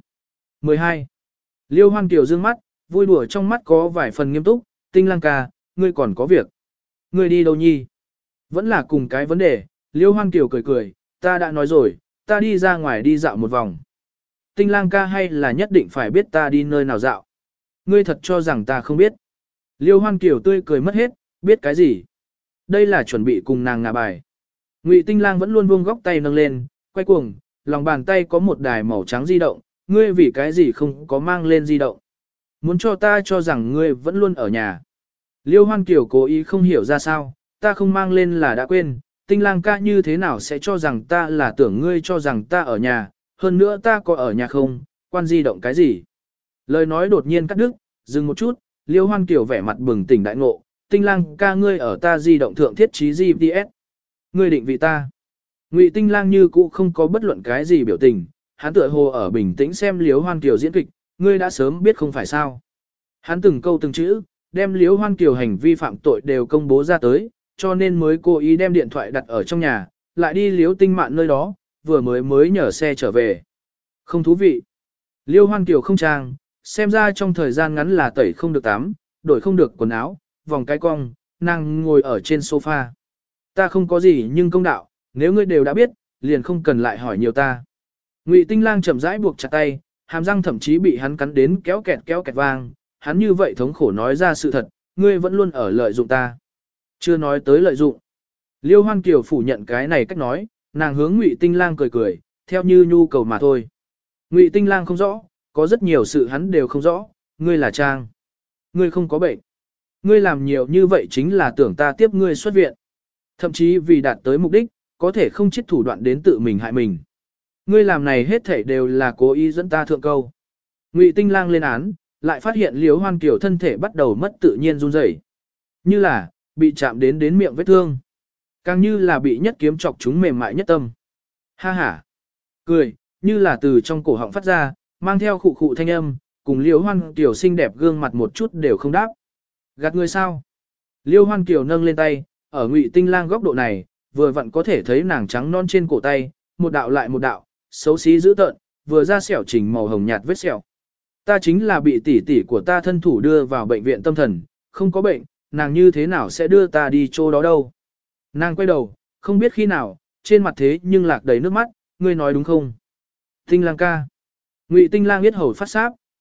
Speaker 1: 12. Liêu Hoan Kiều dương mắt, vui đùa trong mắt có vài phần nghiêm túc, Tinh Lang ca, ngươi còn có việc. Ngươi đi đâu nhi? Vẫn là cùng cái vấn đề, Liêu Hoan Kiều cười cười, ta đã nói rồi, ta đi ra ngoài đi dạo một vòng. Tinh Lang ca hay là nhất định phải biết ta đi nơi nào dạo. Ngươi thật cho rằng ta không biết. Liêu Hoan Kiều tươi cười mất hết, biết cái gì? Đây là chuẩn bị cùng nàng ngả bài. Ngụy Tinh Lang vẫn luôn buông góc tay nâng lên, quay cuồng, lòng bàn tay có một đài màu trắng di động, ngươi vì cái gì không có mang lên di động. Muốn cho ta cho rằng ngươi vẫn luôn ở nhà. Liêu Hoan Kiều cố ý không hiểu ra sao, ta không mang lên là đã quên, Tinh Lang ca như thế nào sẽ cho rằng ta là tưởng ngươi cho rằng ta ở nhà, hơn nữa ta có ở nhà không, quan di động cái gì. Lời nói đột nhiên cắt đứt, dừng một chút, Liêu Hoan Kiều vẻ mặt bừng tỉnh đại ngộ, Tinh Lang ca ngươi ở ta di động thượng thiết trí GPS. Ngươi định vị ta. Ngụy Tinh Lang như cũ không có bất luận cái gì biểu tình, hắn tựa hồ ở bình tĩnh xem Liêu Hoan Kiều diễn kịch, ngươi đã sớm biết không phải sao. Hắn từng câu từng chữ, đem Liêu Hoan Kiều hành vi phạm tội đều công bố ra tới, cho nên mới cố ý đem điện thoại đặt ở trong nhà, lại đi Liêu Tinh Mạn nơi đó, vừa mới nhờ xe trở về. Không thú vị. Liêu Hoan Kiều không trang, xem ra trong thời gian ngắn là tẩy không được tắm, đổi không được quần áo, vòng cái cong, nàng ngồi ở trên sofa. Ta không có gì nhưng công đạo, nếu ngươi đều đã biết, liền không cần lại hỏi nhiều ta. Ngụy Tinh Lang chậm rãi buộc chặt tay, hàm răng thậm chí bị hắn cắn đến kéo kẹt vang, hắn như vậy thống khổ nói ra sự thật, ngươi vẫn luôn ở lợi dụng ta. Chưa nói tới lợi dụng. Liêu Hoan Kiều phủ nhận cái này cách nói, nàng hướng Ngụy Tinh Lang cười cười, theo như nhu cầu mà thôi. Ngụy Tinh Lang không rõ, có rất nhiều sự hắn đều không rõ, ngươi là trang. Ngươi không có bệnh. Ngươi làm nhiều như vậy chính là tưởng ta tiếp ngươi xuất viện. Thậm chí vì đạt tới mục đích, có thể không chết thủ đoạn đến tự mình hại mình. Ngươi làm này hết thảy đều là cố ý dẫn ta thượng câu. Ngụy Tinh Lang lên án, lại phát hiện Liêu Hoan Kiều thân thể bắt đầu mất tự nhiên run rẩy, như là bị chạm đến miệng vết thương, càng như là bị nhất kiếm chọc chúng mềm mại nhất tâm. Ha ha, cười, như là từ trong cổ họng phát ra, mang theo khụ khụ thanh âm, cùng Liêu Hoan Kiều xinh đẹp gương mặt một chút đều không đáp. Gạt người sao? Liêu Hoan Kiều nâng lên tay, ở Ngụy Tinh Lang góc độ này, vừa vặn có thể thấy nàng trắng non trên cổ tay, một đạo lại một đạo, xấu xí dữ tợn, vừa ra sẹo chỉnh màu hồng nhạt vết sẹo. Ta chính là bị tỷ tỷ của ta thân thủ đưa vào bệnh viện tâm thần, không có bệnh, nàng như thế nào sẽ đưa ta đi chỗ đó đâu. Nàng quay đầu, không biết khi nào, trên mặt thế nhưng lạc đầy nước mắt, ngươi nói đúng không? Tinh Lang ca. Ngụy Tinh Lang biết hầu phát sáp,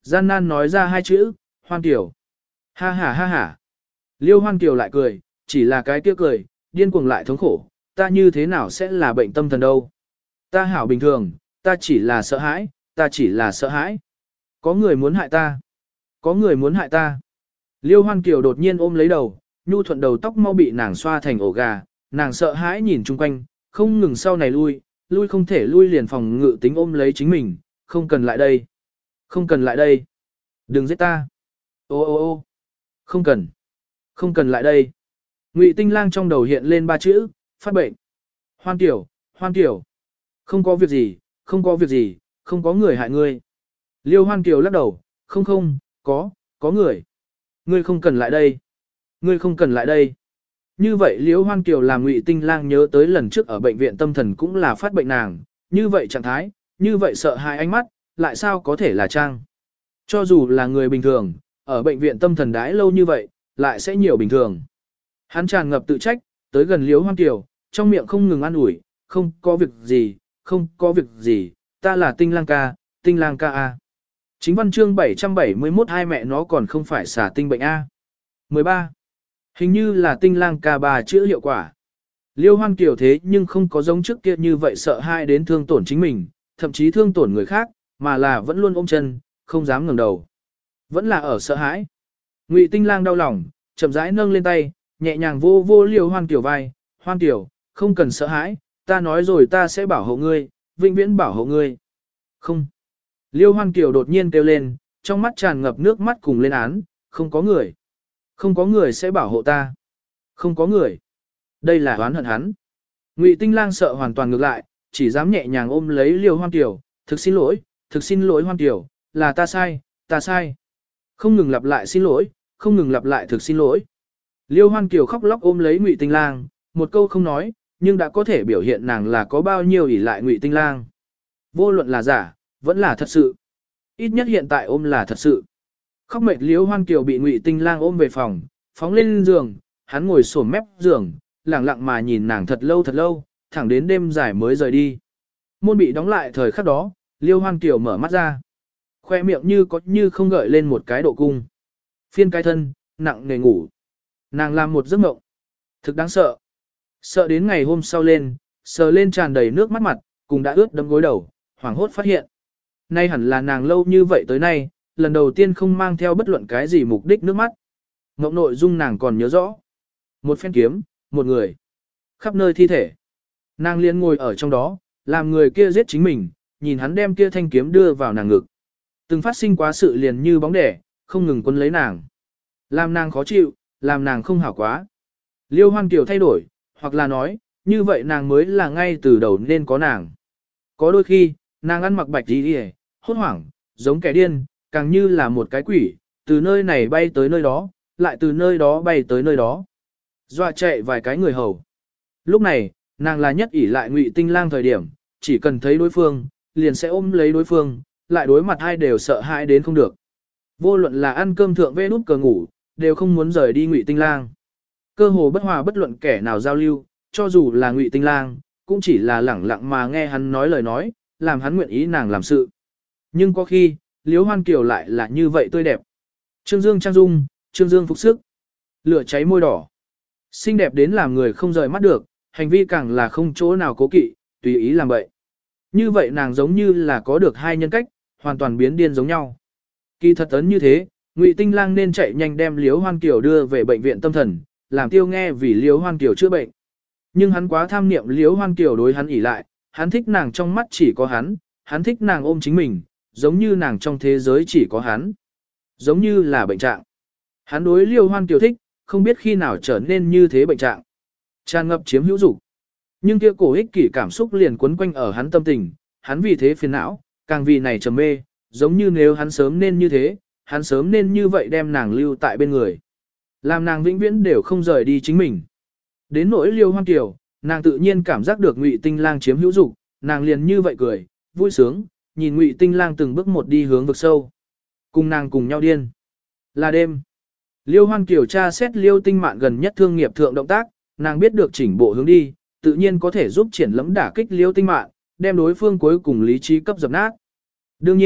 Speaker 1: Gian nan nói ra hai chữ, Hoan Kiều. Ha ha ha ha. Liêu Hoan Kiều lại cười, chỉ là cái kia cười, điên cuồng lại thống khổ, ta như thế nào sẽ là bệnh tâm thần đâu. Ta hảo bình thường, ta chỉ là sợ hãi, ta chỉ là sợ hãi. Có người muốn hại ta. Có người muốn hại ta. Liêu Hoan Kiều đột nhiên ôm lấy đầu, nhu thuận đầu tóc mau bị nàng xoa thành ổ gà, nàng sợ hãi nhìn chung quanh, không ngừng sau này lui không thể lui liền phòng ngự tính ôm lấy chính mình, không cần lại đây. Không cần lại đây. Đừng giết ta. Ô ô ô. Không cần. Không cần lại đây. Ngụy Tinh Lang trong đầu hiện lên ba chữ, phát bệnh. Hoan Kiều, Hoan Kiều. Không có việc gì, không có việc gì, không có người hại ngươi. Liêu Hoan Kiều lắc đầu, không, có người. Ngươi không cần lại đây. Ngươi không cần lại đây. Như vậy Liêu Hoan Kiều làm Ngụy Tinh Lang nhớ tới lần trước ở bệnh viện tâm thần cũng là phát bệnh nàng, như vậy trạng thái, như vậy sợ hãi ánh mắt, lại sao có thể là trang. Cho dù là người bình thường, ở bệnh viện tâm thần đãi lâu như vậy, lại sẽ nhiều bình thường. Hắn tràn ngập tự trách, tới gần Liêu Hoan Kiều, trong miệng không ngừng an ủi, không có việc gì, không có việc gì, ta là Tinh Lang ca a. Chính văn chương 771 hai mẹ nó còn không phải xả tinh bệnh a. 13. Hình như là Tinh Lang ca bà chữa hiệu quả. Liêu Hoan Kiều thế nhưng không có giống trước kia như vậy sợ hai đến thương tổn chính mình, thậm chí thương tổn người khác, mà là vẫn luôn ôm chân, không dám ngẩng đầu. Vẫn là ở sợ hãi. Ngụy Tinh Lang đau lòng, chậm rãi nâng lên tay, nhẹ nhàng vô vô Liêu Hoan Kiều vai, Hoan Kiều, không cần sợ hãi, ta nói rồi ta sẽ bảo hộ ngươi, vĩnh viễn bảo hộ ngươi. Không. Liêu Hoan Kiều đột nhiên kêu lên, trong mắt tràn ngập nước mắt cùng lên án, không có người. Không có người sẽ bảo hộ ta. Không có người. Đây là oán hận hắn. Ngụy Tinh Lang sợ hoàn toàn ngược lại, chỉ dám nhẹ nhàng ôm lấy Liêu Hoan Kiều, thực xin lỗi Hoan Kiều, là ta sai. Không ngừng lặp lại xin lỗi, không ngừng lặp lại thực xin lỗi. Liêu Hoan Kiều khóc lóc ôm lấy Ngụy Tinh Lang, một câu không nói, nhưng đã có thể biểu hiện nàng là có bao nhiêu ỷ lại Ngụy Tinh Lang. Vô luận là giả, vẫn là thật sự. Ít nhất hiện tại ôm là thật sự. Khóc mệt Liêu Hoan Kiều bị Ngụy Tinh Lang ôm về phòng, phóng lên giường, hắn ngồi xổm mép giường, lặng lặng mà nhìn nàng thật lâu, thẳng đến đêm dài mới rời đi. Môn bị đóng lại thời khắc đó, Liêu Hoan Kiều mở mắt ra. Khoe miệng như không gợi lên một cái độ cung. Phiên cái thân, nặng nề ngủ. Nàng làm một giấc mộng. Thực đáng sợ. Sợ đến ngày hôm sau lên, sờ lên tràn đầy nước mắt mặt, cùng đã ướt đẫm gối đầu, hoảng hốt phát hiện. Nay hẳn là nàng lâu như vậy tới nay, lần đầu tiên không mang theo bất luận cái gì mục đích nước mắt. Mộng nội dung nàng còn nhớ rõ. Một phen kiếm, một người. Khắp nơi thi thể. Nàng liền ngồi ở trong đó, làm người kia giết chính mình, nhìn hắn đem kia thanh kiếm đưa vào nàng ngực. Từng phát sinh quá sự liền như bóng đẻ, không ngừng quấn lấy nàng. Làm nàng khó chịu, làm nàng không hảo quá. Liêu Hoan Kiều thay đổi, hoặc là nói, như vậy nàng mới là ngay từ đầu nên có nàng. Có đôi khi, nàng ăn mặc bạch đi hốt hoảng, giống kẻ điên, càng như là một cái quỷ, từ nơi này bay tới nơi đó, lại từ nơi đó bay tới nơi đó. Dọa chạy vài cái người hầu. Lúc này, nàng là nhất ỷ lại Ngụy Tinh Lang thời điểm, chỉ cần thấy đối phương, liền sẽ ôm lấy đối phương, lại đối mặt hai đều sợ hãi đến không được. Vô luận là ăn cơm thượng vê nút cờ ngủ, đều không muốn rời đi Ngụy Tinh Lang. Cơ hồ bất hòa bất luận kẻ nào giao lưu, cho dù là Ngụy Tinh Lang, cũng chỉ là lẳng lặng mà nghe hắn nói lời nói, làm hắn nguyện ý nàng làm sự. Nhưng có khi, Liêu Hoan Kiều lại là như vậy tươi đẹp. Trương Dương trang dung, Trương Dương phục sức, lửa cháy môi đỏ. Xinh đẹp đến làm người không rời mắt được, hành vi càng là không chỗ nào cố kỵ, tùy ý làm vậy. Như vậy nàng giống như là có được hai nhân cách, hoàn toàn biến điên giống nhau. Kỳ thật ấn như thế, Ngụy Tinh Lang nên chạy nhanh đem Liêu Hoan Kiều đưa về bệnh viện tâm thần, làm Tiêu Nghe vì Liêu Hoan Kiều chữa bệnh. Nhưng hắn quá tham niệm Liêu Hoan Kiều đối hắn ỉ lại, hắn thích nàng trong mắt chỉ có hắn thích nàng ôm chính mình, giống như nàng trong thế giới chỉ có hắn. Giống như là bệnh trạng. Hắn đối Liêu Hoan Kiều thích, không biết khi nào trở nên như thế bệnh trạng. Tràn ngập chiếm hữu dục. Nhưng kia cổ ích kỷ cảm xúc liền quấn quanh ở hắn tâm tình, hắn vì thế phiền não, càng vì này trầm mê, giống như nếu hắn sớm nên như thế, hắn sớm nên như vậy đem nàng lưu tại bên người. Làm nàng vĩnh viễn đều không rời đi chính mình. Đến nỗi Liêu Hoan Kiều, nàng tự nhiên cảm giác được Ngụy Tinh Lang chiếm hữu dục, nàng liền như vậy cười, vui sướng, nhìn Ngụy Tinh Lang từng bước một đi hướng vực sâu. Cùng nàng cùng nhau điên. Là đêm. Liêu Hoan Kiều tra xét Liêu Tinh Mạn gần nhất thương nghiệp thượng động tác, nàng biết được chỉnh bộ hướng đi, tự nhiên có thể giúp triển lẫm đả kích Liêu Tinh Mạn, đem đối phương cuối cùng lý trí cấp dập nát. Đương nhiên,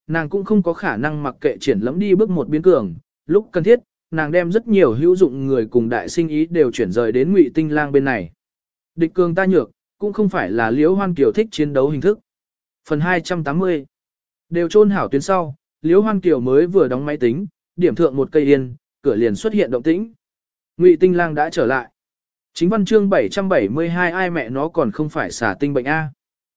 Speaker 1: nàng cũng không có khả năng mặc kệ triển lẫm đi bước một biến cường, lúc cần thiết, nàng đem rất nhiều hữu dụng người cùng đại sinh ý đều chuyển rời đến Ngụy Tinh Lang bên này. Địch cường ta nhược, cũng không phải là Liễu Hoan Kiều thích chiến đấu hình thức. Phần 280 đều chôn hảo tuyến sau, Liễu Hoan Kiều mới vừa đóng máy tính, điểm thượng một cây yên, cửa liền xuất hiện động tĩnh. Ngụy Tinh Lang đã trở lại. Chính văn chương 772 ai mẹ nó còn không phải xả tinh bệnh A.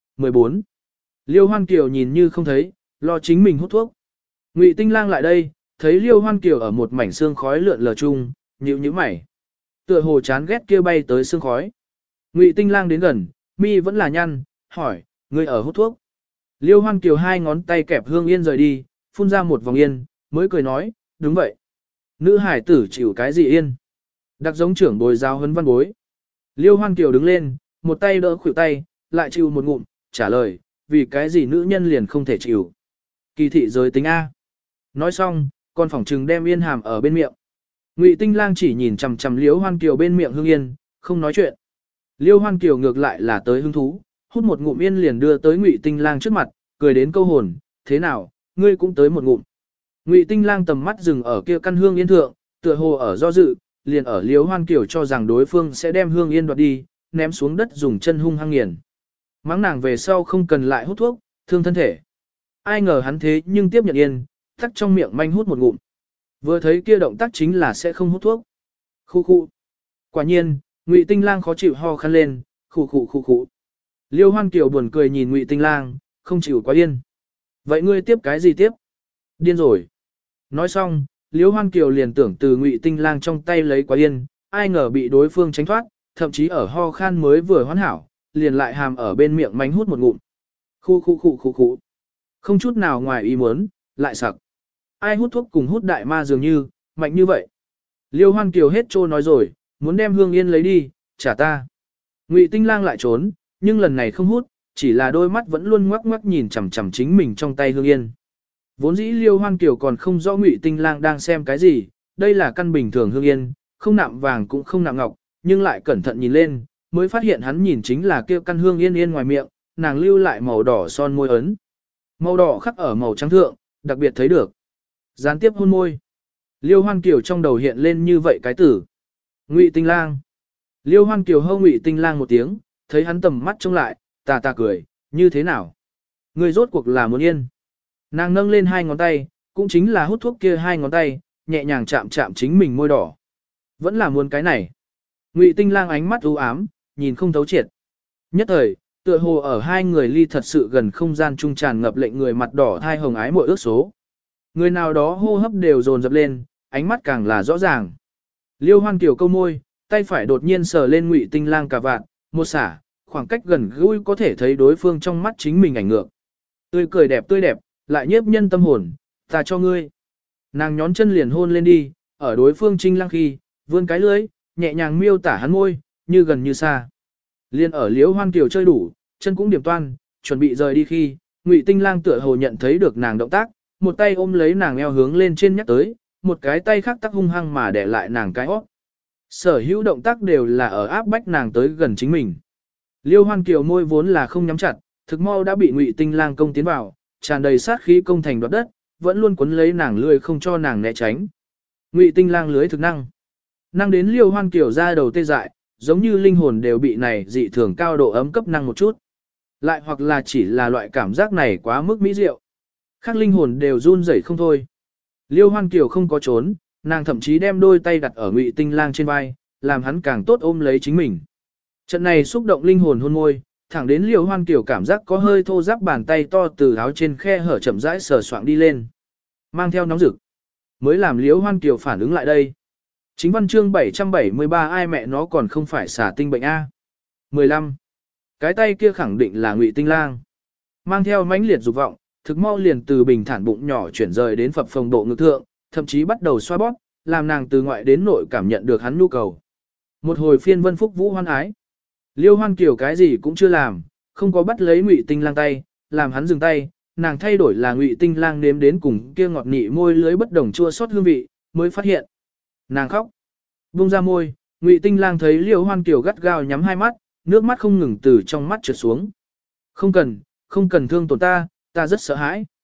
Speaker 1: 14. Liêu Hoan Kiều nhìn như không thấy, lo chính mình hút thuốc. Ngụy Tinh Lang lại đây, thấy Liêu Hoan Kiều ở một mảnh xương khói lượn lờ chung, nhíu nhíu mày. Tựa hồ chán ghét kia bay tới xương khói. Ngụy Tinh Lang đến gần, mi vẫn là nhăn, hỏi, ngươi ở hút thuốc. Liêu Hoan Kiều hai ngón tay kẹp hương yên rời đi, phun ra một vòng yên, mới cười nói, đúng vậy. Nữ hải tử chịu cái gì yên? Đặc giống trưởng bồi giáo huấn văn bối. Liêu Hoan Kiều đứng lên, một tay đỡ khuỷu tay, lại chịu một ngụm, trả lời, vì cái gì nữ nhân liền không thể chịu. Kỳ thị giới tính A. Nói xong, con phỏng trừng đem yên hàm ở bên miệng. Ngụy Tinh Lang chỉ nhìn chằm chằm Liêu Hoan Kiều bên miệng hương yên, không nói chuyện. Liêu Hoan Kiều ngược lại là tới hứng thú, hút một ngụm yên liền đưa tới Ngụy Tinh Lang trước mặt, cười đến câu hồn, thế nào, ngươi cũng tới một ngụm. Ngụy Tinh Lang tầm mắt dừng ở kia căn hương yên thượng, tựa hồ ở do dự, liền ở Liêu Hoan Kiều cho rằng đối phương sẽ đem hương yên đoạt đi, ném xuống đất dùng chân hung hăng nghiền. Mắng nàng về sau không cần lại hút thuốc, thương thân thể. Ai ngờ hắn thế nhưng tiếp nhận yên, tắc trong miệng manh hút một ngụm. Vừa thấy kia động tác chính là sẽ không hút thuốc. Khu khu. Quả nhiên, Ngụy Tinh Lang khó chịu ho khăn lên, khu khu khu khu. Liêu Hoan Kiều buồn cười nhìn Ngụy Tinh Lang, không chịu quá yên. Vậy ngươi tiếp cái gì tiếp? Điên rồi. Nói xong, Liêu Hoan Kiều liền tưởng từ Ngụy Tinh Lang trong tay lấy quá yên, ai ngờ bị đối phương tránh thoát, thậm chí ở ho khan mới vừa hoàn hảo, liền lại hàm ở bên miệng mánh hút một ngụm. Khu khu khu khu khu. Không chút nào ngoài ý muốn, lại sặc. Ai hút thuốc cùng hút đại ma dường như, mạnh như vậy. Liêu Hoan Kiều hết trô nói rồi, muốn đem hương yên lấy đi, trả ta. Ngụy Tinh Lang lại trốn, nhưng lần này không hút, chỉ là đôi mắt vẫn luôn ngoắc ngoắc nhìn chằm chằm chính mình trong tay hương yên. Vốn dĩ Liêu Hoan Kiều còn không rõ Ngụy Tinh Lang đang xem cái gì, đây là căn bình thường hương yên, không nạm vàng cũng không nạm ngọc, nhưng lại cẩn thận nhìn lên, mới phát hiện hắn nhìn chính là kia căn hương yên yên ngoài miệng, nàng lưu lại màu đỏ son môi ấn. Màu đỏ khắc ở màu trắng thượng, đặc biệt thấy được. Gián tiếp hôn môi. Liêu Hoan Kiều trong đầu hiện lên như vậy cái tử. Ngụy Tinh Lang. Liêu Hoan Kiều hô Ngụy Tinh Lang một tiếng, thấy hắn tầm mắt trông lại, tà tà cười, như thế nào? Người rốt cuộc là muốn yên. Nàng nâng lên hai ngón tay, cũng chính là hút thuốc kia hai ngón tay, nhẹ nhàng chạm chạm chính mình môi đỏ. Vẫn là muốn cái này. Ngụy Tinh Lang ánh mắt u ám, nhìn không thấu triệt. Nhất thời, tựa hồ ở hai người ly thật sự gần không gian trung tràn ngập lệnh người mặt đỏ thai hồng ái mội ước số. Người nào đó hô hấp đều dồn dập lên, ánh mắt càng là rõ ràng. Liêu Hoan Kiều câu môi, tay phải đột nhiên sờ lên Ngụy Tinh Lang cà vạt, một xả, khoảng cách gần gũi có thể thấy đối phương trong mắt chính mình ảnh ngược. Tươi cười đẹp tươi đẹp, lại nhiếp nhân tâm hồn, ta cho ngươi. Nàng nhón chân liền hôn lên đi, ở đối phương Trinh Lang khi, vươn cái lưỡi, nhẹ nhàng miêu tả hắn môi, như gần như xa. Liên ở Liễu Hoan Kiều chơi đủ, chân cũng điểm toan, chuẩn bị rời đi khi, Ngụy Tinh Lang tựa hồ nhận thấy được nàng động tác, một tay ôm lấy nàng eo hướng lên trên nhắc tới, một cái tay khác tắc hung hăng mà để lại nàng cái óc. Sở hữu động tác đều là ở áp bách nàng tới gần chính mình. Liêu Hoan Kiều môi vốn là không nhắm chặt, thực mau đã bị Ngụy Tinh Lang công tiến vào, tràn đầy sát khí công thành đoạt đất, vẫn luôn quấn lấy nàng lười không cho nàng né tránh. Ngụy Tinh Lang lưới thực năng. Năng đến Liêu Hoan Kiều ra đầu tê dại, giống như linh hồn đều bị này dị thường cao độ ấm cấp năng một chút. Lại hoặc là chỉ là loại cảm giác này quá mức mỹ diệu. Khác linh hồn đều run rẩy không thôi. Liêu Hoan Kiều không có trốn, nàng thậm chí đem đôi tay đặt ở Ngụy Tinh Lang trên vai, làm hắn càng tốt ôm lấy chính mình. Trận này xúc động linh hồn hôn môi, thẳng đến Liêu Hoan Kiều cảm giác có hơi thô ráp bàn tay to từ áo trên khe hở chậm rãi sờ soạng đi lên, mang theo nóng rực, mới làm Liêu Hoan Kiều phản ứng lại đây. Chính văn chương 773 ai mẹ nó còn không phải xả tinh bệnh A. 15. Cái tay kia khẳng định là Ngụy Tinh Lang. Mang theo mãnh liệt dục vọng, thực mau liền từ bình thản bụng nhỏ chuyển rời đến phập phồng độ ngực thượng, thậm chí bắt đầu xoa bóp, làm nàng từ ngoại đến nội cảm nhận được hắn nhu cầu. Một hồi phiên vân phúc vũ hoan ái. Liêu Hoan Kiều cái gì cũng chưa làm, không có bắt lấy Ngụy Tinh Lang tay, làm hắn dừng tay, nàng thay đổi là Ngụy Tinh Lang nếm đến cùng kia ngọt nị môi lưới bất đồng chua xót hương vị, mới phát hiện. Nàng khóc. Buông ra môi, Ngụy Tinh Lang thấy Liêu Hoan Kiều gắt gao nhắm hai mắt, nước mắt không ngừng từ trong mắt trượt xuống. Không cần thương tổn ta, ta rất sợ hãi.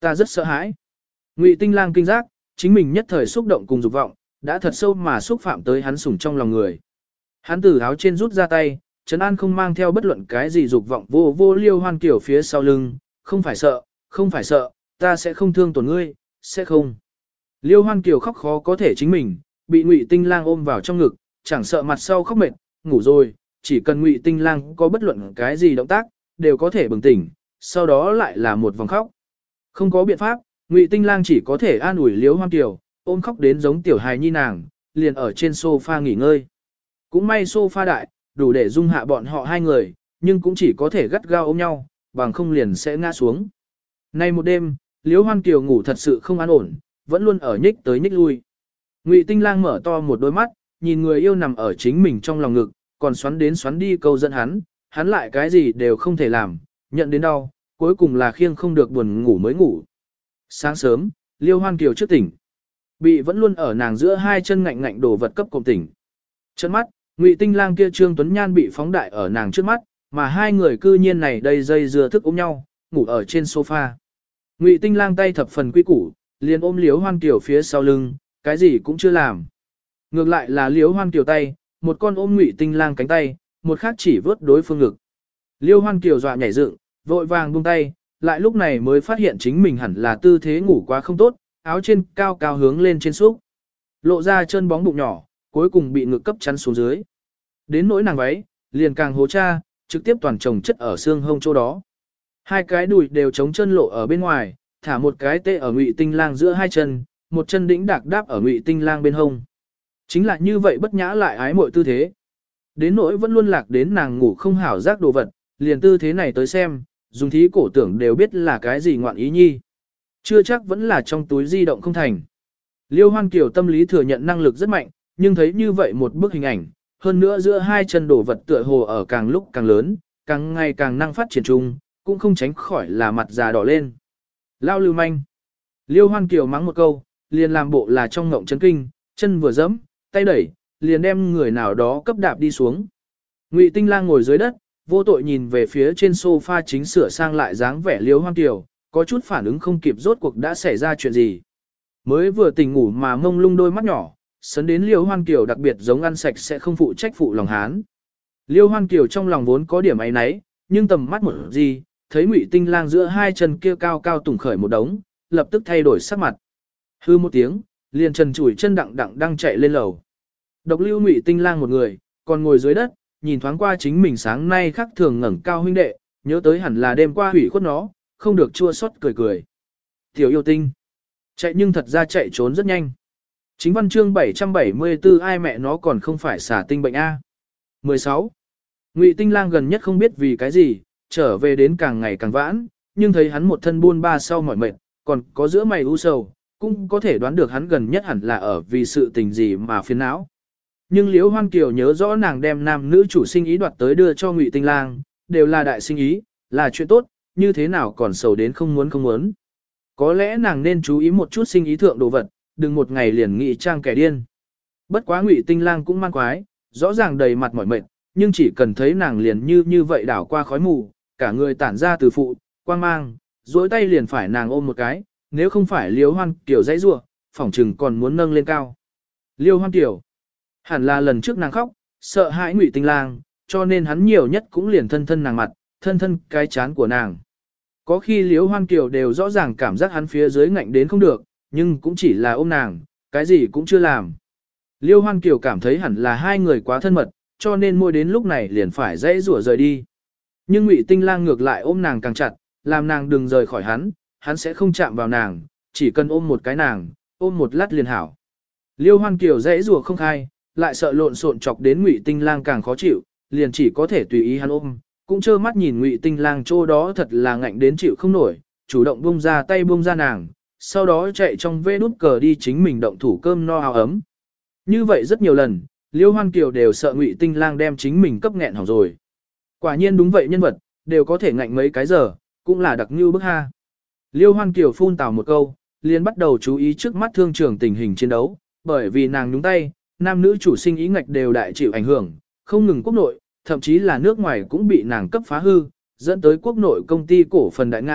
Speaker 1: Ta rất sợ hãi. Ngụy Tinh Lang kinh giác, chính mình nhất thời xúc động cùng dục vọng, đã thật sâu mà xúc phạm tới hắn sủng trong lòng người. Hắn từ áo trên rút ra tay, Trấn An không mang theo bất luận cái gì dục vọng vô vô Liêu Hoan Kiều phía sau lưng, không phải sợ, không phải sợ, ta sẽ không thương tổn ngươi, sẽ không. Liêu Hoan Kiều khóc khó có thể chính mình, bị Ngụy Tinh Lang ôm vào trong ngực, chẳng sợ mặt sau khóc mệt, ngủ rồi, chỉ cần Ngụy Tinh Lang có bất luận cái gì động tác, đều có thể bừng tỉnh, sau đó lại là một vòng khóc. Không có biện pháp, Ngụy Tinh Lang chỉ có thể an ủi Liêu Hoan Kiều, ôm khóc đến giống tiểu hài nhi nàng, liền ở trên sofa nghỉ ngơi. Cũng may sofa đại, đủ để dung hạ bọn họ hai người, nhưng cũng chỉ có thể gắt gao ôm nhau, bằng không liền sẽ ngã xuống. Nay một đêm, Liễu Hoan Kiều ngủ thật sự không an ổn, vẫn luôn ở nhích tới nhích lui. Ngụy Tinh Lang mở to một đôi mắt, nhìn người yêu nằm ở chính mình trong lòng ngực, còn xoắn đến xoắn đi câu dẫn hắn lại cái gì đều không thể làm, nhận đến đau, cuối cùng là khiêng không được buồn ngủ mới ngủ. Sáng sớm, Liễu Hoan Kiều trước tỉnh, bị vẫn luôn ở nàng giữa hai chân ngạnh ngạnh đổ vật cấp cùng tỉnh. Chân mắt, Ngụy Tinh Lang kia Trương Tuấn Nhan bị phóng đại ở nàng trước mắt, mà hai người cư nhiên này đây dây dưa thức ôm nhau, ngủ ở trên sofa. Ngụy Tinh Lang tay thập phần quy củ, liền ôm Liễu Hoan Kiều phía sau lưng, cái gì cũng chưa làm. Ngược lại là Liễu Hoan Kiều tay, một con ôm Ngụy Tinh Lang cánh tay, một khác chỉ vớt đối phương ngực. Liễu Hoan Kiều dọa nhảy dựng, vội vàng buông tay, lại lúc này mới phát hiện chính mình hẳn là tư thế ngủ quá không tốt, áo trên cao cao hướng lên trên xúc, lộ ra chân bóng bụng nhỏ, cuối cùng bị ngực cấp chắn xuống dưới. Đến nỗi nàng váy, liền càng hố cha, trực tiếp toàn chồng chất ở xương hông chỗ đó. Hai cái đùi đều chống chân lộ ở bên ngoài, thả một cái tê ở Ngụy Tinh Lang giữa hai chân, một chân đĩnh đạc đáp ở Ngụy Tinh Lang bên hông. Chính là như vậy bất nhã lại ái muội tư thế. Đến nỗi vẫn luôn lạc đến nàng ngủ không hảo giác đồ vật, liền tư thế này tới xem, dùng thí cổ tưởng đều biết là cái gì ngoạn ý nhi. Chưa chắc vẫn là trong túi di động không thành. Liêu Hoan Kiều tâm lý thừa nhận năng lực rất mạnh, nhưng thấy như vậy một bức hình ảnh, hơn nữa giữa hai chân đổ vật tựa hồ ở càng lúc càng lớn, càng ngày càng năng phát triển chung, cũng không tránh khỏi là mặt già đỏ lên. Lao lưu manh. Liêu Hoan Kiều mắng một câu, liền làm bộ là trong ngộng chấn kinh, chân vừa giẫm, tay đẩy, liền đem người nào đó cấp đạp đi xuống. Ngụy Tinh Lang ngồi dưới đất, vô tội nhìn về phía trên sofa chính sửa sang lại dáng vẻ Liêu Hoan Kiều, có chút phản ứng không kịp rốt cuộc đã xảy ra chuyện gì. Mới vừa tỉnh ngủ mà mông lung đôi mắt nhỏ, sấn đến Liêu Hoan Kiều đặc biệt giống ăn sạch sẽ không phụ trách phụ lòng hán. Liêu Hoan Kiều trong lòng vốn có điểm ấy nấy, nhưng tầm mắt một gì, thấy Ngụy Tinh Lang giữa hai chân kia cao cao tùng khởi một đống, lập tức thay đổi sắc mặt. Hư một tiếng, liền trần chủi chân đặng đặng đang chạy lên lầu. Độc lưu Ngụy Tinh Lang một người, còn ngồi dưới đất, nhìn thoáng qua chính mình sáng nay khắc thường ngẩng cao huynh đệ, nhớ tới hẳn là đêm qua hủy khuất nó, không được chua xót cười cười. Tiểu yêu tinh, chạy nhưng thật ra chạy trốn rất nhanh. Chính văn chương 774 ai mẹ nó còn không phải xả tinh bệnh A. 16. Ngụy Tinh Lang gần nhất không biết vì cái gì, trở về đến càng ngày càng vãn, nhưng thấy hắn một thân buôn ba sau mỏi mệt, còn có giữa mày u sầu, cũng có thể đoán được hắn gần nhất hẳn là ở vì sự tình gì mà phiền não. Nhưng Liễu Hoan Kiều nhớ rõ nàng đem nam nữ chủ sinh ý đoạt tới đưa cho Ngụy Tinh Lang, đều là đại sinh ý, là chuyện tốt, như thế nào còn sầu đến không muốn. Có lẽ nàng nên chú ý một chút sinh ý thượng đồ vật, đừng một ngày liền nghị trang kẻ điên. Bất quá Ngụy Tinh Lang cũng man quái, rõ ràng đầy mặt mỏi mệt, nhưng chỉ cần thấy nàng liền như vậy đảo qua khói mù, cả người tản ra từ phụ, quang mang, duỗi tay liền phải nàng ôm một cái, nếu không phải Liêu Hoan Kiều dãy rủa, phỏng chừng còn muốn nâng lên cao. Liêu Hoan Kiều, hẳn là lần trước nàng khóc, sợ hãi Ngụy Tinh Lang, cho nên hắn nhiều nhất cũng liền thân nàng mặt, thân cái chán của nàng. Có khi Liêu Hoan Kiều đều rõ ràng cảm giác hắn phía dưới ngạnh đến không được, nhưng cũng chỉ là ôm nàng, cái gì cũng chưa làm. Liêu Hoan Kiều cảm thấy hẳn là hai người quá thân mật, cho nên môi đến lúc này liền phải dãy rủa rời đi. Nhưng Ngụy Tinh Lang ngược lại ôm nàng càng chặt, làm nàng đừng rời khỏi hắn sẽ không chạm vào nàng, chỉ cần ôm một cái nàng, ôm một lát liền hảo. Liêu Hoan Kiều dãy rủa không khai, lại sợ lộn xộn chọc đến Ngụy Tinh Lang càng khó chịu, liền chỉ có thể tùy ý hắn ôm, cũng trơ mắt nhìn Ngụy Tinh Lang chỗ đó thật là ngạnh đến chịu không nổi, chủ động buông ra tay buông ra nàng, sau đó chạy trong vê nút cờ đi chính mình động thủ cơm no áo ấm. Như vậy rất nhiều lần, Liêu Hoan Kiều đều sợ Ngụy Tinh Lang đem chính mình cấp nghẹn hỏng rồi. Quả nhiên đúng vậy nhân vật, đều có thể ngạnh mấy cái giờ, cũng là đặc như bức ha. Liêu Hoan Kiều phun tào một câu, liền bắt đầu chú ý trước mắt thương trường tình hình chiến đấu, bởi vì nàng nhúng tay, nam nữ chủ sinh ý ngạch đều đại chịu ảnh hưởng, không ngừng quốc nội, thậm chí là nước ngoài cũng bị nàng cấp phá hư, dẫn tới quốc nội công ty cổ phần đại ngã,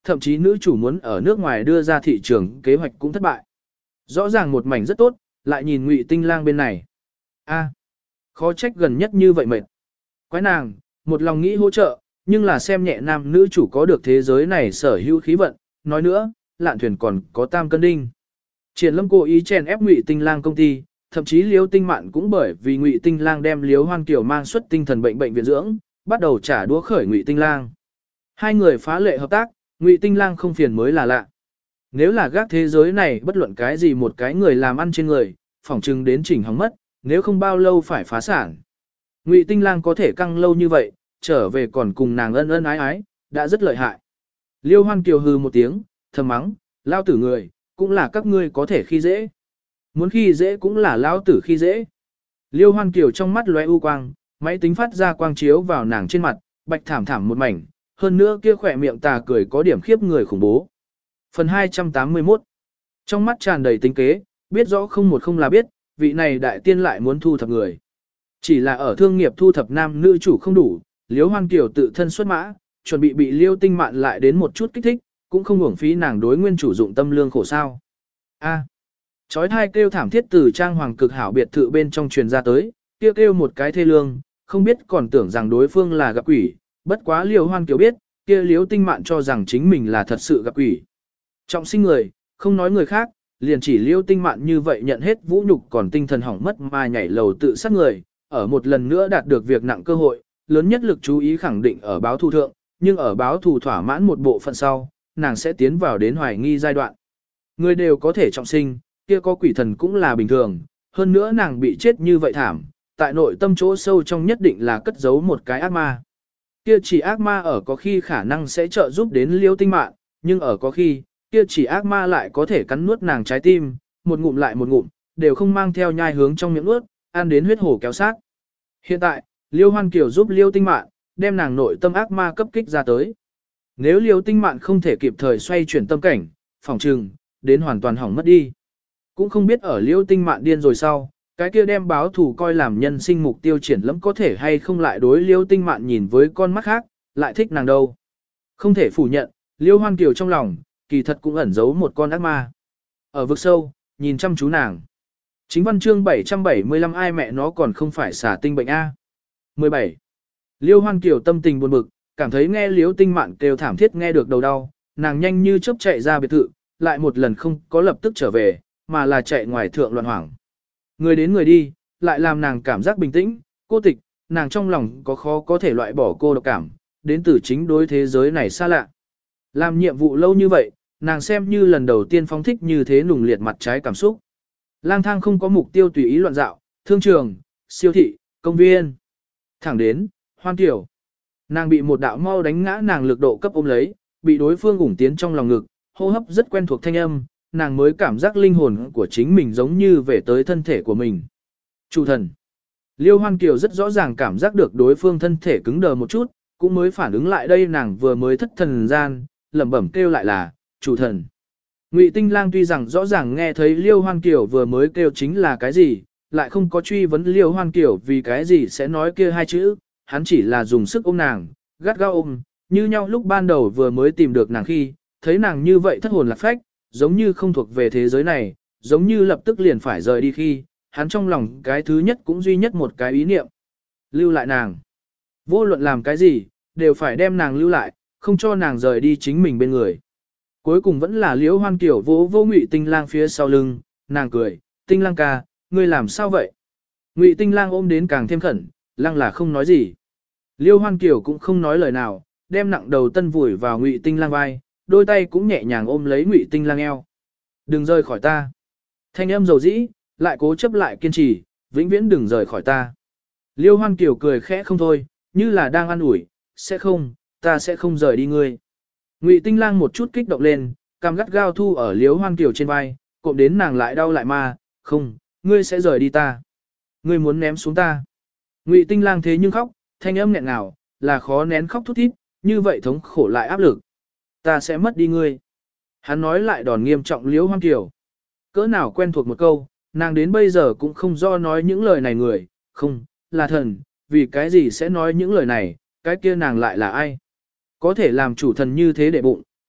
Speaker 1: thậm chí nữ chủ muốn ở nước ngoài đưa ra thị trường kế hoạch cũng thất bại. Rõ ràng một mảnh rất tốt, lại nhìn Ngụy Tinh Lang bên này. A, khó trách gần nhất như vậy mệt. Quái nàng, một lòng nghĩ hỗ trợ, nhưng là xem nhẹ nam nữ chủ có được thế giới này sở hữu khí vận, nói nữa, Lạn Thuyền còn có tam cân đinh. Triển Lâm cố ý chèn ép Ngụy Tinh Lang công ty, thậm chí Liêu Tinh Mạn cũng bởi vì Ngụy Tinh Lang đem Liêu Hoan Kiều mang xuất tinh thần bệnh viện dưỡng, bắt đầu trả đũa khởi Ngụy Tinh Lang. Hai người phá lệ hợp tác, Ngụy Tinh Lang không phiền mới là lạ. Nếu là gác thế giới này bất luận cái gì một cái người làm ăn trên người, phỏng chừng đến chỉnh hỏng mất, nếu không bao lâu phải phá sản. Ngụy Tinh Lang có thể căng lâu như vậy, trở về còn cùng nàng ân ân ái ái, đã rất lợi hại. Liêu Hoan Kiều hừ một tiếng, thầm mắng, lao tử người, cũng là các ngươi có thể khi dễ. Muốn khi dễ cũng là lao tử khi dễ. Liêu Hoan Kiều trong mắt lóe u quang, máy tính phát ra quang chiếu vào nàng trên mặt, bạch thảm thảm một mảnh, hơn nữa kia khỏe miệng tà cười có điểm khiếp người khủng bố. Phần 281. Trong mắt tràn đầy tính kế, biết rõ không một không là biết, vị này đại tiên lại muốn thu thập người. Chỉ là ở thương nghiệp thu thập nam nữ chủ không đủ, Liêu Hoan Kiều tự thân xuất mã, chuẩn bị Liêu Tinh Mạn lại đến một chút kích thích, cũng không uổng phí nàng đối nguyên chủ dụng tâm lương khổ sao. A. Chói thai kêu thảm thiết từ trang hoàng cực hảo biệt thự bên trong truyền ra tới, kêu một cái thê lương, không biết còn tưởng rằng đối phương là gặp quỷ, bất quá Liêu Hoan Kiều biết, kia Liêu Tinh Mạn cho rằng chính mình là thật sự gặp quỷ. Trọng sinh người, không nói người khác, liền chỉ Liêu Tinh Mạn như vậy nhận hết vũ nhục còn tinh thần hỏng mất mà nhảy lầu tự sát người, ở một lần nữa đạt được việc nặng cơ hội, lớn nhất lực chú ý khẳng định ở báo thù thượng, nhưng ở báo thù thỏa mãn một bộ phận sau, nàng sẽ tiến vào đến hoài nghi giai đoạn. Người đều có thể trọng sinh, kia có quỷ thần cũng là bình thường, hơn nữa nàng bị chết như vậy thảm, tại nội tâm chỗ sâu trong nhất định là cất giấu một cái ác ma. Kia chỉ ác ma ở có khi khả năng sẽ trợ giúp đến Liêu Tinh Mạn, nhưng ở có khi, kia chỉ ác ma lại có thể cắn nuốt nàng trái tim, một ngụm lại một ngụm, đều không mang theo nhai hướng trong miệng nuốt, ăn đến huyết hổ kéo sát. Hiện tại, Liêu Hoan Kiều giúp Liêu Tinh Mạn, đem nàng nội tâm ác ma cấp kích ra tới. Nếu Liêu Tinh Mạn không thể kịp thời xoay chuyển tâm cảnh, phòng trừng, đến hoàn toàn hỏng mất đi. Cũng không biết ở Liêu Tinh Mạn điên rồi sau, cái kia đem báo thù coi làm nhân sinh mục tiêu triển lẫm có thể hay không lại đối Liêu Tinh Mạn nhìn với con mắt khác, lại thích nàng đâu. Không thể phủ nhận, Liêu Hoan Kiều trong lòng, kỳ thật cũng ẩn giấu một con ác ma. Ở vực sâu, nhìn chăm chú nàng. Chính văn chương 775 ai mẹ nó còn không phải xả tinh bệnh A. 17. Liêu Hoan Kiều tâm tình buồn bực, cảm thấy nghe Liêu Tinh Mạn kêu thảm thiết nghe được đầu đau, nàng nhanh như chớp chạy ra biệt thự, lại một lần không có lập tức trở về, mà là chạy ngoài thượng loạn hoảng. Người đến người đi, lại làm nàng cảm giác bình tĩnh, cô tịch, nàng trong lòng có khó có thể loại bỏ cô độc cảm, đến từ chính đối thế giới này xa lạ. Làm nhiệm vụ lâu như vậy, nàng xem như lần đầu tiên phóng thích như thế nùng liệt mặt trái cảm xúc. Lang thang không có mục tiêu tùy ý loạn dạo, thương trường, siêu thị, công viên. Thẳng đến, Hoan Kiều. Nàng bị một đạo mau đánh ngã nàng lực độ cấp ôm lấy, bị đối phương ủng tiến trong lòng ngực, hô hấp rất quen thuộc thanh âm, nàng mới cảm giác linh hồn của chính mình giống như về tới thân thể của mình. Chủ thần. Liêu Hoan Kiều rất rõ ràng cảm giác được đối phương thân thể cứng đờ một chút, cũng mới phản ứng lại đây nàng vừa mới thất thần gian, lẩm bẩm kêu lại là, chủ thần. Ngụy Tinh Lang tuy rằng rõ ràng nghe thấy Liêu Hoan Kiều vừa mới kêu chính là cái gì, lại không có truy vấn Liêu Hoan Kiều vì cái gì sẽ nói kia hai chữ, hắn chỉ là dùng sức ôm nàng, gắt gao ôm, như nhau lúc ban đầu vừa mới tìm được nàng khi, thấy nàng như vậy thất hồn lạc phách, giống như không thuộc về thế giới này, giống như lập tức liền phải rời đi khi, hắn trong lòng cái thứ nhất cũng duy nhất một cái ý niệm. Lưu lại nàng. Vô luận làm cái gì, đều phải đem nàng lưu lại, không cho nàng rời đi chính mình bên người. Cuối cùng vẫn là Liễu Hoan Kiều vô Ngụy Tinh Lang phía sau lưng, nàng cười, Tinh Lang ca, ngươi làm sao vậy? Ngụy Tinh Lang ôm đến càng thêm khẩn, Lang là không nói gì. Liễu Hoan Kiều cũng không nói lời nào, đem nặng đầu tân vùi vào Ngụy Tinh Lang vai, đôi tay cũng nhẹ nhàng ôm lấy Ngụy Tinh Lang eo. Đừng rời khỏi ta. Thanh âm dầu dĩ, lại cố chấp lại kiên trì, vĩnh viễn đừng rời khỏi ta. Liễu Hoan Kiều cười khẽ không thôi, như là đang an ủi, sẽ không, ta sẽ không rời đi ngươi. Ngụy Tinh Lang một chút kích động lên, cằm gắt gao thu ở Liễu Hoan Kiều trên vai, cộm đến nàng lại đau lại ma, không, ngươi sẽ rời đi ta. Ngươi muốn ném xuống ta. Ngụy Tinh Lang thế nhưng khóc, thanh âm nghẹn ngào, là khó nén khóc thút thít, như vậy thống khổ lại áp lực. Ta sẽ mất đi ngươi. Hắn nói lại đòn nghiêm trọng Liễu Hoan Kiều. Cỡ nào quen thuộc một câu, nàng đến bây giờ cũng không do nói những lời này người, không, là thần, vì cái gì sẽ nói những lời này, cái kia nàng lại là ai? Có thể làm chủ thần như thế để bụng,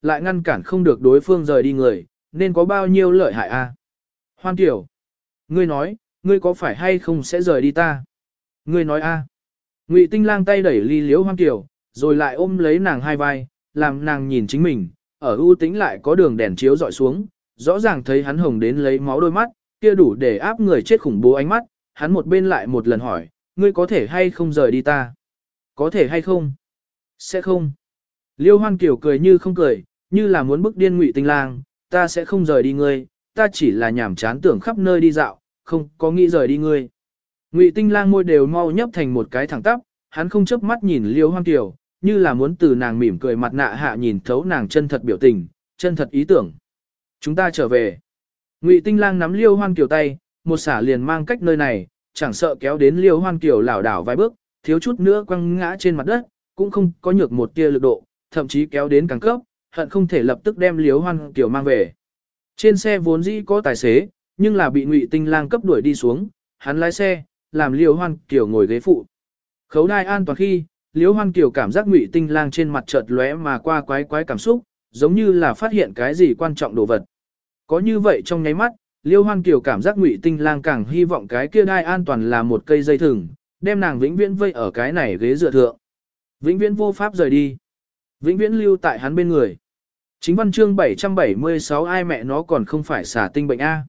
Speaker 1: lại ngăn cản không được đối phương rời đi người, nên có bao nhiêu lợi hại a? Hoan Kiều, ngươi nói, ngươi có phải hay không sẽ rời đi ta? Ngươi nói a? Ngụy Tinh Lang tay đẩy ly Liễu Hoan Kiều, rồi lại ôm lấy nàng hai vai, làm nàng nhìn chính mình, ở ưu tĩnh lại có đường đèn chiếu dọi xuống, rõ ràng thấy hắn hồng đến lấy máu đôi mắt, kia đủ để áp người chết khủng bố ánh mắt, hắn một bên lại một lần hỏi, ngươi có thể hay không rời đi ta? Có thể hay không? Sẽ không. Liêu Hoan Kiều cười như không cười, như là muốn bức điên Ngụy Tinh Lang, ta sẽ không rời đi ngươi, ta chỉ là nhảm chán tưởng khắp nơi đi dạo, không có nghĩ rời đi ngươi. Ngụy Tinh Lang môi đều mau nhấp thành một cái thẳng tắp, hắn không chớp mắt nhìn Liêu Hoan Kiều, như là muốn từ nàng mỉm cười mặt nạ hạ nhìn thấu nàng chân thật biểu tình, chân thật ý tưởng. Chúng ta trở về. Ngụy Tinh Lang nắm Liêu Hoan Kiều tay, một xả liền mang cách nơi này, chẳng sợ kéo đến Liêu Hoan Kiều lảo đảo vài bước, thiếu chút nữa quăng ngã trên mặt đất, cũng không có nhược một tia lực độ, thậm chí kéo đến càng cấp, hận không thể lập tức đem Liêu Hoan Kiều mang về. Trên xe vốn dĩ có tài xế, nhưng là bị Ngụy Tinh Lang cấp đuổi đi xuống, hắn lái xe, làm Liêu Hoan Kiều ngồi ghế phụ. Khấu đai an toàn khi, Liêu Hoan Kiều cảm giác Ngụy Tinh Lang trên mặt chợt lóe mà qua quái quái cảm xúc, giống như là phát hiện cái gì quan trọng đồ vật. Có như vậy trong nháy mắt, Liêu Hoan Kiều cảm giác Ngụy Tinh Lang càng hy vọng cái kia đai an toàn là một cây dây thừng, đem nàng vĩnh viễn vây ở cái này ghế dựa thượng. Vĩnh viễn vô pháp rời đi. Vĩnh viễn lưu tại hắn bên người. Chính văn chương 776 ai mẹ nó còn không phải xả tinh bệnh A.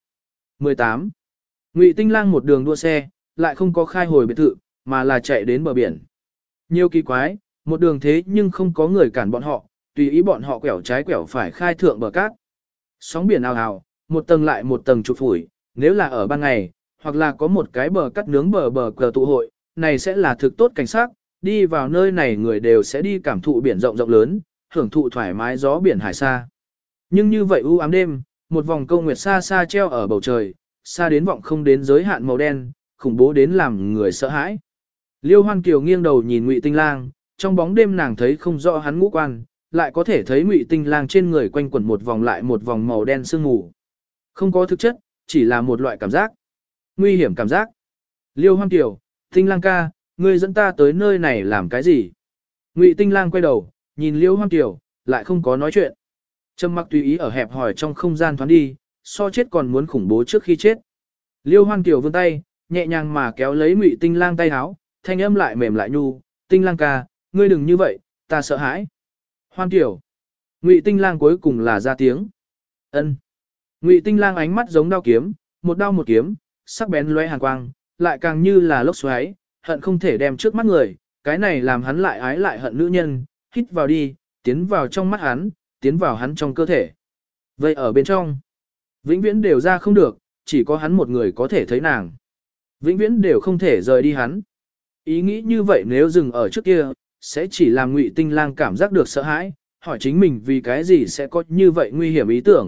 Speaker 1: 18. Ngụy Tinh Lang một đường đua xe, lại không có khai hồi biệt thự, mà là chạy đến bờ biển. Nhiều kỳ quái, một đường thế nhưng không có người cản bọn họ, tùy ý bọn họ quẹo trái quẹo phải khai thượng bờ cát. Sóng biển ào ào, một tầng lại một tầng chụp phủi, nếu là ở ban ngày, hoặc là có một cái bờ cát nướng bờ cờ tụ hội, này sẽ là thực tốt cảnh sát, đi vào nơi này người đều sẽ đi cảm thụ biển rộng rộng lớn, hưởng thụ thoải mái gió biển hải xa. Nhưng như vậy u ám đêm, một vòng câu nguyệt xa xa treo ở bầu trời, xa đến vọng không đến giới hạn màu đen, khủng bố đến làm người sợ hãi. Liêu Hoan Kiều nghiêng đầu nhìn Ngụy Tinh Lang, trong bóng đêm nàng thấy không rõ hắn ngũ quan, lại có thể thấy Ngụy Tinh Lang trên người quanh quẩn một vòng lại một vòng màu đen sương mù. Không có thực chất, chỉ là một loại cảm giác. Nguy hiểm cảm giác. Liêu Hoan Kiều, Tinh Lang ca, ngươi dẫn ta tới nơi này làm cái gì? Ngụy Tinh Lang quay đầu, nhìn Liêu Hoan Kiều, lại không có nói chuyện. Trầm mặc tùy ý ở hẹp hỏi trong không gian thoáng đi, so chết còn muốn khủng bố trước khi chết. Liêu Hoan Kiều vươn tay, nhẹ nhàng mà kéo lấy Ngụy Tinh Lang tay áo, thanh âm lại mềm lại nhu, Tinh Lang ca, ngươi đừng như vậy, ta sợ hãi. Hoan Kiều. Ngụy Tinh Lang cuối cùng là ra tiếng. Ân. Ngụy Tinh Lang ánh mắt giống đao kiếm, một đao một kiếm, sắc bén lóe hàn quang, lại càng như là lốc xoáy, hận không thể đem trước mắt người, cái này làm hắn lại ái lại hận nữ nhân, hít vào đi, tiến vào trong mắt hắn, tiến vào hắn trong cơ thể. Vậy ở bên trong, vĩnh viễn đều ra không được, chỉ có hắn một người có thể thấy nàng. Vĩnh viễn đều không thể rời đi hắn. Ý nghĩ như vậy nếu dừng ở trước kia, sẽ chỉ làm Ngụy Tinh Lang cảm giác được sợ hãi, hỏi chính mình vì cái gì sẽ có như vậy nguy hiểm ý tưởng.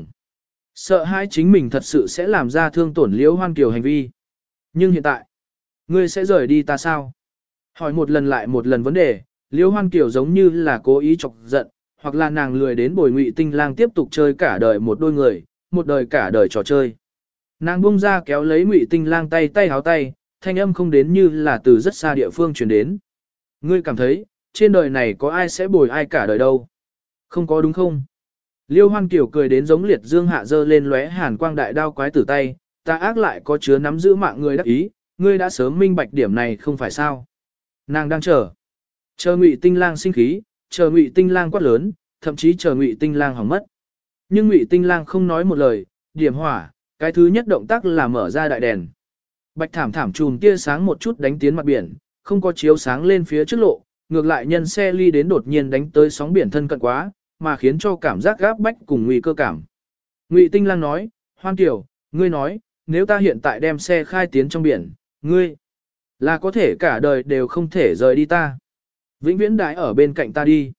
Speaker 1: Sợ hãi chính mình thật sự sẽ làm ra thương tổn Liễu Hoan Kiều hành vi. Nhưng hiện tại, ngươi sẽ rời đi ta sao? Hỏi một lần lại một lần vấn đề, Liễu Hoan Kiều giống như là cố ý chọc giận, hoặc là nàng lười đến bồi Ngụy Tinh Lang tiếp tục chơi cả đời một đôi người, một đời cả đời trò chơi. Nàng buông ra kéo lấy Ngụy Tinh Lang tay háo tay, thanh âm không đến như là từ rất xa địa phương truyền đến. Ngươi cảm thấy, trên đời này có ai sẽ bồi ai cả đời đâu? Không có đúng không? Liêu Hoan Kiều cười đến giống liệt dương hạ dơ lên lóe hàn quang đại đao quái tử tay, ta ác lại có chứa nắm giữ mạng người đắc ý, ngươi đã sớm minh bạch điểm này không phải sao? Nàng đang chờ Ngụy Tinh Lang sinh khí, chờ Ngụy Tinh Lang quát lớn, thậm chí chờ Ngụy Tinh Lang hỏng mất. Nhưng Ngụy Tinh Lang không nói một lời, điểm hỏa, cái thứ nhất động tác là mở ra đại đèn. Bạch thảm thảm chùm tia sáng một chút đánh tiến mặt biển, không có chiếu sáng lên phía trước lộ, ngược lại nhân xe ly đến đột nhiên đánh tới sóng biển thân cận quá, mà khiến cho cảm giác gáp bách cùng nguy cơ cảm. Ngụy Tinh Lang nói, Hoan Kiều, ngươi nói, nếu ta hiện tại đem xe khai tiến trong biển, ngươi là có thể cả đời đều không thể rời đi ta. Vĩnh viễn đãi ở bên cạnh ta đi.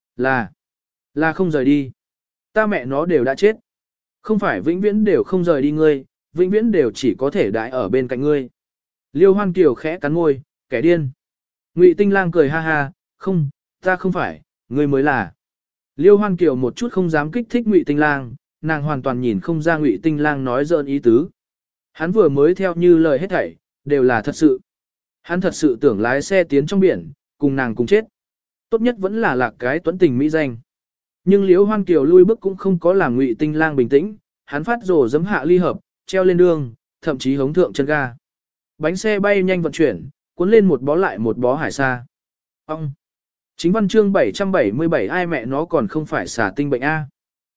Speaker 1: Là không rời đi. Ta mẹ nó đều đã chết. Không phải vĩnh viễn đều không rời đi ngươi, vĩnh viễn đều chỉ có thể đãi ở bên cạnh ngươi. Liêu Hoan Kiều khẽ cắn môi, kẻ điên. Ngụy Tinh Lang cười ha ha, không, ta không phải, ngươi mới là. Liêu Hoan Kiều một chút không dám kích thích Ngụy Tinh Lang, nàng hoàn toàn nhìn không ra Ngụy Tinh Lang nói dỡn ý tứ. Hắn vừa mới theo như lời hết thảy, đều là thật sự. Hắn thật sự tưởng lái xe tiến trong biển, cùng nàng cùng chết. Tốt nhất vẫn là lạc cái tuấn tình mỹ danh. Nhưng Liễu Hoan Kiều lui bước cũng không có làm Ngụy Tinh Lang bình tĩnh, hắn phát rồ giấm hạ ly hợp, treo lên đường, thậm chí hống thượng chân ga. Bánh xe bay nhanh vận chuyển, cuốn lên một bó lại một bó hải sa. Ông! Chính văn chương 777 ai mẹ nó còn không phải xả tinh bệnh A.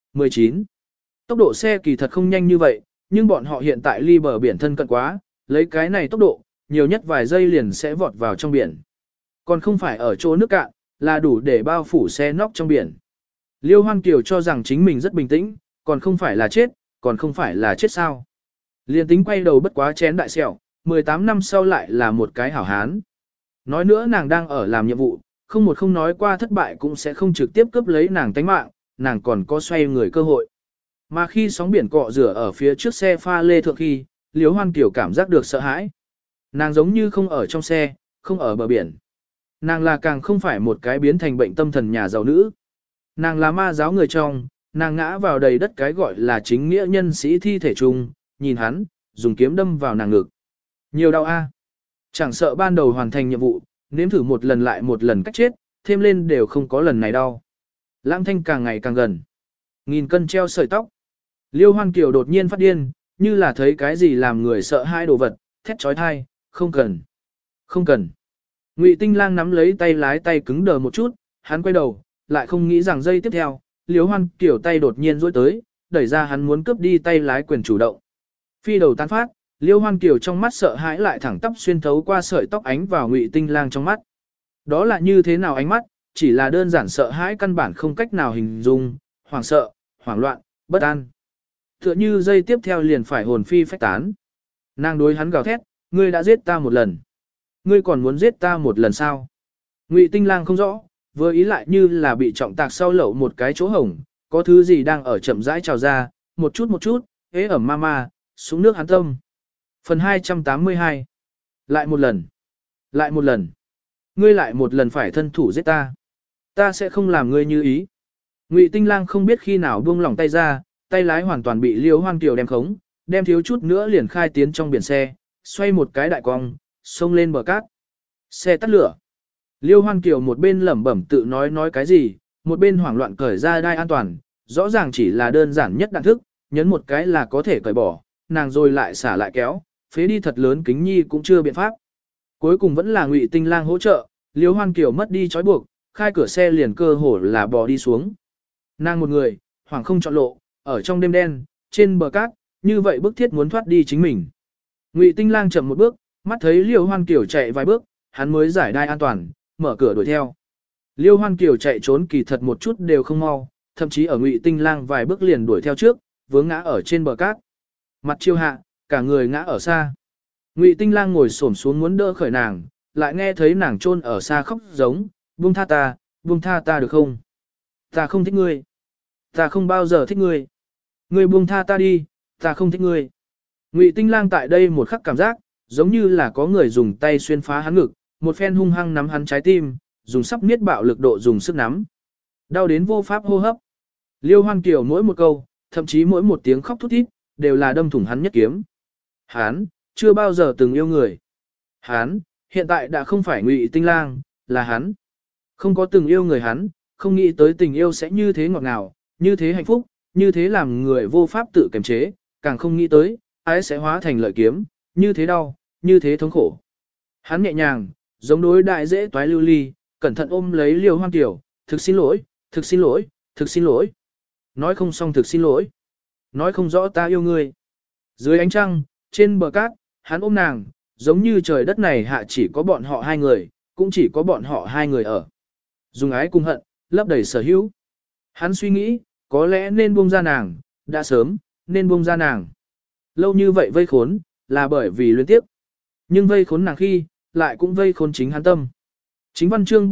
Speaker 1: 19. Tốc độ xe kỳ thật không nhanh như vậy, nhưng bọn họ hiện tại ly bờ biển thân cận quá, lấy cái này tốc độ, nhiều nhất vài giây liền sẽ vọt vào trong biển. Còn không phải ở chỗ nước cạn, là đủ để bao phủ xe nóc trong biển. Liêu Hoan Kiều cho rằng chính mình rất bình tĩnh, còn không phải là chết, còn không phải là chết sao. Liên tính quay đầu bất quá chén đại sẹo, 18 năm sau lại là một cái hảo hán. Nói nữa nàng đang ở làm nhiệm vụ, không nói qua thất bại cũng sẽ không trực tiếp cướp lấy nàng tánh mạng, nàng còn có xoay người cơ hội. Mà khi sóng biển cọ rửa ở phía trước xe pha lê thượng khi, Liễu Hoan Kiều cảm giác được sợ hãi. Nàng giống như không ở trong xe, không ở bờ biển. Nàng là càng không phải một cái biến thành bệnh tâm thần nhà giàu nữ. Nàng là ma giáo người trong, nàng ngã vào đầy đất cái gọi là chính nghĩa nhân sĩ thi thể chung, nhìn hắn, dùng kiếm đâm vào nàng ngực. Nhiều đau a. Chẳng sợ ban đầu hoàn thành nhiệm vụ, nếm thử một lần lại một lần cách chết, thêm lên đều không có lần này đau. Lãng thanh càng ngày càng gần. Nghìn cân treo sợi tóc. Liêu Hoan Kiều đột nhiên phát điên, như là thấy cái gì làm người sợ hai đồ vật, thét trói thai, không cần. Không cần. Ngụy Tinh Lang nắm lấy tay lái tay cứng đờ một chút, hắn quay đầu, lại không nghĩ rằng giây tiếp theo, Liêu Hoan Kiều tay đột nhiên duỗi tới, đẩy ra hắn muốn cướp đi tay lái quyền chủ động. Phi đầu tán phát, Liêu Hoan Kiều trong mắt sợ hãi lại thẳng tắp xuyên thấu qua sợi tóc ánh vào Ngụy Tinh Lang trong mắt. Đó là như thế nào ánh mắt, chỉ là đơn giản sợ hãi căn bản không cách nào hình dung, hoảng sợ, hoảng loạn, bất an. Tựa như giây tiếp theo liền phải hồn phi phách tán. Nàng đối hắn gào thét, ngươi đã giết ta một lần. Ngươi còn muốn giết ta một lần sao? Ngụy Tinh Lang không rõ, vừa ý lại như là bị trọng tạc sau lậu một cái chỗ hổng, có thứ gì đang ở chậm rãi trào ra, một chút, ế ẩm ma ma, xuống nước hắn tâm. Phần 282. Lại một lần. Lại một lần. Ngươi lại một lần phải thân thủ giết ta. Ta sẽ không làm ngươi như ý. Ngụy Tinh Lang không biết khi nào buông lỏng tay ra, tay lái hoàn toàn bị Liêu Hoan Kiều đem khống, đem thiếu chút nữa liền khai tiến trong biển xe, xoay một cái đại cong, xông lên bờ cát. Xe tắt lửa. Liêu Hoan Kiều một bên lẩm bẩm tự nói cái gì, một bên hoảng loạn cởi ra đai an toàn, rõ ràng chỉ là đơn giản nhất đạn thức, nhấn một cái là có thể cởi bỏ, nàng rồi lại xả lại kéo, phế đi thật lớn kính nhi cũng chưa biện pháp. Cuối cùng vẫn là Ngụy Tinh Lang hỗ trợ, Liêu Hoan Kiều mất đi trói buộc, khai cửa xe liền cơ hồ là bò đi xuống. Nàng một người, hoảng không chọn lộ, ở trong đêm đen, trên bờ cát, như vậy bức thiết muốn thoát đi chính mình. Ngụy Tinh Lang chậm một bước, mắt thấy Liêu Hoan Kiều chạy vài bước, hắn mới giải đai an toàn, mở cửa đuổi theo. Liêu Hoan Kiều chạy trốn kỳ thật một chút đều không mau, thậm chí ở Ngụy Tinh Lang vài bước liền đuổi theo trước, vướng ngã ở trên bờ cát. Mặt chiêu hạ, cả người ngã ở xa. Ngụy Tinh Lang ngồi xổm xuống muốn đỡ khởi nàng, lại nghe thấy nàng chôn ở xa khóc giống, buông tha ta được không? Ta không thích ngươi. Ta không bao giờ thích ngươi. Ngươi buông tha ta đi, ta không thích ngươi. Ngụy Tinh Lang tại đây một khắc cảm giác, giống như là có người dùng tay xuyên phá hắn ngực, một phen hung hăng nắm hắn trái tim, dùng sắp niết bạo lực độ dùng sức nắm. Đau đến vô pháp hô hấp. Liêu Hoan Kiều mỗi một câu, thậm chí mỗi một tiếng khóc thút thít, đều là đâm thủng hắn nhất kiếm. Hắn, chưa bao giờ từng yêu người. Hắn, hiện tại đã không phải Ngụy Tinh Lang, là hắn. Không có từng yêu người hắn, không nghĩ tới tình yêu sẽ như thế ngọt ngào, như thế hạnh phúc, như thế làm người vô pháp tự kiềm chế, càng không nghĩ tới, ái sẽ hóa thành lợi kiếm, như thế đau, như thế thống khổ. Hắn nhẹ nhàng, giống đối đại dễ toái lưu ly, cẩn thận ôm lấy Liêu Hoan Kiều, thực xin lỗi, thực xin lỗi, thực xin lỗi. Nói không xong thực xin lỗi. Nói không rõ ta yêu ngươi. Dưới ánh trăng, trên bờ cát, hắn ôm nàng, giống như trời đất này hạ chỉ có bọn họ hai người, cũng chỉ có bọn họ hai người ở. Dùng ái cùng hận, lấp đầy sở hữu. Hắn suy nghĩ, có lẽ nên buông ra nàng, đã sớm, nên buông ra nàng. Lâu như vậy vây khốn, là bởi vì luyến tiếp. Nhưng vây khốn nàng khi, lại cũng vây khốn chính hắn tâm. Chính văn chương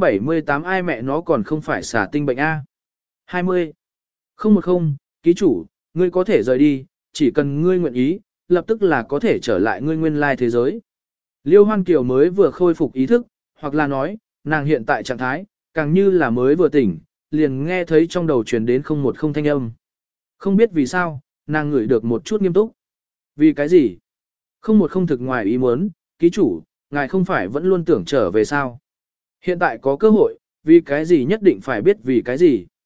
Speaker 1: 778 ai mẹ nó còn không phải xả tinh bệnh A. 20. 010, ký chủ, ngươi có thể rời đi, chỉ cần ngươi nguyện ý, lập tức là có thể trở lại ngươi nguyên lai thế giới. Liêu Hoan Kiều mới vừa khôi phục ý thức, hoặc là nói, nàng hiện tại trạng thái, càng như là mới vừa tỉnh, liền nghe thấy trong đầu truyền đến 010 thanh âm. Không biết vì sao, nàng ngửi được một chút nghiêm túc. Vì cái gì? 010 thực ngoài ý muốn, ký chủ, ngài không phải vẫn luôn tưởng trở về sao? Hiện tại có cơ hội, vì cái gì nhất định phải biết vì cái gì?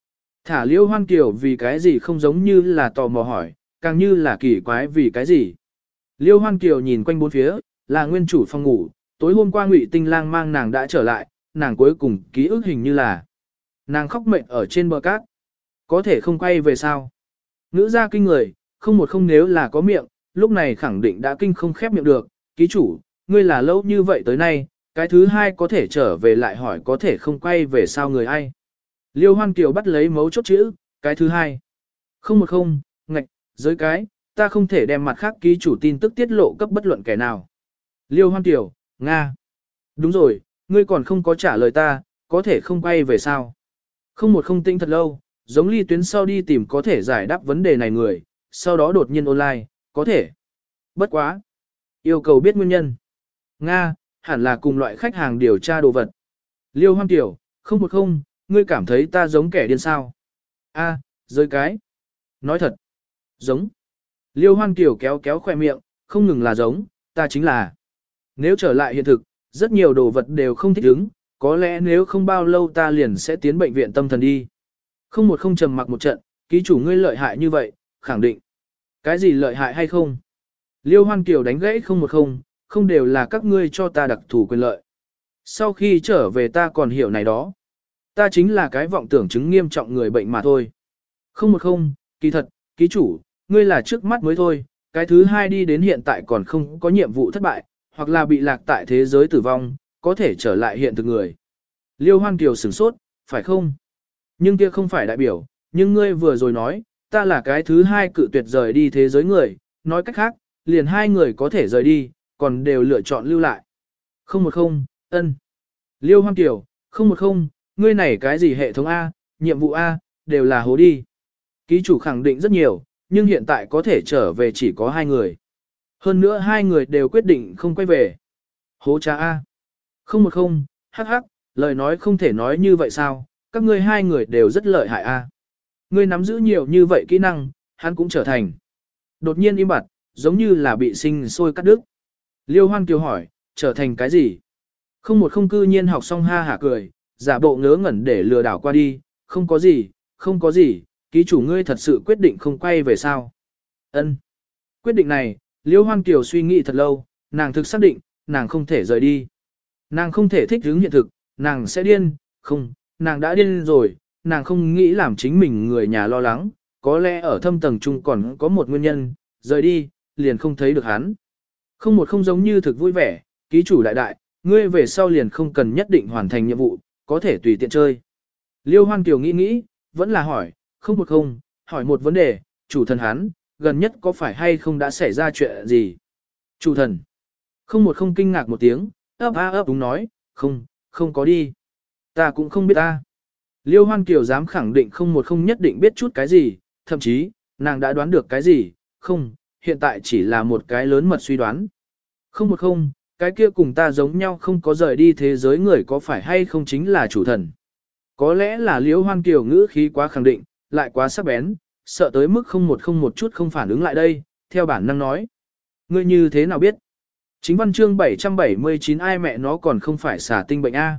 Speaker 1: Thả Liêu Hoan Kiều vì cái gì không giống như là tò mò hỏi, càng như là kỳ quái vì cái gì. Liêu Hoan Kiều nhìn quanh bốn phía, là nguyên chủ phòng ngủ, tối hôm qua Ngụy Tinh Lang mang nàng đã trở lại, nàng cuối cùng ký ức hình như là nàng khóc mệt ở trên bờ cát. Có thể không quay về sao? Ngữ ra kinh người, không một không nếu là có miệng, lúc này khẳng định đã kinh không khép miệng được. Ký chủ, ngươi là lâu như vậy tới nay, cái thứ hai có thể trở về lại hỏi có thể không quay về sao người ai. Liêu Hoan Kiều bắt lấy mấu chốt chữ, cái thứ hai. Không một không, ngạch, giới cái, ta không thể đem mặt khác ký chủ tin tức tiết lộ cấp bất luận kẻ nào. Liêu Hoan Kiều, Nga. Đúng rồi, ngươi còn không có trả lời ta, có thể không quay về sao. Không một không tinh thật lâu, giống ly tuyến sau đi tìm có thể giải đáp vấn đề này người, sau đó đột nhiên online, có thể. Bất quá. Yêu cầu biết nguyên nhân. Nga, hẳn là cùng loại khách hàng điều tra đồ vật. Liêu Hoan Kiều, không một không, ngươi cảm thấy ta giống kẻ điên sao? A, rơi cái. Nói thật. Giống. Liêu Hoan Kiều kéo kéo khoe miệng, không ngừng là giống, ta chính là. Nếu trở lại hiện thực, rất nhiều đồ vật đều không thích ứng, có lẽ nếu không bao lâu ta liền sẽ tiến bệnh viện tâm thần đi. Không một không trầm mặc một trận, ký chủ ngươi lợi hại như vậy, khẳng định. Cái gì lợi hại hay không? Liêu Hoan Kiều đánh gãy không một không, không đều là các ngươi cho ta đặc thù quyền lợi. Sau khi trở về ta còn hiểu này đó. Ta chính là cái vọng tưởng chứng nghiêm trọng người bệnh mà thôi. Không một không, kỳ thật, ký chủ, ngươi là trước mắt mới thôi, cái thứ hai đi đến hiện tại còn không có nhiệm vụ thất bại, hoặc là bị lạc tại thế giới tử vong, có thể trở lại hiện thực người. Liêu Hoan Kiều sửng sốt, phải không? Nhưng kia không phải đại biểu, nhưng ngươi vừa rồi nói, ta là cái thứ hai cự tuyệt rời đi thế giới người, nói cách khác, liền hai người có thể rời đi, còn đều lựa chọn lưu lại. Không một không, ân. Liêu Hoan Kiều, không một không, ngươi này cái gì hệ thống A, nhiệm vụ A, đều là hố đi. Ký chủ khẳng định rất nhiều, nhưng hiện tại có thể trở về chỉ có hai người. Hơn nữa hai người đều quyết định không quay về. Hố cha A. Không một không, hắc hắc, lời nói không thể nói như vậy sao, các ngươi hai người đều rất lợi hại A. Ngươi nắm giữ nhiều như vậy kỹ năng, hắn cũng trở thành. Đột nhiên im bặt, giống như là bị sinh sôi cắt đứt. Liêu Hoan Kiều hỏi, trở thành cái gì? Không một không cư nhiên học xong ha hả cười, giả bộ ngớ ngẩn để lừa đảo qua đi, không có gì, không có gì, ký chủ ngươi thật sự quyết định không quay về sao. Ân. Quyết định này, Liêu Hoan Kiều suy nghĩ thật lâu, nàng thực xác định, nàng không thể rời đi. Nàng không thể thích ứng hiện thực, nàng sẽ điên, không, nàng đã điên rồi, nàng không nghĩ làm chính mình người nhà lo lắng, có lẽ ở thâm tầng chung còn có một nguyên nhân, rời đi, liền không thấy được hắn. Không một không giống như thực vui vẻ, ký chủ đại đại, ngươi về sau liền không cần nhất định hoàn thành nhiệm vụ, có thể tùy tiện chơi. Liêu Hoan Kiều nghĩ, vẫn là hỏi, không một không, hỏi một vấn đề, chủ thần hắn, gần nhất có phải hay không đã xảy ra chuyện gì? Chủ thần. Không một không kinh ngạc một tiếng, ấp đúng nói, không có đi. Ta cũng không biết ta. Liêu Hoan Kiều dám khẳng định không một không nhất định biết chút cái gì, thậm chí, nàng đã đoán được cái gì, không, hiện tại chỉ là một cái lớn mật suy đoán. Không một không, cái kia cùng ta giống nhau không có rời đi thế giới người có phải hay không chính là chủ thần. Có lẽ là Liêu Hoan Kiều ngữ khí quá khẳng định, lại quá sắc bén, sợ tới mức không một chút không phản ứng lại đây, theo bản năng nói. Ngươi như thế nào biết? Chính văn chương 779 ai mẹ nó còn không phải xả tinh bệnh A.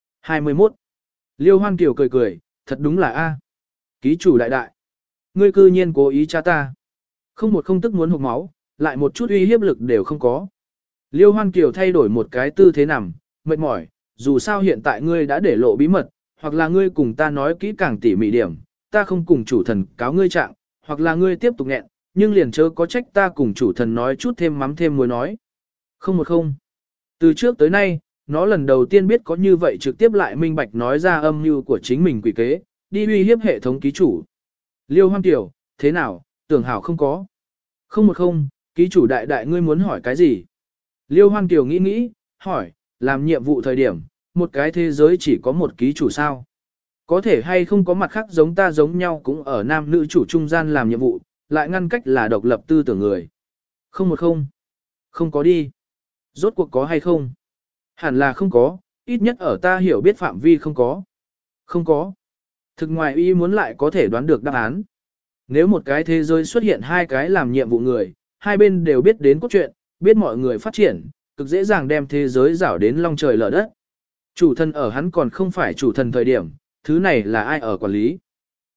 Speaker 1: 21. Liêu Hoan Kiều cười, thật đúng là A. Ký chủ đại đại. Ngươi cư nhiên cố ý tra ta. Không một không tức muốn hụt máu, lại một chút uy hiếp lực đều không có. Liêu Hoan Kiều thay đổi một cái tư thế nằm, mệt mỏi, dù sao hiện tại ngươi đã để lộ bí mật, hoặc là ngươi cùng ta nói kỹ càng tỉ mỉ điểm, ta không cùng chủ thần cáo ngươi trạng, hoặc là ngươi tiếp tục nghẹn, nhưng liền chớ có trách ta cùng chủ thần nói chút thêm mắm thêm muối nói. Không một không. Từ trước tới nay, nó lần đầu tiên biết có như vậy trực tiếp lại minh bạch nói ra âm mưu của chính mình quỷ kế, đi uy hiếp hệ thống ký chủ. Liêu Hoan Kiều, thế nào, tưởng hảo không có. Không một không, ký chủ đại đại ngươi muốn hỏi cái gì? Liêu Hoan Kiều nghĩ, hỏi, làm nhiệm vụ thời điểm, một cái thế giới chỉ có một ký chủ sao? Có thể hay không có mặt khác giống ta giống nhau cũng ở nam nữ chủ trung gian làm nhiệm vụ, lại ngăn cách là độc lập tư tưởng người. Không một không. Không có đi. Rốt cuộc có hay không? Hẳn là không có, ít nhất ở ta hiểu biết phạm vi không có. Không có. Thực ngoài ý muốn lại có thể đoán được đáp án. Nếu một cái thế giới xuất hiện hai cái làm nhiệm vụ người, hai bên đều biết đến cốt truyện, biết mọi người phát triển, cực dễ dàng đem thế giới rảo đến long trời lở đất. Chủ thần ở hắn còn không phải chủ thần thời điểm, thứ này là ai ở quản lý?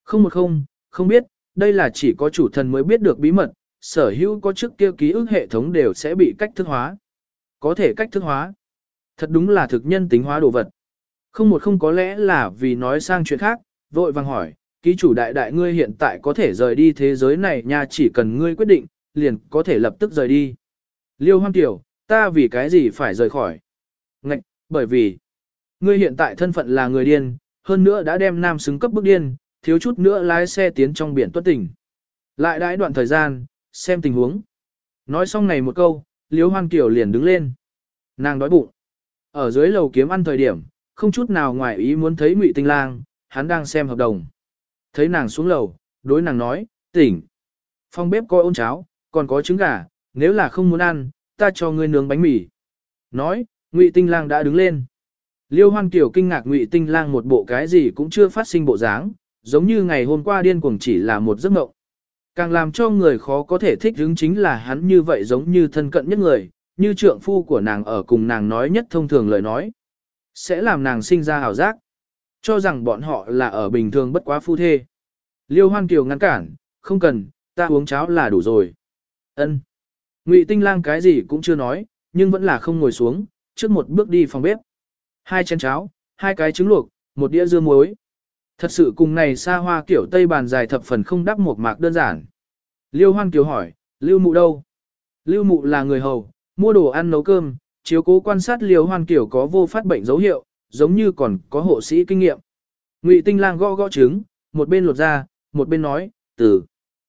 Speaker 1: không biết, đây là chỉ có chủ thần mới biết được bí mật, sở hữu có trước kia ký ức hệ thống đều sẽ bị cách thức hóa. Có thể cách thức hóa. Thật đúng là thực nhân tính hóa đồ vật. Không có lẽ là vì nói sang chuyện khác, vội vàng hỏi, ký chủ đại đại ngươi hiện tại có thể rời đi thế giới này nha, chỉ cần ngươi quyết định, liền có thể lập tức rời đi. Liêu Hoang Tiểu, ta vì cái gì phải rời khỏi? Ngạch, bởi vì, ngươi hiện tại thân phận là người điên, hơn nữa đã đem nam xứng cấp bức điên, thiếu chút nữa lái xe tiến trong biển tuất tỉnh. Lại đãi đoạn thời gian, xem tình huống. Nói xong này một câu, Liêu Hoang Tiểu liền đứng lên. Nàng đói bụng. Ở dưới lầu kiếm ăn thời điểm, không chút nào ngoài ý muốn thấy Ngụy Tinh Lang, hắn đang xem hợp đồng. Thấy nàng xuống lầu, đối nàng nói, tỉnh. Phòng bếp có ôn cháo, còn có trứng gà, nếu là không muốn ăn, ta cho ngươi nướng bánh mì. Nói, Ngụy Tinh Lang đã đứng lên. Liêu Hoan Kiều kinh ngạc Ngụy Tinh Lang một bộ cái gì cũng chưa phát sinh bộ dáng, giống như ngày hôm qua điên cuồng chỉ là một giấc mộng. Càng làm cho người khó có thể thích hứng chính là hắn như vậy giống như thân cận nhất người, như trượng phu của nàng ở cùng nàng nói nhất thông thường lời nói. Sẽ làm nàng sinh ra hào giác, cho rằng bọn họ là ở bình thường bất quá phu thê. Liêu Hoan Kiều ngăn cản, không cần, ta uống cháo là đủ rồi. Ân. Ngụy Tinh Lang cái gì cũng chưa nói, nhưng vẫn là không ngồi xuống, trước một bước đi phòng bếp. 2 chén cháo, 2 cái trứng luộc, 1 đĩa dưa muối. Thật sự cùng này xa hoa kiểu Tây bàn dài thập phần không đắp một mạc đơn giản. Liêu Hoan Kiều hỏi, Lưu Mụ đâu? Lưu Mụ là người hầu, mua đồ ăn nấu cơm, chiếu cố quan sát Liêu Hoan Kiều có vô phát bệnh dấu hiệu, giống như còn có hộ sĩ kinh nghiệm. Ngụy Tinh Lang gõ gõ trứng, một bên lột ra, một bên nói, từ,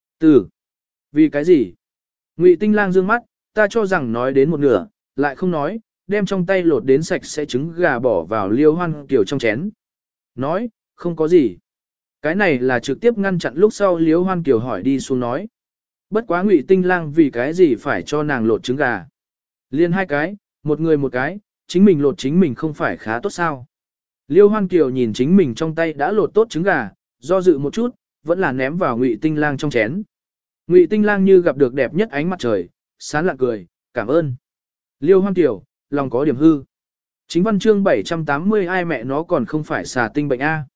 Speaker 1: vì cái gì? Ngụy Tinh Lang dương mắt, ta cho rằng nói đến một nửa, lại không nói, đem trong tay lột đến sạch sẽ trứng gà bỏ vào Liêu Hoan Kiều trong chén. Nói, không có gì. Cái này là trực tiếp ngăn chặn lúc sau Liêu Hoan Kiều hỏi đi xuống nói. Bất quá Ngụy Tinh Lang vì cái gì phải cho nàng lột trứng gà. Liên 2 cái, một người một cái, chính mình lột chính mình không phải khá tốt sao. Liêu Hoan Kiều nhìn chính mình trong tay đã lột tốt trứng gà, do dự một chút, vẫn là ném vào Ngụy Tinh Lang trong chén. Ngụy Tinh Lang như gặp được đẹp nhất ánh mặt trời, sán lạ cười, cảm ơn. Liêu Hoan Kiều, lòng có điểm hư. Chính văn chương 780 ai mẹ nó còn không phải xà tinh bệnh A.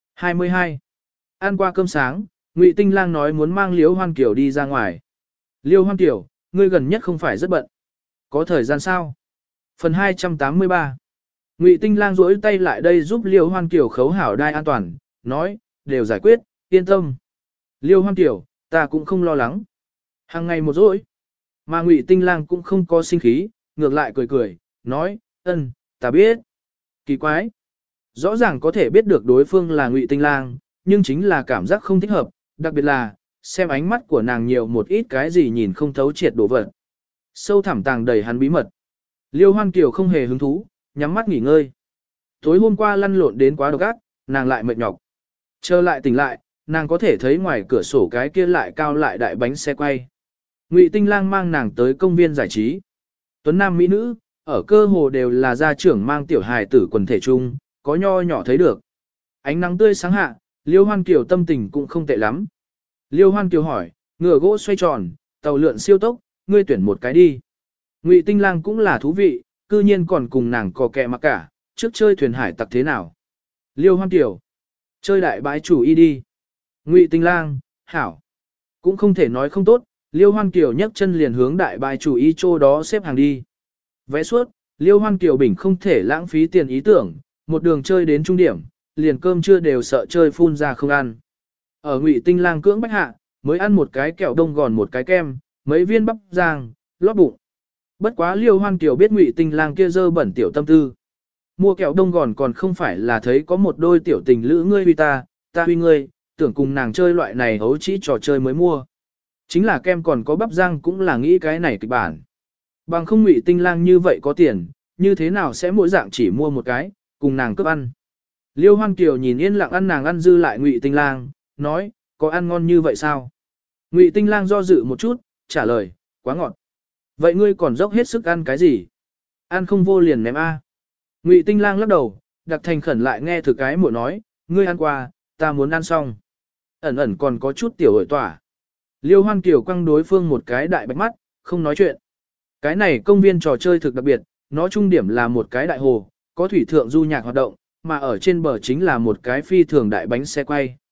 Speaker 1: 22. Ăn qua cơm sáng, Ngụy Tinh Lang nói muốn mang Liêu Hoan Kiều đi ra ngoài. Liêu Hoan Kiều, ngươi gần nhất không phải rất bận. Có thời gian sao? Phần 283. Ngụy Tinh Lang duỗi tay lại đây giúp Liêu Hoan Kiều khấu hảo đai an toàn, nói, đều giải quyết, yên tâm. Liêu Hoan Kiều, ta cũng không lo lắng. Hàng ngày một dỗi. Mà Ngụy Tinh Lang cũng không có sinh khí, ngược lại cười cười, nói, ta biết. Kỳ quái. Rõ ràng có thể biết được đối phương là Ngụy Tinh Lang, nhưng chính là cảm giác không thích hợp, đặc biệt là, xem ánh mắt của nàng nhiều một ít cái gì nhìn không thấu triệt đồ vật. Sâu thẳm tàng đầy hắn bí mật. Liêu Hoan Kiều không hề hứng thú, nhắm mắt nghỉ ngơi. Tối hôm qua lăn lộn đến quá độc ác, nàng lại mệt nhọc. Trở lại tỉnh lại, nàng có thể thấy ngoài cửa sổ cái kia lại cao lại đại bánh xe quay. Ngụy Tinh Lang mang nàng tới công viên giải trí. Tuấn nam mỹ nữ, ở cơ hồ đều là gia trưởng mang tiểu hài tử quần thể chung, có nho nhỏ thấy được. Ánh nắng tươi sáng hạ, Liêu Hoan Kiều tâm tình cũng không tệ lắm. Liêu Hoan Kiều hỏi, ngựa gỗ xoay tròn, tàu lượn siêu tốc, ngươi tuyển một cái đi. Ngụy Tinh Lang cũng là thú vị, cư nhiên còn cùng nàng cò kẹ mặc cả, trước chơi thuyền hải tặc thế nào. Liêu Hoan Kiều, chơi đại bãi chủ y đi. Ngụy Tinh Lang, hảo. Cũng không thể nói không tốt, Liêu Hoan Kiều nhấc chân liền hướng đại bãi chủ y chỗ đó xếp hàng đi. Vẽ suốt, Liêu Hoan Kiều bình không thể lãng phí tiền ý tưởng, một đường chơi đến trung điểm, liền cơm trưa đều sợ chơi phun ra không ăn. Ở Ngụy Tinh Lang cưỡng bách hạ, mới ăn một cái kẹo đông gòn một cái kem, mấy viên bắp rang, lót bụng. Bất quá Liêu Hoan Kiều biết Ngụy Tinh Lang kia dơ bẩn tiểu tâm tư. Mua kẹo đông gòn còn không phải là thấy có một đôi tiểu tình lữ ngươi huy ta huy ngươi, tưởng cùng nàng chơi loại này hấu chỉ trò chơi mới mua. Chính là kem còn có bắp rang cũng là nghĩ cái này kịch bản. Bằng không Ngụy Tinh Lang như vậy có tiền, như thế nào sẽ mỗi dạng chỉ mua một cái, cùng nàng cướp ăn. Liêu Hoan Kiều nhìn yên lặng ăn nàng ăn dư lại Ngụy Tinh Lang, nói, có ăn ngon như vậy sao? Ngụy Tinh Lang do dự một chút, trả lời, quá ngọt. Vậy ngươi còn dốc hết sức ăn cái gì? Ăn không vô liền ném a. Ngụy Tinh Lang lắc đầu, đặc thành khẩn lại nghe thực cái muội nói, ngươi ăn qua, ta muốn ăn xong. Ẩn ẩn còn có chút tiểu hội tỏa. Liêu Hoan Kiều quăng đối phương một cái đại bạch mắt, không nói chuyện. Cái này công viên trò chơi thực đặc biệt, nó trung điểm là một cái đại hồ, có thủy thượng du nhạc hoạt động, mà ở trên bờ chính là một cái phi thường đại bánh xe quay.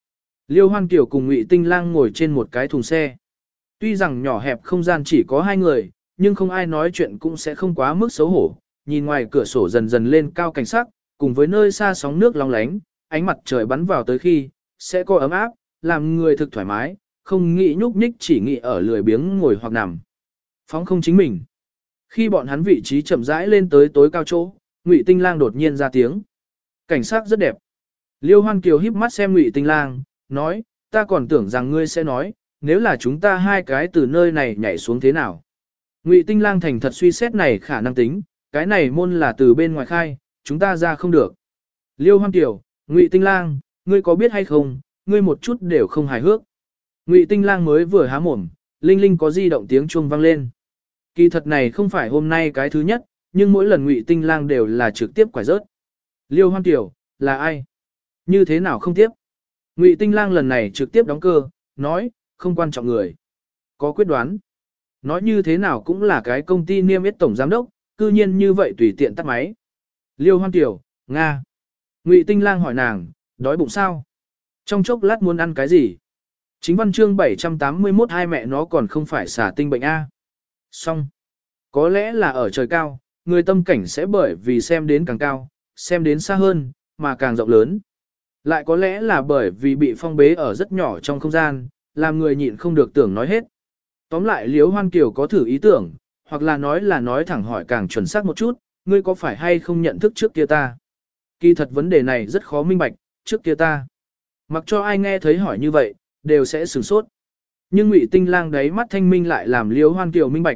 Speaker 1: Liêu Hoan Kiều cùng Ngụy Tinh Lang ngồi trên một cái thùng xe. Tuy rằng nhỏ hẹp không gian chỉ có hai người, nhưng không ai nói chuyện cũng sẽ không quá mức xấu hổ. Nhìn ngoài cửa sổ dần dần lên cao cảnh sắc, cùng với nơi xa sóng nước long lánh, ánh mặt trời bắn vào tới khi, sẽ có ấm áp, làm người thực thoải mái, không nghĩ nhúc nhích chỉ nghĩ ở lười biếng ngồi hoặc nằm. Phóng không chính mình. Khi bọn hắn vị trí chậm rãi lên tới tối cao chỗ, Ngụy Tinh Lang đột nhiên ra tiếng. Cảnh sắc rất đẹp. Liêu Hoan Kiều híp mắt xem Ngụy Tinh Lang, nói, ta còn tưởng rằng ngươi sẽ nói, nếu là chúng ta hai cái từ nơi này nhảy xuống thế nào. Ngụy Tinh Lang thành thật suy xét này khả năng tính, cái này môn là từ bên ngoài khai, chúng ta ra không được. Liêu Hoan Kiều, Ngụy Tinh Lang, ngươi có biết hay không, ngươi một chút đều không hài hước. Ngụy Tinh Lang mới vừa há mồm, linh linh có di động tiếng chuông vang lên. Kỳ thật này không phải hôm nay cái thứ nhất, nhưng mỗi lần Ngụy Tinh Lang đều là trực tiếp quải rớt. Liêu Hoan Kiều, là ai? Như thế nào không tiếp? Ngụy Tinh Lang lần này trực tiếp đóng cơ, nói, không quan trọng người. Có quyết đoán. Nói như thế nào cũng là cái công ty niêm yết tổng giám đốc, cư nhiên như vậy tùy tiện tắt máy. Liêu Hoan Kiều, Nga. Ngụy Tinh Lang hỏi nàng, đói bụng sao? Trong chốc lát muốn ăn cái gì? Chính văn chương 781 hai mẹ nó còn không phải xả tinh bệnh A. Xong. Có lẽ là ở trời cao, người tâm cảnh sẽ bởi vì xem đến càng cao, xem đến xa hơn, mà càng rộng lớn. Lại có lẽ là bởi vì bị phong bế ở rất nhỏ trong không gian, làm người nhịn không được tưởng nói hết. Tóm lại Liễu Hoan Kiều có thử ý tưởng, hoặc là nói thẳng hỏi càng chuẩn xác một chút, ngươi có phải hay không nhận thức trước kia ta? Kỳ thật vấn đề này rất khó minh bạch, trước kia ta. Mặc cho ai nghe thấy hỏi như vậy, đều sẽ sửng sốt. Nhưng Ngụy Tinh Lang đấy mắt thanh minh lại làm Liễu Hoan Kiều minh bạch,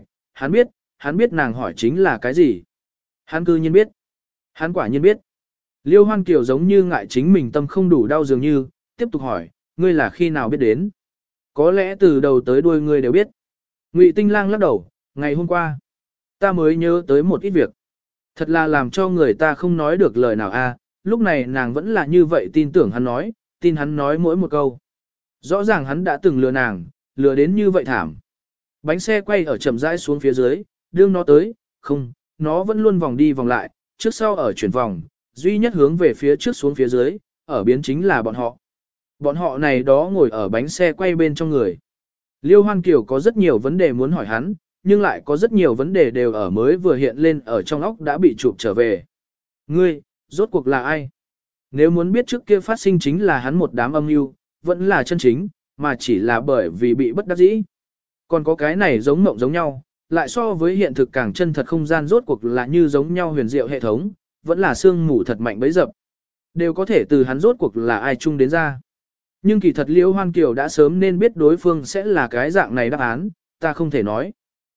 Speaker 1: hắn biết nàng hỏi chính là cái gì. Hắn cư nhiên biết. Hắn quả nhiên biết. Liêu Hoan Kiều giống như ngại chính mình tâm không đủ đau dường như, tiếp tục hỏi, ngươi là khi nào biết đến? Có lẽ từ đầu tới đuôi ngươi đều biết. Ngụy Tinh Lang lắc đầu, ngày hôm qua, ta mới nhớ tới một ít việc. Thật là làm cho người ta không nói được lời nào a. Lúc này nàng vẫn là như vậy tin tưởng hắn nói, tin hắn nói mỗi một câu. Rõ ràng hắn đã từng lừa nàng, lừa đến như vậy thảm. Bánh xe quay ở chậm rãi xuống phía dưới, đương nó tới, không, nó vẫn luôn vòng đi vòng lại, trước sau ở chuyển vòng, duy nhất hướng về phía trước xuống phía dưới, ở biến chính là bọn họ. Bọn họ này đó ngồi ở bánh xe quay bên trong người. Liêu Hoan Kiều có rất nhiều vấn đề muốn hỏi hắn, nhưng lại có rất nhiều vấn đề đều ở mới vừa hiện lên ở trong óc đã bị chụp trở về. Ngươi, rốt cuộc là ai? Nếu muốn biết trước kia phát sinh chính là hắn một đám âm mưu, vẫn là chân chính, mà chỉ là bởi vì bị bất đắc dĩ. Còn có cái này giống mộng giống nhau, lại so với hiện thực càng chân thật không gian rốt cuộc là như giống nhau huyền diệu hệ thống, vẫn là xương mù thật mạnh bấy dập. Đều có thể từ hắn rốt cuộc là ai chung đến ra. Nhưng kỳ thật Liễu Hoan Kiều đã sớm nên biết đối phương sẽ là cái dạng này đáp án, ta không thể nói.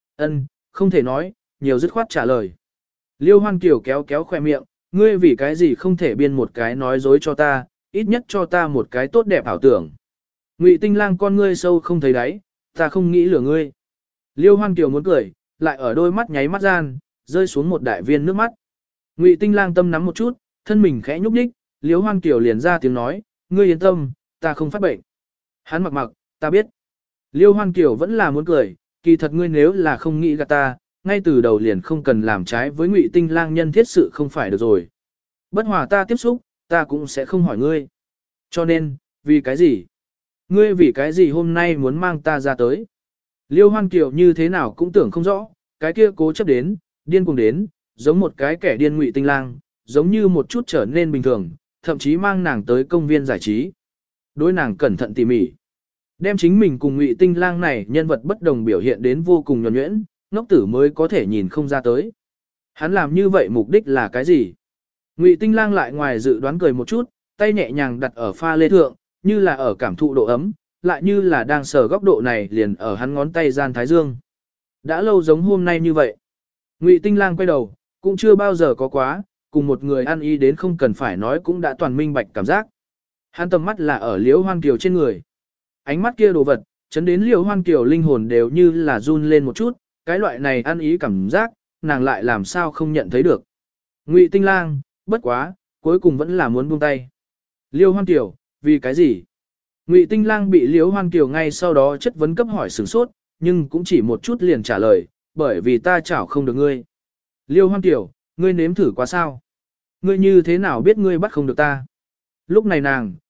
Speaker 1: Không thể nói, nhiều dứt khoát trả lời. Liễu Hoan Kiều kéo kéo khoe miệng, ngươi vì cái gì không thể biên một cái nói dối cho ta, ít nhất cho ta một cái tốt đẹp ảo tưởng. Ngụy Tinh Lang con ngươi sâu không thấy đáy, ta không nghĩ lừa ngươi. Liêu Hoan Kiều muốn cười, lại ở đôi mắt nháy mắt gian, rơi xuống một đại viên nước mắt. Ngụy Tinh Lang tâm nắm một chút, thân mình khẽ nhúc nhích, Liêu Hoan Kiều liền ra tiếng nói, ngươi yên tâm, ta không phát bệnh. Hắn mặc, ta biết. Liêu Hoan Kiều vẫn là muốn cười, kỳ thật ngươi nếu là không nghĩ gạt ta, ngay từ đầu liền không cần làm trái với Ngụy Tinh Lang nhân thiết sự không phải được rồi. Bất hòa ta tiếp xúc, ta cũng sẽ không hỏi ngươi. Cho nên, vì cái gì? Ngươi vì cái gì hôm nay muốn mang ta ra tới? Liêu Hoan Kiều như thế nào cũng tưởng không rõ, cái kia cố chấp đến, điên cuồng đến, giống một cái kẻ điên Ngụy Tinh Lang, giống như một chút trở nên bình thường, thậm chí mang nàng tới công viên giải trí. Đối nàng cẩn thận tỉ mỉ. Đem chính mình cùng Ngụy Tinh Lang này nhân vật bất đồng biểu hiện đến vô cùng nhuần nhuyễn, ngốc tử mới có thể nhìn không ra tới. Hắn làm như vậy mục đích là cái gì? Ngụy Tinh Lang lại ngoài dự đoán cười một chút, tay nhẹ nhàng đặt ở pha lê thượng, như là ở cảm thụ độ ấm, lại như là đang sờ góc độ này liền ở hắn ngón tay gian thái dương. Đã lâu giống hôm nay như vậy. Ngụy Tinh Lang quay đầu, cũng chưa bao giờ có quá, cùng một người ăn ý đến không cần phải nói cũng đã toàn minh bạch cảm giác. Hắn tầm mắt là ở Liễu Hoan Kiều trên người. Ánh mắt kia đồ vật, chấn đến Liễu Hoan Kiều linh hồn đều như là run lên một chút, cái loại này ăn ý cảm giác, nàng lại làm sao không nhận thấy được. Ngụy Tinh Lang, bất quá, cuối cùng vẫn là muốn buông tay. Liễu Hoan Kiều, vì cái gì? Ngụy Tinh Lang bị Liễu Hoan Kiều ngay sau đó chất vấn cấp hỏi sửng sốt, nhưng cũng chỉ một chút liền trả lời, bởi vì ta chảo không được ngươi. Liễu Hoan Kiều, ngươi nếm thử quá sao? Ngươi như thế nào biết ngươi bắt không được ta? Lúc này nàng,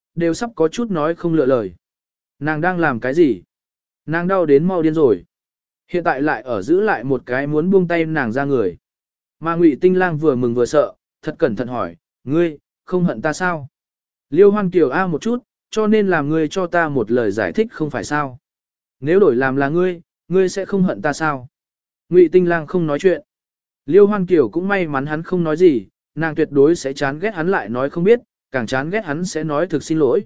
Speaker 1: đều sắp có chút nói không lựa lời. Nàng đang làm cái gì? Nàng đau đến mau điên rồi. Hiện tại lại ở giữ lại một cái muốn buông tay nàng ra người. Mà Ngụy Tinh Lang vừa mừng vừa sợ, thật cẩn thận hỏi, ngươi, không hận ta sao? Liêu Hoan Kiều a một chút, cho nên làm ngươi cho ta một lời giải thích không phải sao? Nếu đổi làm là ngươi sẽ không hận ta sao? Ngụy Tinh Lang không nói chuyện. Liêu Hoan Kiều cũng may mắn hắn không nói gì, nàng tuyệt đối sẽ chán ghét hắn lại nói không biết, càng chán ghét hắn sẽ nói thực xin lỗi.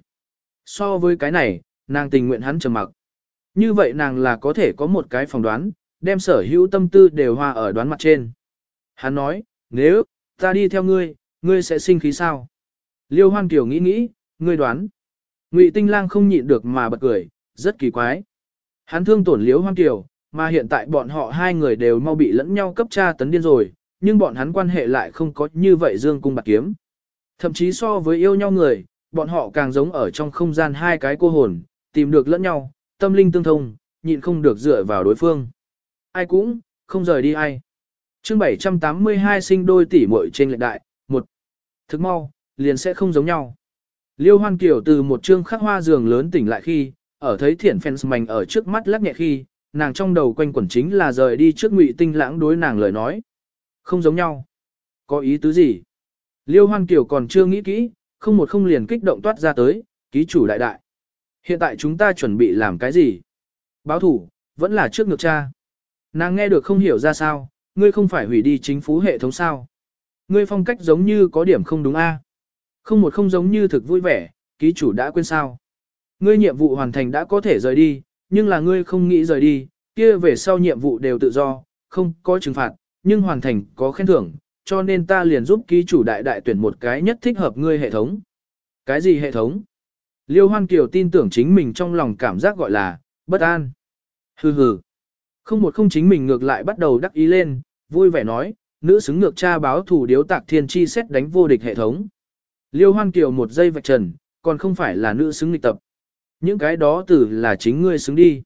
Speaker 1: So với cái này, nàng tình nguyện hắn trầm mặc. Như vậy nàng là có thể có một cái phỏng đoán, đem sở hữu tâm tư đều hòa ở đoán mặt trên. Hắn nói, nếu ta đi theo ngươi sẽ sinh khí sao? Liêu Hoan Kiều nghĩ, ngươi đoán. Ngụy Tinh Lang không nhịn được mà bật cười, rất kỳ quái. Hắn thương tổn Liêu Hoan Kiều, mà hiện tại bọn họ hai người đều mau bị lẫn nhau cấp tra tấn điên rồi, nhưng bọn hắn quan hệ lại không có như vậy dương cung bạc kiếm. Thậm chí so với yêu nhau người, bọn họ càng giống ở trong không gian hai cái cô hồn, tìm được lẫn nhau, tâm linh tương thông, nhịn không được dựa vào đối phương. Ai cũng, không rời đi ai. Chương 782 sinh đôi tỷ muội trên lệch đại, một Thức mau, liền sẽ không giống nhau. Liêu Hoan Kiều từ một chương khắc hoa giường lớn tỉnh lại khi, ở thấy Thiển Fens mảnh ở trước mắt lắc nhẹ khi, nàng trong đầu quanh quẩn chính là rời đi trước Ngụy Tinh Lãng đối nàng lời nói. Không giống nhau. Có ý tứ gì? Liêu Hoan Kiều còn chưa nghĩ kỹ, không liền kích động toát ra tới, ký chủ đại đại. Hiện tại chúng ta chuẩn bị làm cái gì? Báo thủ, vẫn là trước ngược cha. Nàng nghe được không hiểu ra sao, ngươi không phải hủy đi chính phủ hệ thống sao? Ngươi phong cách giống như có điểm không đúng a. Không giống như thực vui vẻ, ký chủ đã quên sao? Ngươi nhiệm vụ hoàn thành đã có thể rời đi, nhưng là ngươi không nghĩ rời đi, kia về sau nhiệm vụ đều tự do, không có trừng phạt, nhưng hoàn thành có khen thưởng, cho nên ta liền giúp ký chủ đại đại tuyển một cái nhất thích hợp ngươi hệ thống. Cái gì hệ thống? Liêu Hoan Kiều tin tưởng chính mình trong lòng cảm giác gọi là bất an. Hừ hừ. Không chính mình ngược lại bắt đầu đắc ý lên, vui vẻ nói, nữ xứng ngược cha báo thủ điếu tạc thiên chi xét đánh vô địch hệ thống. Liêu Hoan Kiều một giây vạch trần, còn không phải là nữ xứng nghịch tập. Những cái đó từ là chính ngươi xứng đi.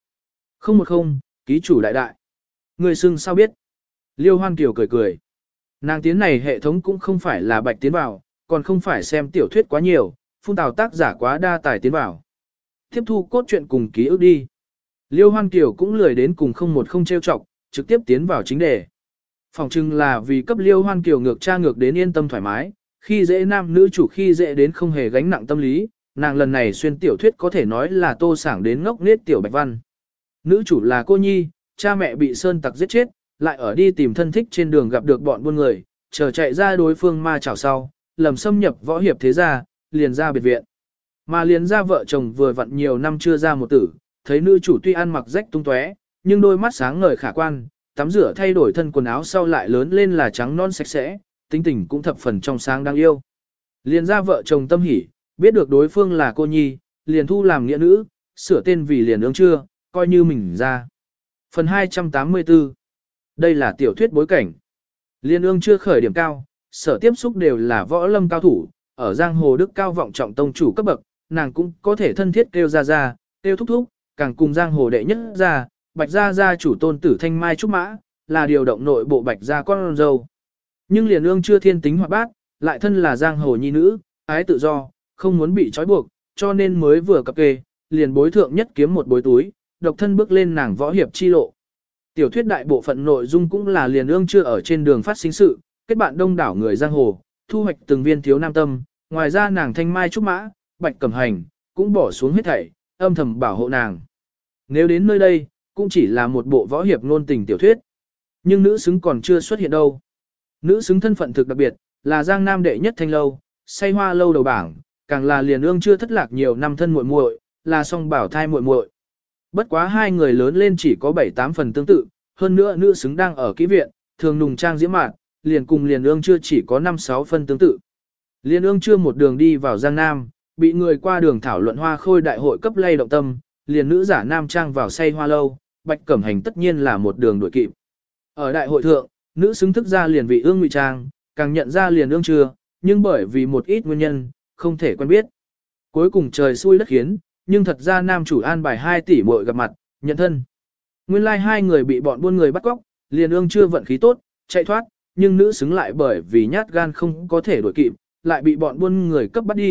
Speaker 1: Ký chủ đại đại. Ngươi xưng sao biết? Liêu Hoan Kiều cười. Nàng tiến này hệ thống cũng không phải là bạch tiến vào, còn không phải xem tiểu thuyết quá nhiều, phun tào tác giả quá đa tài tiến vào. Tiếp thu cốt truyện cùng ký ức đi. Liêu Hoan Kiều cũng lười đến cùng không trêu chọc, trực tiếp tiến vào chính đề. Phòng trưng là vì cấp Liêu Hoan Kiều ngược cha ngược đến yên tâm thoải mái, khi dễ nam nữ chủ khi dễ đến không hề gánh nặng tâm lý, nàng lần này xuyên tiểu thuyết có thể nói là tô sảng đến ngốc nết tiểu bạch văn. Nữ chủ là cô nhi, cha mẹ bị sơn tặc giết chết, lại ở đi tìm thân thích trên đường gặp được bọn buôn người, chờ chạy ra đối phương ma chảo sau, lầm xâm nhập võ hiệp thế gia, liền ra biệt viện. Mà liền ra vợ chồng vừa vặn nhiều năm chưa ra một tử, thấy nữ chủ tuy ăn mặc rách tung tóe, nhưng đôi mắt sáng ngời khả quan, tắm rửa thay đổi thân quần áo sau lại lớn lên là trắng non sạch sẽ, tính tình cũng thập phần trong sáng đáng yêu. Liền ra vợ chồng tâm hỉ, biết được đối phương là cô nhi, liền thu làm nghĩa nữ, sửa tên vì liền ương chưa, coi như mình ra. Phần 284. Đây là tiểu thuyết bối cảnh. Liên ương chưa khởi điểm cao, sở tiếp xúc đều là võ lâm cao thủ, ở giang hồ đức cao vọng trọng tông chủ cấp bậc, nàng cũng có thể thân thiết kêu ra, kêu thúc, càng cùng giang hồ đệ nhất ra, bạch gia chủ tôn tử thanh mai trúc mã, là điều động nội bộ bạch gia con dâu. Nhưng liền ương chưa thiên tính hoạt bát, lại thân là giang hồ nhi nữ, ái tự do, không muốn bị trói buộc, cho nên mới vừa cập kê, liền bối thượng nhất kiếm một bối túi, độc thân bước lên nàng võ hiệp chi lộ. Tiểu thuyết đại bộ phận nội dung cũng là liền ương chưa ở trên đường phát sinh sự, kết bạn đông đảo người giang hồ, thu hoạch từng viên thiếu nam tâm, ngoài ra nàng thanh mai trúc mã, bạch cẩm hành, cũng bỏ xuống hết thảy, âm thầm bảo hộ nàng. Nếu đến nơi đây, cũng chỉ là một bộ võ hiệp ngôn tình tiểu thuyết. Nhưng nữ xứng còn chưa xuất hiện đâu. Nữ xứng thân phận thực đặc biệt, là giang nam đệ nhất thanh lâu, say hoa lâu đầu bảng, càng là liền ương chưa thất lạc nhiều năm thân muội muội, là song bảo thai muội muội. Bất quá hai người lớn lên chỉ có 7-8 phần tương tự, hơn nữa nữ xứng đang ở kỹ viện, thường nùng trang diễm mạn, liền cùng liền ương chưa chỉ có 5-6 phân tương tự. Liền ương chưa một đường đi vào Giang Nam, bị người qua đường thảo luận hoa khôi đại hội cấp lay động tâm, liền nữ giả nam trang vào say hoa lâu, bạch cẩm hành tất nhiên là một đường đuổi kịp. Ở đại hội thượng, nữ xứng thức ra liền vị ương ngụy trang, càng nhận ra liền ương chưa, nhưng bởi vì một ít nguyên nhân, không thể quen biết. Cuối cùng trời xui đất khiến, nhưng thật ra nam chủ an bài 2 tỷ muội gặp mặt, nhận thân. Nguyên lai like hai người bị bọn buôn người bắt cóc, liền ương chưa vận khí tốt, chạy thoát, nhưng nữ xứng lại bởi vì nhát gan không có thể đuổi kịp, lại bị bọn buôn người cấp bắt đi,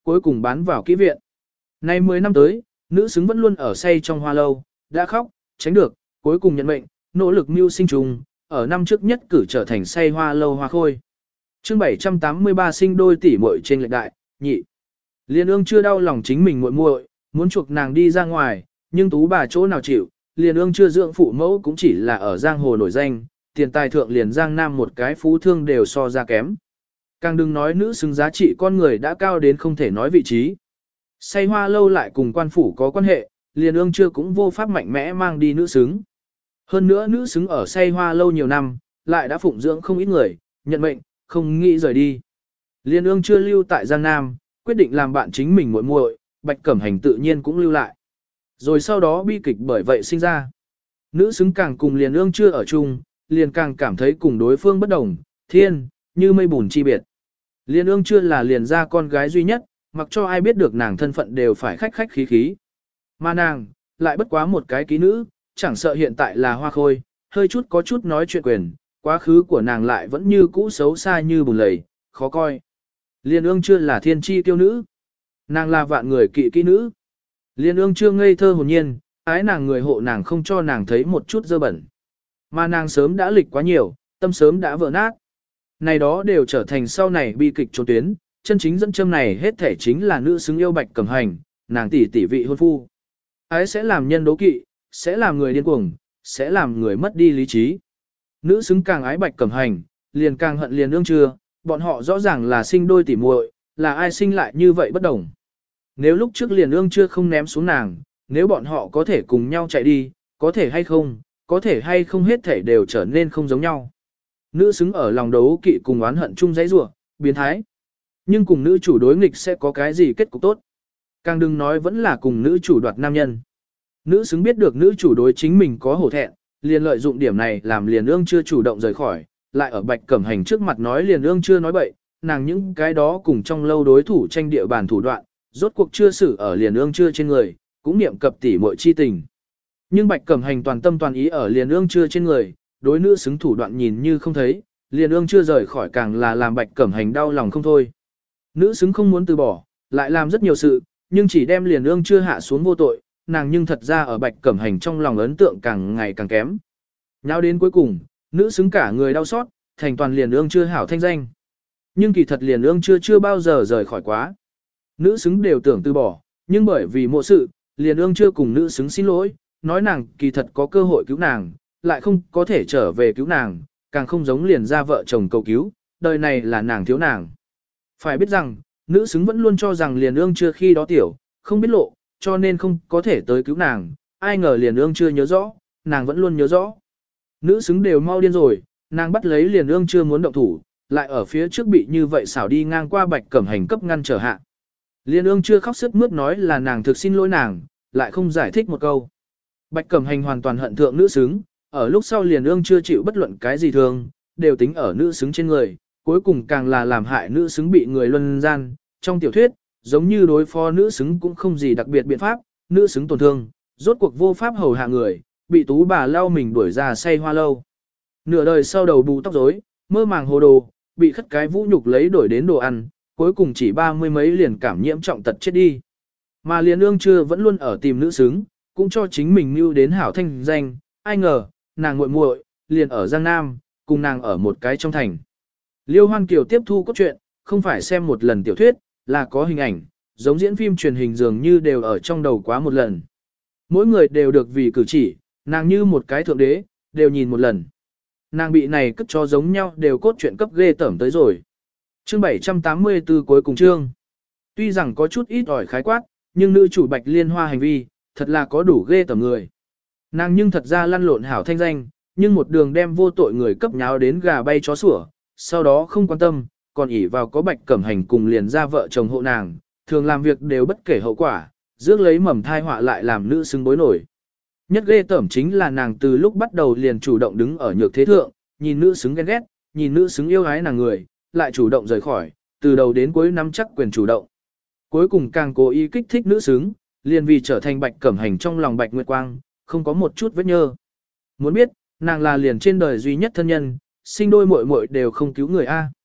Speaker 1: cuối cùng bán vào kỹ viện. Nay 10 năm tới, nữ xứng vẫn luôn ở say trong hoa lâu, đã khóc, tránh được, cuối cùng nhận mệnh, nỗ lực mưu sinh trùng, ở năm trước nhất cử trở thành say hoa lâu hoa khôi. Chương 783 sinh đôi tỷ muội trên lệch đại, nhị. Liên ương chưa đau lòng chính mình muội muội, muốn chuộc nàng đi ra ngoài, nhưng tú bà chỗ nào chịu, Liên ương chưa dưỡng phụ mẫu cũng chỉ là ở giang hồ nổi danh, tiền tài thượng liền giang nam một cái phú thương đều so ra kém. Càng đừng nói nữ xứng giá trị con người đã cao đến không thể nói vị trí. Say hoa lâu lại cùng quan phủ có quan hệ, Liên ương chưa cũng vô pháp mạnh mẽ mang đi nữ xứng. Hơn nữa nữ xứng ở say hoa lâu nhiều năm, lại đã phụng dưỡng không ít người, nhận mệnh, không nghĩ rời đi. Liên ương chưa lưu tại Giang Nam, quyết định làm bạn chính mình muội muội, Bạch Cẩm Hành tự nhiên cũng lưu lại. Rồi sau đó bi kịch bởi vậy sinh ra. Nữ xứng càng cùng Liên ương chưa ở chung, liền càng cảm thấy cùng đối phương bất đồng, thiên, như mây bùn chi biệt. Liên ương chưa là liền ra con gái duy nhất, mặc cho ai biết được nàng thân phận đều phải khách khách khí khí. Mà nàng, lại bất quá một cái ký nữ, chẳng sợ hiện tại là hoa khôi, hơi chút có chút nói chuyện quyền, quá khứ của nàng lại vẫn như cũ xấu xa như bùn lầy, khó coi. Liên ương chưa là thiên chi tiêu nữ. Nàng là vạn người kỵ kỹ nữ. Liên ương chưa ngây thơ hồn nhiên, ái nàng người hộ nàng không cho nàng thấy một chút dơ bẩn. Mà nàng sớm đã lịch quá nhiều, tâm sớm đã vỡ nát. Này đó đều trở thành sau này bi kịch trốn tuyến, chân chính dẫn châm này hết thể chính là nữ xứng yêu Bạch Cẩm Hành, nàng tỷ vị hôn phu. Ái sẽ làm nhân đố kỵ, sẽ làm người điên cuồng, sẽ làm người mất đi lý trí. Nữ xứng càng ái Bạch Cẩm Hành, liền càng hận Liên ương chưa, bọn họ rõ ràng là sinh đôi tỉ muội, là ai sinh lại như vậy bất đồng. Nếu lúc trước Liên ương chưa không ném xuống nàng, nếu bọn họ có thể cùng nhau chạy đi, có thể hay không hết thể đều trở nên không giống nhau. Nữ xứng ở lòng đấu kỵ cùng oán hận chung dãy rủa, biến thái. Nhưng cùng nữ chủ đối nghịch sẽ có cái gì kết cục tốt. Càng đừng nói vẫn là cùng nữ chủ đoạt nam nhân. Nữ xứng biết được nữ chủ đối chính mình có hổ thẹn, liền lợi dụng điểm này làm Liên ương chưa chủ động rời khỏi, lại ở Bạch Cẩm Hành trước mặt nói Liên ương chưa nói bậy, nàng những cái đó cùng trong lâu đối thủ tranh địa bàn thủ đoạn, rốt cuộc chưa xử ở Liên ương chưa trên người, cũng niệm cập tỉ muội chi tình. Nhưng Bạch Cẩm Hành toàn tâm toàn ý ở Liên ương chưa trên người, đối nữ xứng thủ đoạn nhìn như không thấy, Liên ương chưa rời khỏi càng là làm Bạch Cẩm Hành đau lòng không thôi. Nữ xứng không muốn từ bỏ, lại làm rất nhiều sự, nhưng chỉ đem Liên ương chưa hạ xuống vô tội, nàng nhưng thật ra ở Bạch Cẩm Hành trong lòng ấn tượng càng ngày càng kém. Nháo đến cuối cùng, nữ xứng cả người đau xót, thành toàn Liên ương chưa hảo thanh danh. Nhưng kỳ thật Liên ương chưa bao giờ rời khỏi quá. Nữ xứng đều tưởng từ bỏ, nhưng bởi vì mộ sự, Liên ương chưa cùng nữ xứng xin lỗi, nói nàng kỳ thật có cơ hội cứu nàng, lại không có thể trở về cứu nàng, càng không giống liền ra vợ chồng cầu cứu, đời này là nàng thiếu nàng. Phải biết rằng, nữ xứng vẫn luôn cho rằng Liên ương chưa khi đó tiểu, không biết lộ, cho nên không có thể tới cứu nàng, ai ngờ Liên ương chưa nhớ rõ, nàng vẫn luôn nhớ rõ. Nữ xứng đều mau điên rồi, nàng bắt lấy Liên ương chưa muốn động thủ, lại ở phía trước bị như vậy xảo đi ngang qua Bạch Cẩm Hành cấp ngăn trở hạ. Liên ương chưa khóc sướt mướt nói là nàng thực xin lỗi nàng, lại không giải thích một câu. Bạch Cẩm Hành hoàn toàn hận thượng nữ xứng, ở lúc sau Liên ương chưa chịu bất luận cái gì thương, đều tính ở nữ xứng trên người, cuối cùng càng là làm hại nữ xứng bị người luân gian. Trong tiểu thuyết, giống như đối phó nữ xứng cũng không gì đặc biệt biện pháp, nữ xứng tổn thương, rốt cuộc vô pháp hầu hạ người, bị tú bà lau mình đuổi ra say hoa lâu. Nửa đời sau đầu bù tóc rối, mơ màng hồ đồ, bị khất cái vũ nhục lấy đổi đến đồ ăn, cuối cùng chỉ 30 mấy liền cảm nhiễm trọng tật chết đi. Mà Liên ương chưa vẫn luôn ở tìm nữ xứng, cũng cho chính mình mưu đến hảo thanh danh, ai ngờ, nàng muội muội liền ở Giang Nam, cùng nàng ở một cái trong thành. Liêu Hoan Kiều tiếp thu cốt truyện, không phải xem một lần tiểu thuyết, là có hình ảnh, giống diễn phim truyền hình dường như đều ở trong đầu quá một lần. Mỗi người đều được vì cử chỉ, nàng như một cái thượng đế, đều nhìn một lần. Nàng bị này cất cho giống nhau đều cốt truyện cấp ghê tởm tới rồi. Chương 784 cuối cùng chương. Tuy rằng có chút ít ỏi khái quát, nhưng nữ chủ Bạch Liên Hoa hành vi, thật là có đủ ghê tởm người. Nàng nhưng thật ra lăn lộn hảo thanh danh, nhưng một đường đem vô tội người cấp nháo đến gà bay chó sủa, sau đó không quan tâm, còn ỷ vào có Bạch Cẩm Hành cùng liền ra vợ chồng hộ nàng, thường làm việc đều bất kể hậu quả, rước lấy mầm thai họa lại làm nữ xứng bối nổi. Nhất ghê tởm chính là nàng từ lúc bắt đầu liền chủ động đứng ở nhược thế thượng, nhìn nữ xứng ghen ghét, nhìn nữ xứng yêu ái nàng người, lại chủ động rời khỏi, từ đầu đến cuối nắm chắc quyền chủ động. Cuối cùng càng cố ý kích thích nữ xứng, liền vì trở thành Bạch Cẩm Hành trong lòng Bạch Nguyệt Quang, không có một chút vết nhơ. Muốn biết, nàng là liền trên đời duy nhất thân nhân, sinh đôi muội muội đều không cứu người A.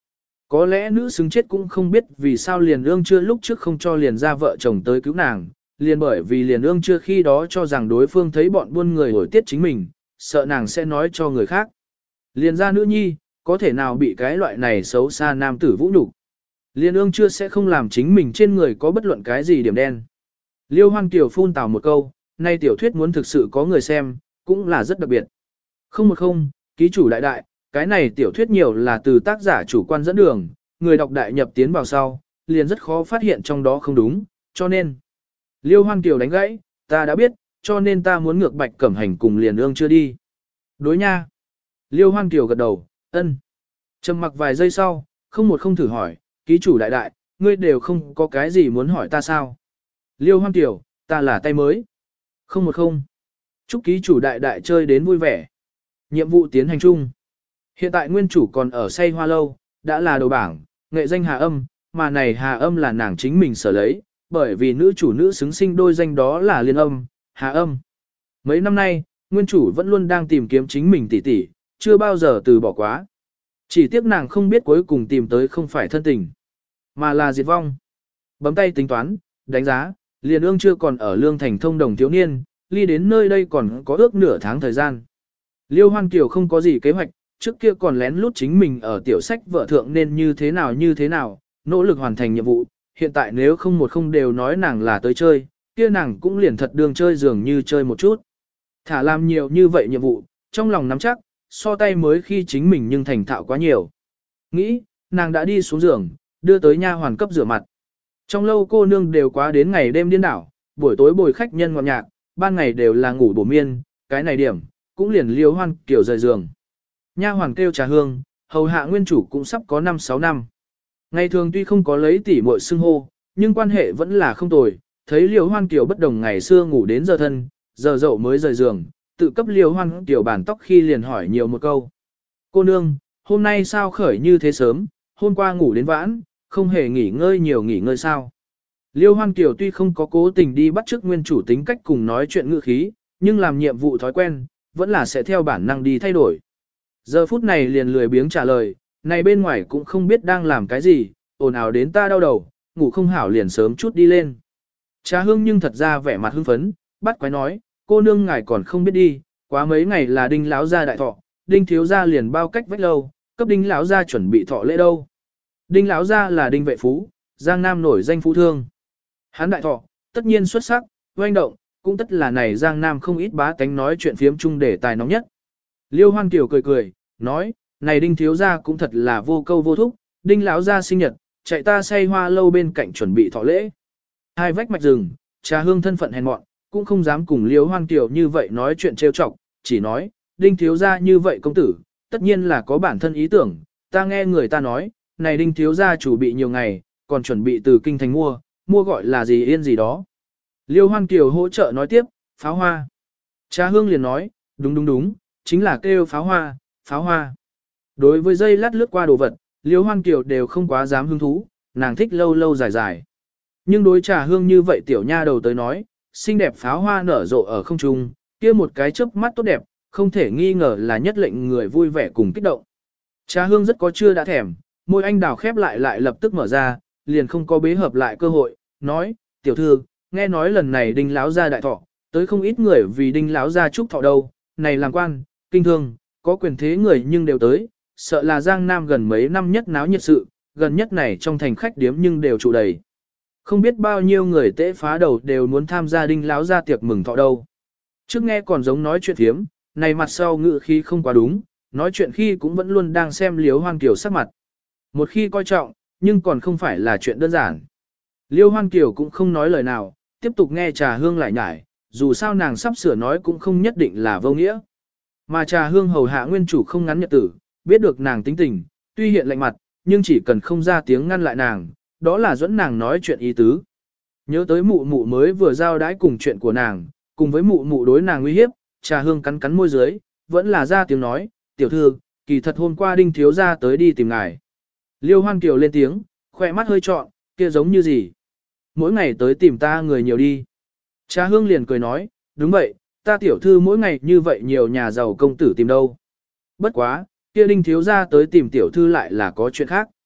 Speaker 1: Có lẽ nữ xứng chết cũng không biết vì sao liền ương chưa lúc trước không cho liền ra vợ chồng tới cứu nàng, liền bởi vì liền ương chưa khi đó cho rằng đối phương thấy bọn buôn người hồi tiết chính mình, sợ nàng sẽ nói cho người khác. Liền ra nữ nhi, có thể nào bị cái loại này xấu xa nam tử vũ nhục. Liên ương chưa sẽ không làm chính mình trên người có bất luận cái gì điểm đen. Liêu Hoan Kiều phun tào một câu, nay tiểu thuyết muốn thực sự có người xem, cũng là rất đặc biệt. Không một không, ký chủ đại đại, cái này tiểu thuyết nhiều là từ tác giả chủ quan dẫn đường, người đọc đại nhập tiến vào sau, liền rất khó phát hiện trong đó không đúng, cho nên. Liêu Hoan Kiều đánh gãy, ta đã biết, cho nên ta muốn ngược Bạch Cẩm Hành cùng liền ương chưa đi. Đối nha. Liêu Hoan Kiều gật đầu, ân. Trầm mặc vài giây sau, không một không thử hỏi, ký chủ đại đại, ngươi đều không có cái gì muốn hỏi ta sao? Liêu Hoan Kiều, ta là tay mới. Không một không. Chúc ký chủ đại đại chơi đến vui vẻ. Nhiệm vụ tiến hành chung. Hiện tại nguyên chủ còn ở say hoa lâu, đã là đầu bảng, nghệ danh Hà Âm, mà này Hà Âm là nàng chính mình sở lấy, bởi vì nữ chủ nữ xứng sinh đôi danh đó là Liên Âm, Hà Âm. Mấy năm nay, nguyên chủ vẫn luôn đang tìm kiếm chính mình tỷ tỷ, chưa bao giờ từ bỏ quá. Chỉ tiếc nàng không biết cuối cùng tìm tới không phải thân tình, mà là diệt vong. Bấm tay tính toán, đánh giá, liền ương chưa còn ở Lương Thành thông đồng thiếu niên, ly đến nơi đây còn có ước nửa tháng thời gian. Liêu Hoan Kiều không có gì kế hoạch, trước kia còn lén lút chính mình ở tiểu sách vợ thượng nên như thế nào, nỗ lực hoàn thành nhiệm vụ, hiện tại nếu không một không đều nói nàng là tới chơi, kia nàng cũng liền thật đường chơi dường như chơi một chút. Thả làm nhiều như vậy nhiệm vụ, trong lòng nắm chắc, so tay mới khi chính mình nhưng thành thạo quá nhiều. Nghĩ, nàng đã đi xuống giường, đưa tới nha hoàn cấp rửa mặt. Trong lâu cô nương đều quá đến ngày đêm điên đảo, buổi tối bồi khách nhân ngọt nhạc, ban ngày đều là ngủ bổ miên, cái này điểm, cũng liền Liêu Hoan Kiều rời giường. Nha hoàn kêu trà hương, hầu hạ nguyên chủ cũng sắp có 5-6 năm. Ngày thường tuy không có lấy tỉ muội xưng hô, nhưng quan hệ vẫn là không tồi, thấy Liêu Hoan Kiều bất đồng ngày xưa ngủ đến giờ thân, giờ dậu mới rời giường, tự cấp Liêu Hoan Kiều bản tóc khi liền hỏi nhiều một câu. Cô nương, hôm nay sao khởi như thế sớm, hôm qua ngủ đến vãn, không hề nghỉ ngơi sao. Liêu Hoan Kiều tuy không có cố tình đi bắt chước nguyên chủ tính cách cùng nói chuyện ngữ khí, nhưng làm nhiệm vụ thói quen, vẫn là sẽ theo bản năng đi thay đổi. Giờ phút này liền lười biếng trả lời, này bên ngoài cũng không biết đang làm cái gì, ồn ào đến ta đau đầu, ngủ không hảo liền sớm chút đi lên. Trà hương nhưng thật ra vẻ mặt hưng phấn, bắt quái nói, cô nương ngài còn không biết đi, quá mấy ngày là đinh lão gia đại thọ, đinh thiếu gia liền bao cách vách lâu, cấp đinh lão gia chuẩn bị thọ lễ đâu. Đinh lão gia là đinh vệ phú, Giang Nam nổi danh phú thương. Hán đại thọ, tất nhiên xuất sắc, oanh động, cũng tất là này Giang Nam không ít bá tánh nói chuyện phiếm chung để tài nóng nhất. Liêu Hoan Kiều cười cười, nói, này đinh thiếu gia cũng thật là vô câu vô thúc, đinh lão gia sinh nhật, chạy ta say hoa lâu bên cạnh chuẩn bị thọ lễ. Hai vách mạch rừng, trà hương thân phận hèn mọn, cũng không dám cùng Liêu Hoan Kiều như vậy nói chuyện trêu chọc, chỉ nói, đinh thiếu gia như vậy công tử, tất nhiên là có bản thân ý tưởng, ta nghe người ta nói, này đinh thiếu gia chủ bị nhiều ngày, còn chuẩn bị từ kinh thành mua gọi là gì yên gì đó. Liêu Hoan Kiều hỗ trợ nói tiếp, pháo hoa. Trà hương liền nói, đúng, chính là kêu pháo hoa. Đối với dây lát lướt qua đồ vật, Liêu Hoan Kiều đều không quá dám hứng thú, nàng thích lâu lâu dài. Nhưng đối trà hương như vậy tiểu nha đầu tới nói, xinh đẹp pháo hoa nở rộ ở không trung, kia một cái chớp mắt tốt đẹp, không thể nghi ngờ là nhất lệnh người vui vẻ cùng kích động. Trà hương rất có chưa đã thèm, môi anh đào khép lại lập tức mở ra, liền không có bế hợp lại cơ hội, nói, tiểu thư, nghe nói lần này đinh lão gia đại thọ, tới không ít người vì đinh lão gia chúc thọ đâu, này làm quan, kinh thương, có quyền thế người nhưng đều tới, sợ là Giang Nam gần mấy năm nhất náo nhiệt sự, gần nhất này trong thành khách điếm nhưng đều trụ đầy. Không biết bao nhiêu người tễ phá đầu đều muốn tham gia đinh lão gia tiệc mừng thọ đâu. Trước nghe còn giống nói chuyện thiếm, này mặt sau ngự khi không quá đúng, nói chuyện khi cũng vẫn luôn đang xem Liêu Hoan Kiều sắc mặt. Một khi coi trọng, nhưng còn không phải là chuyện đơn giản. Liêu Hoan Kiều cũng không nói lời nào, tiếp tục nghe trà hương lại nhải, dù sao nàng sắp sửa nói cũng không nhất định là vô nghĩa. Mà trà hương hầu hạ nguyên chủ không ngắn nhật tử, biết được nàng tính tình, tuy hiện lạnh mặt, nhưng chỉ cần không ra tiếng ngăn lại nàng, đó là dẫn nàng nói chuyện ý tứ. Nhớ tới mụ mụ mới vừa giao đái cùng chuyện của nàng, cùng với mụ mụ đối nàng uy hiếp, trà hương cắn môi dưới, vẫn là ra tiếng nói, tiểu thư, kỳ thật hôm qua đinh thiếu gia tới đi tìm ngài. Liêu Hoan Kiều lên tiếng, khỏe mắt hơi trọn, kia giống như gì. Mỗi ngày tới tìm ta người nhiều đi. Trà hương liền cười nói, đúng vậy, ta tiểu thư mỗi ngày như vậy nhiều nhà giàu công tử tìm đâu. Bất quá, kia đinh thiếu gia tới tìm tiểu thư lại là có chuyện khác.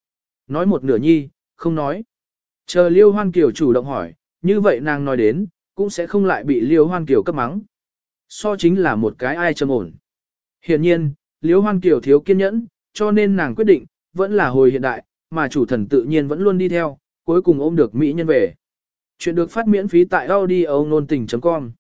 Speaker 1: Nói một nửa nhi, không nói. Chờ Liêu Hoan Kiều chủ động hỏi, như vậy nàng nói đến, cũng sẽ không lại bị Liêu Hoan Kiều cấp mắng. So chính là một cái ai trầm ổn. Hiện nhiên, Liêu Hoan Kiều thiếu kiên nhẫn, cho nên nàng quyết định, vẫn là hồi hiện đại, mà chủ thần tự nhiên vẫn luôn đi theo, cuối cùng ôm được mỹ nhân về. Chuyện được phát miễn phí tại audio nôn tình.com